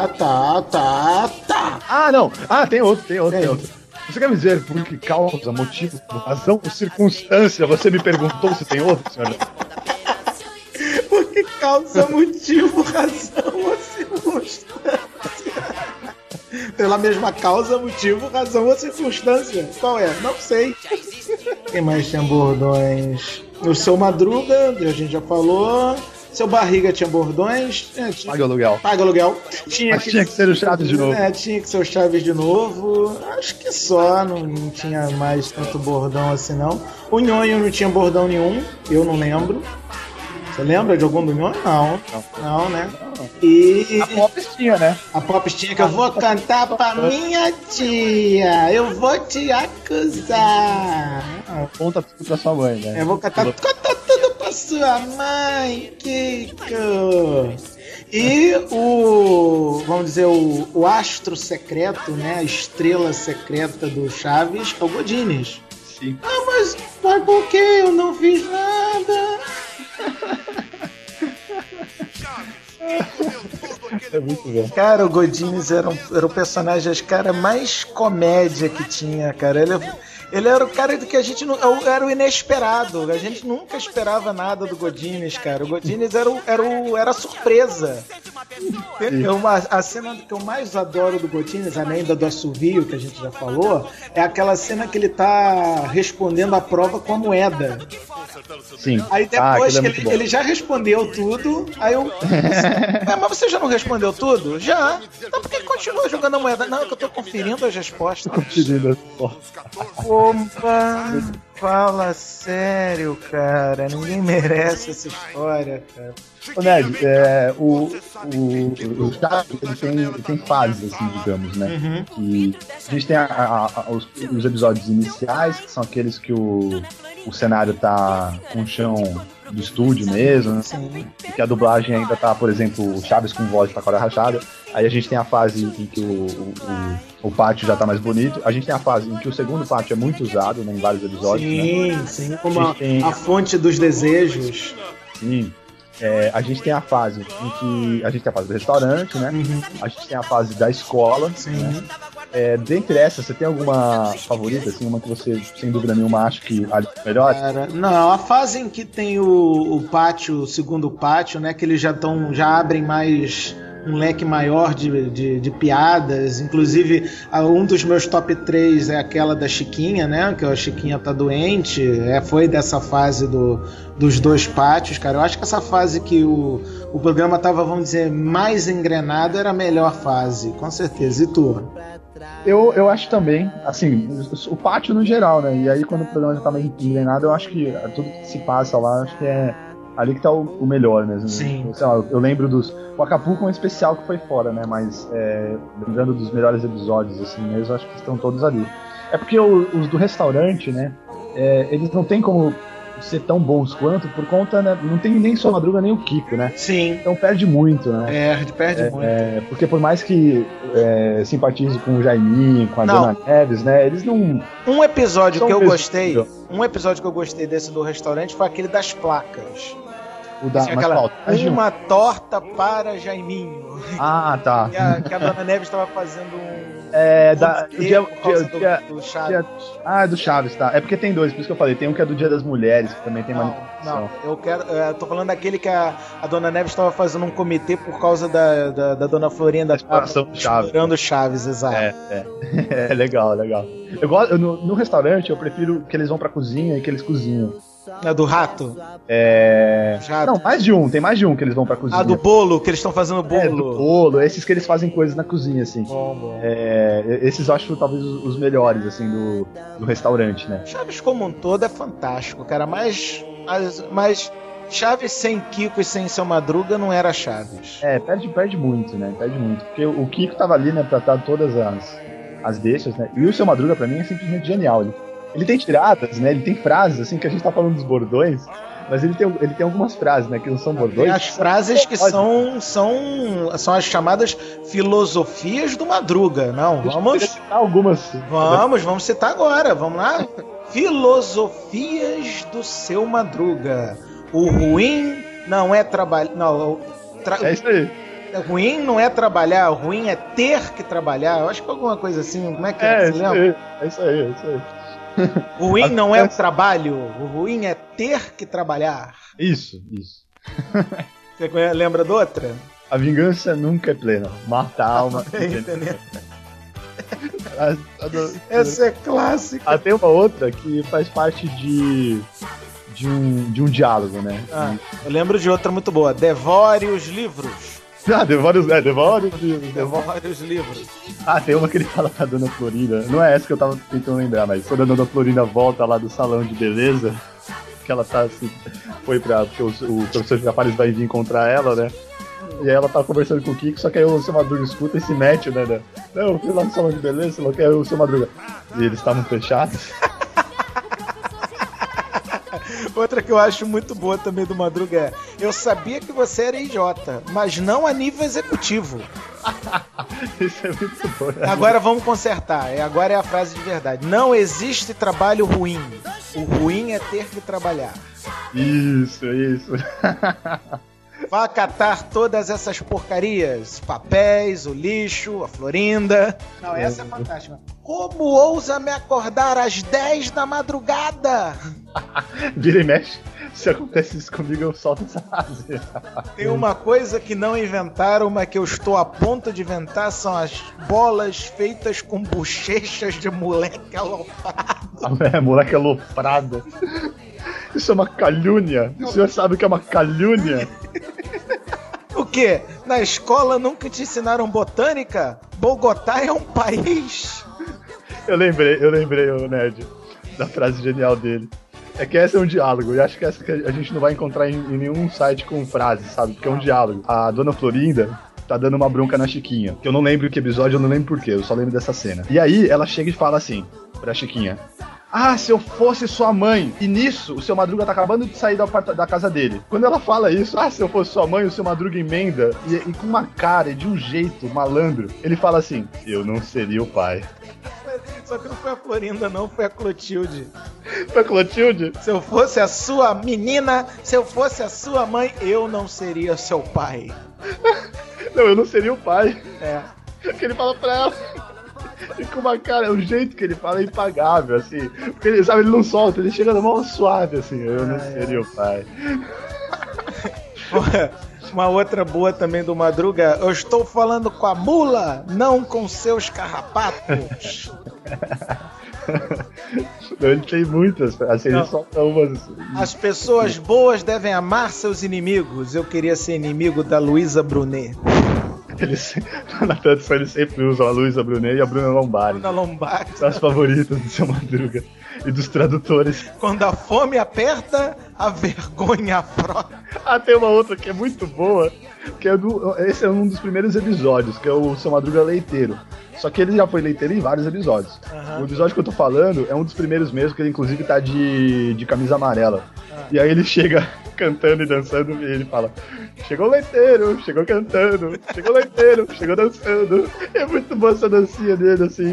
Não. Tem outro. Você quer me dizer por que causa, motivo, razão ou circunstância? Você me perguntou se tem outro, senhor? Por que causa, motivo, razão ou circunstância? Pela mesma causa, motivo, razão ou circunstância. Qual é? Não sei. Quem mais tinha bordões? O seu Madruga, a gente já falou. Seu Barriga tinha bordões. Paga aluguel. Tinha que ser o Chaves de novo. Tinha que ser o Chaves de novo. Acho que só, não tinha mais tanto bordão assim não. O Nhonho não tinha bordão nenhum, eu não lembro. Você lembra de algum do Nhonho? Não, né? E a Pops tinha, né? A Pops tinha que eu vou cantar pra minha tia. Eu vou te acusar. Conta tudo pra sua mãe, né? Eu vou cantar tudo pra sua mãe, Kiko. E vamos dizer, o astro secreto, né? A estrela secreta do Chaves é o Godines. Sim. Mas por que eu não fiz nada? É muito bom. Cara, o Godines era o personagem, cara, mais comédia que tinha, cara. Ele era o cara que a gente não. Era o inesperado. A gente nunca esperava nada do Godines, cara. O Godines era surpresa. A cena que eu mais adoro do Godines, além da do assovio, que a gente já falou, é aquela cena que ele tá respondendo a prova com a moeda. Sim. Aí depois que ele já respondeu tudo, aí eu. Mas você já não respondeu tudo? Já. Então por que continua jogando a moeda? Não, é que eu tô conferindo as respostas. Opa! Fala sério, cara. Ninguém merece essa história, cara. Ô Ned, o Chaves ele tem fases, assim, digamos, né? Uhum. Que a gente tem os episódios iniciais, que são aqueles que o cenário tá com o chão do estúdio mesmo, né? Sim. E que a dublagem ainda tá, por exemplo, o Chaves com voz de taquara rachada. Aí a gente tem a fase em que o pátio já tá mais bonito. A gente tem a fase em que o segundo pátio é muito usado, né, em vários episódios. Sim, né? sim, como a fonte dos desejos. Sim. a gente tem a fase em que a gente tem a fase do restaurante, né? A gente tem a fase da escola. Sim. Né? Dentre essas, você tem alguma favorita, assim, uma que você, sem dúvida nenhuma, acha que é melhor? Cara, não, a fase em que tem o pátio, o segundo pátio, né? Que eles já abrem mais um leque maior de piadas. Inclusive, um dos meus top 3 é aquela da Chiquinha, né? Que a Chiquinha tá doente. Foi dessa fase dos dois pátios, cara. Eu acho que essa fase que o programa tava, vamos dizer, mais engrenado era a melhor fase, com certeza. E tu? Eu acho também, assim, o pátio no geral, né? E aí quando o programa já tá mais engrenado, eu acho que tudo que se passa lá, acho que é ali que tá o melhor mesmo. Sim. Sei lá, eu lembro o Acapulco é um especial que foi fora, né? Mas lembrando dos melhores episódios, assim mesmo, acho que estão todos ali. É porque os do restaurante, né? Eles não tem como ser tão bons quanto, por conta, né? Não tem nem Seu Madruga nem o Kiko, né? Sim. Então perde muito, né? Perde muito. Porque por mais que simpatize com o Jaiminho, com a Dona Neves, né? Eles não... Um episódio que eu gostei desse do restaurante foi aquele das placas. Uma torta para Jaiminho. Ah, tá. Que a Dona Neves estava fazendo um... do Chaves, tá. É porque tem dois, por isso que eu falei. Tem um que é do Dia das Mulheres, que também tem manifestação. Não, eu tô falando daquele que a Dona Neves estava fazendo um comitê por causa da Dona Florinda explorando Chaves, exato. É legal. Eu gosto, no restaurante eu prefiro que eles vão pra cozinha e que eles cozinham. Do rato? Não, tem mais de um que eles vão pra cozinha. Do bolo, que eles estão fazendo bolo. Do bolo, esses que eles fazem coisas na cozinha, assim. Bom. Esses eu acho talvez os melhores, assim, do restaurante, né? Chaves como um todo é fantástico, cara, mas Chaves sem Kiko e sem Seu Madruga não era Chaves. Perde muito, né? Porque o Kiko tava ali, né, pra dar todas as deixas, né? E o Seu Madruga, pra mim, é simplesmente genial. Ele tem tiradas, né? Ele tem frases, assim, que a gente tá falando dos bordões, mas ele tem algumas frases, né? Que não são bordões. Tem as frases que são as chamadas filosofias do Madruga. Não, vamos citar algumas. Vamos citar agora. Vamos lá. Filosofias do Seu Madruga. O ruim não é trabalhar. É isso aí. Ruim não é trabalhar, o ruim é ter que trabalhar. Eu acho que alguma coisa assim. Como é que é? Você lembra? É isso aí. O ruim não é o trabalho, o ruim é ter que trabalhar. Isso. Você lembra de outra? A vingança nunca é plena. Mata a alma. Essa é clássica. Tem uma outra que faz parte de um diálogo, né? Eu lembro de outra muito boa. Devore os livros. Devore os livros. Devore os livros. Tem uma que ele fala pra Dona Florinda. Não é essa que eu tava tentando lembrar, mas quando a Dona Florinda volta lá do salão de beleza, que ela tá assim, porque o professor Girafales vai vir encontrar ela, né? E aí ela tá conversando com o Kiko, só que aí o Seu Madruga escuta e se mete, né? Não, eu fui lá no salão de beleza, só que aí o Seu Madruga. E eles estavam fechados. Outra que eu acho muito boa também do Madruga é: eu sabia que você era idiota, mas não a nível executivo. Isso é muito bom, né? Agora vamos consertar. Agora é a frase de verdade. Não existe trabalho ruim. O ruim é ter que trabalhar. Isso. Vá catar todas essas porcarias. Papéis, o lixo, a Florinda. Não, essa é fantástica. Como ousa me acordar às 10 da madrugada? Vira e mexe. Se acontece isso comigo, eu solto essa frase. Tem uma coisa que não inventaram, mas que eu estou a ponto de inventar, são as bolas feitas com bochechas de moleque aloprado. Moleque aloprado. Isso é uma calúnia. O senhor sabe o que é uma calúnia? O quê? Na escola nunca te ensinaram botânica? Bogotá é um país. Eu lembrei, o Nerd, da frase genial dele. É que esse é um diálogo, e acho que essa que a gente não vai encontrar em nenhum site com frase, sabe? Porque é um diálogo. A Dona Florinda tá dando uma bronca na Chiquinha, que eu não lembro que episódio, eu não lembro porquê, eu só lembro dessa cena. E aí ela chega e fala assim pra Chiquinha: se eu fosse sua mãe. E nisso, o Seu Madruga tá acabando de sair da casa dele. Quando ela fala isso, se eu fosse sua mãe, o Seu Madruga emenda, e com uma cara, de um jeito malandro, ele fala assim: eu não seria o pai. Só que não foi a Florinda, não, foi a Clotilde. Pra Clotilde? Se eu fosse a sua menina, se eu fosse a sua mãe, eu não seria seu pai. Não, eu não seria o pai. É. Que ele fala pra ela. E com uma cara, o jeito que ele fala é impagável, assim. Porque ele, sabe, ele não solta, ele chega na mão suave, assim. Eu não seria o pai. Uma outra boa também do Madruga. Eu estou falando com a mula, não com seus carrapatos. Ele tem muitas, assim, ele solta umas. As pessoas boas devem amar seus inimigos. Eu queria ser inimigo da Luísa Brunet. Na tradução eles sempre usam a Luísa Brunet e a Bruna Lombardi. Bruna Lombardi. São as favoritas do Seu Madruga e dos tradutores. Quando a fome aperta, a vergonha afronta. Tem uma outra que é muito boa, que é esse é um dos primeiros episódios, que é o Seu Madruga Leiteiro. Só que ele já foi leiteiro em vários episódios. O episódio que eu tô falando é um dos primeiros mesmo, que ele inclusive tá de camisa amarela. E aí ele chega cantando e dançando e ele fala: chegou o leiteiro, chegou cantando, chegou o leiteiro, chegou dançando. É muito boa essa dancinha dele, assim.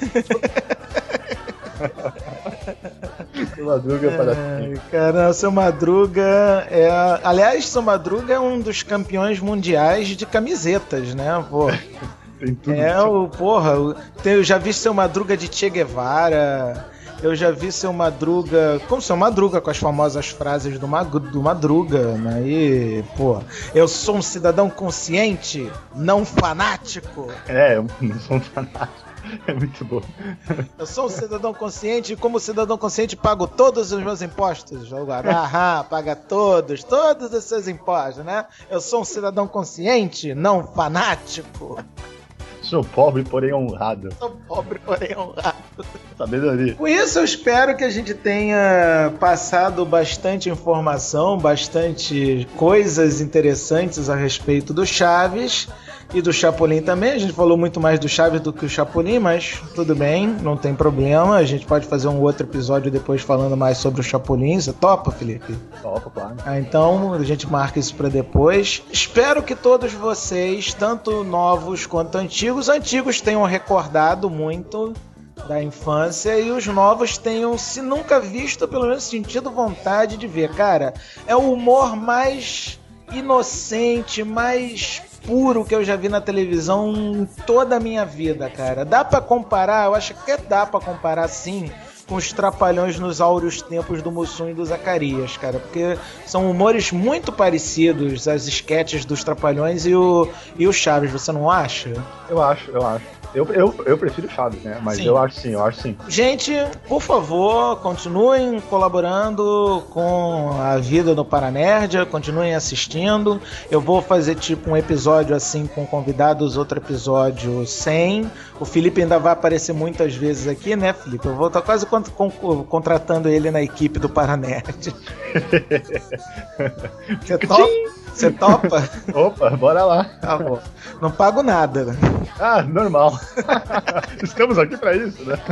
Seu Madruga para sempre. Cara, Seu Madruga é... Aliás, Seu Madruga é um dos campeões mundiais de camisetas, né? Pô. Tem tudo. Eu já vi Seu Madruga de Che Guevara. Eu já vi Seu Madruga... Como Seu Madruga, com as famosas frases do Madruga, né? E, eu sou um cidadão consciente, não fanático. Eu não sou um fanático. É muito bom. Eu sou um cidadão consciente e, como cidadão consciente, pago todos os meus impostos. Paga todos os seus impostos, né? Eu sou um cidadão consciente, não fanático. Sou pobre, porém honrado. Sabedoria. Com isso, eu espero que a gente tenha passado bastante informação, bastante coisas interessantes a respeito do Chaves e do Chapolin também. A gente falou muito mais do Chaves do que o Chapolin, mas tudo bem, não tem problema. A gente pode fazer um outro episódio depois falando mais sobre o Chapolin. Você topa, Felipe? Topa, claro. Então a gente marca isso pra depois. Espero que todos vocês, tanto novos quanto antigos tenham recordado muito da infância e os novos tenham, se nunca visto, pelo menos sentido vontade de ver. Cara, é o humor mais inocente, mais puro que eu já vi na televisão em toda a minha vida, cara. Dá pra comparar, eu acho que dá pra comparar sim com os Trapalhões nos áureos tempos do Mussum e do Zacarias, cara, porque são humores muito parecidos, as esquetes dos Trapalhões e o Chaves, você não acha? Eu acho. Eu prefiro Chaves, né? Mas sim. Eu acho sim. Gente, por favor, continuem colaborando com a vida do Paranerdia, continuem assistindo. Eu vou fazer tipo um episódio assim com convidados, outro episódio sem. O Felipe ainda vai aparecer muitas vezes aqui, né, Felipe? Eu vou estar quase contratando ele na equipe do Paranerdia. Você topa? Opa, bora lá. Tá bom. Não pago nada, né? Normal. Estamos aqui pra isso, né?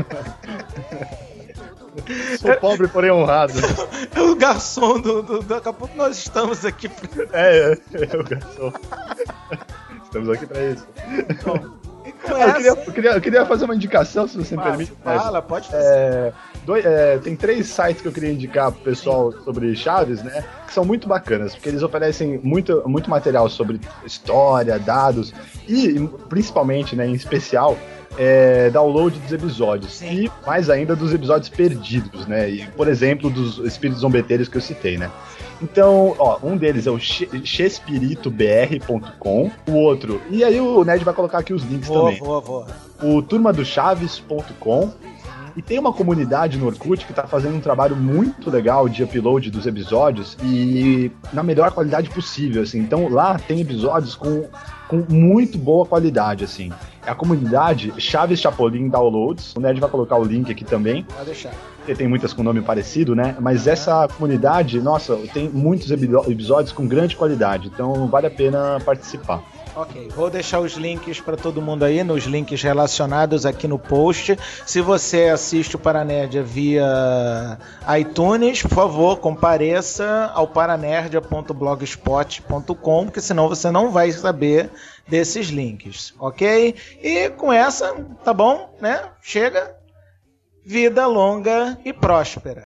Sou pobre, porém honrado. É o garçom daqui a pouco nós estamos aqui pra... É o garçom. Estamos aqui pra isso. Bom, eu queria fazer uma indicação, se você me permite. Pode fazer. Tem 3 sites que eu queria indicar pro pessoal sobre Chaves, né? Que são muito bacanas, porque eles oferecem muito material sobre história, dados e, principalmente, né, em especial, download dos episódios. Sim. E mais ainda dos episódios perdidos, né? E, por exemplo, dos espíritos zombeteiros que eu citei, né? Então, um deles é o xespiritobr.com, o outro, e aí o Ned vai colocar aqui os links também. O turmadochaves.com. E tem uma comunidade no Orkut que tá fazendo um trabalho muito legal de upload dos episódios e na melhor qualidade possível, assim. Então lá tem episódios com muito boa qualidade, assim. É a comunidade Chaves Chapolin Downloads. O Ned vai colocar o link aqui também. Pode deixar. Porque tem muitas com nome parecido, né? Mas essa comunidade, nossa, tem muitos episódios com grande qualidade. Então vale a pena participar. Ok, vou deixar os links para todo mundo aí, nos links relacionados aqui no post. Se você assiste o Paranerdia via iTunes, por favor, compareça ao paranerdia.blogspot.com, porque senão você não vai saber desses links, ok? E com essa, tá bom, né? Chega. Vida longa e próspera.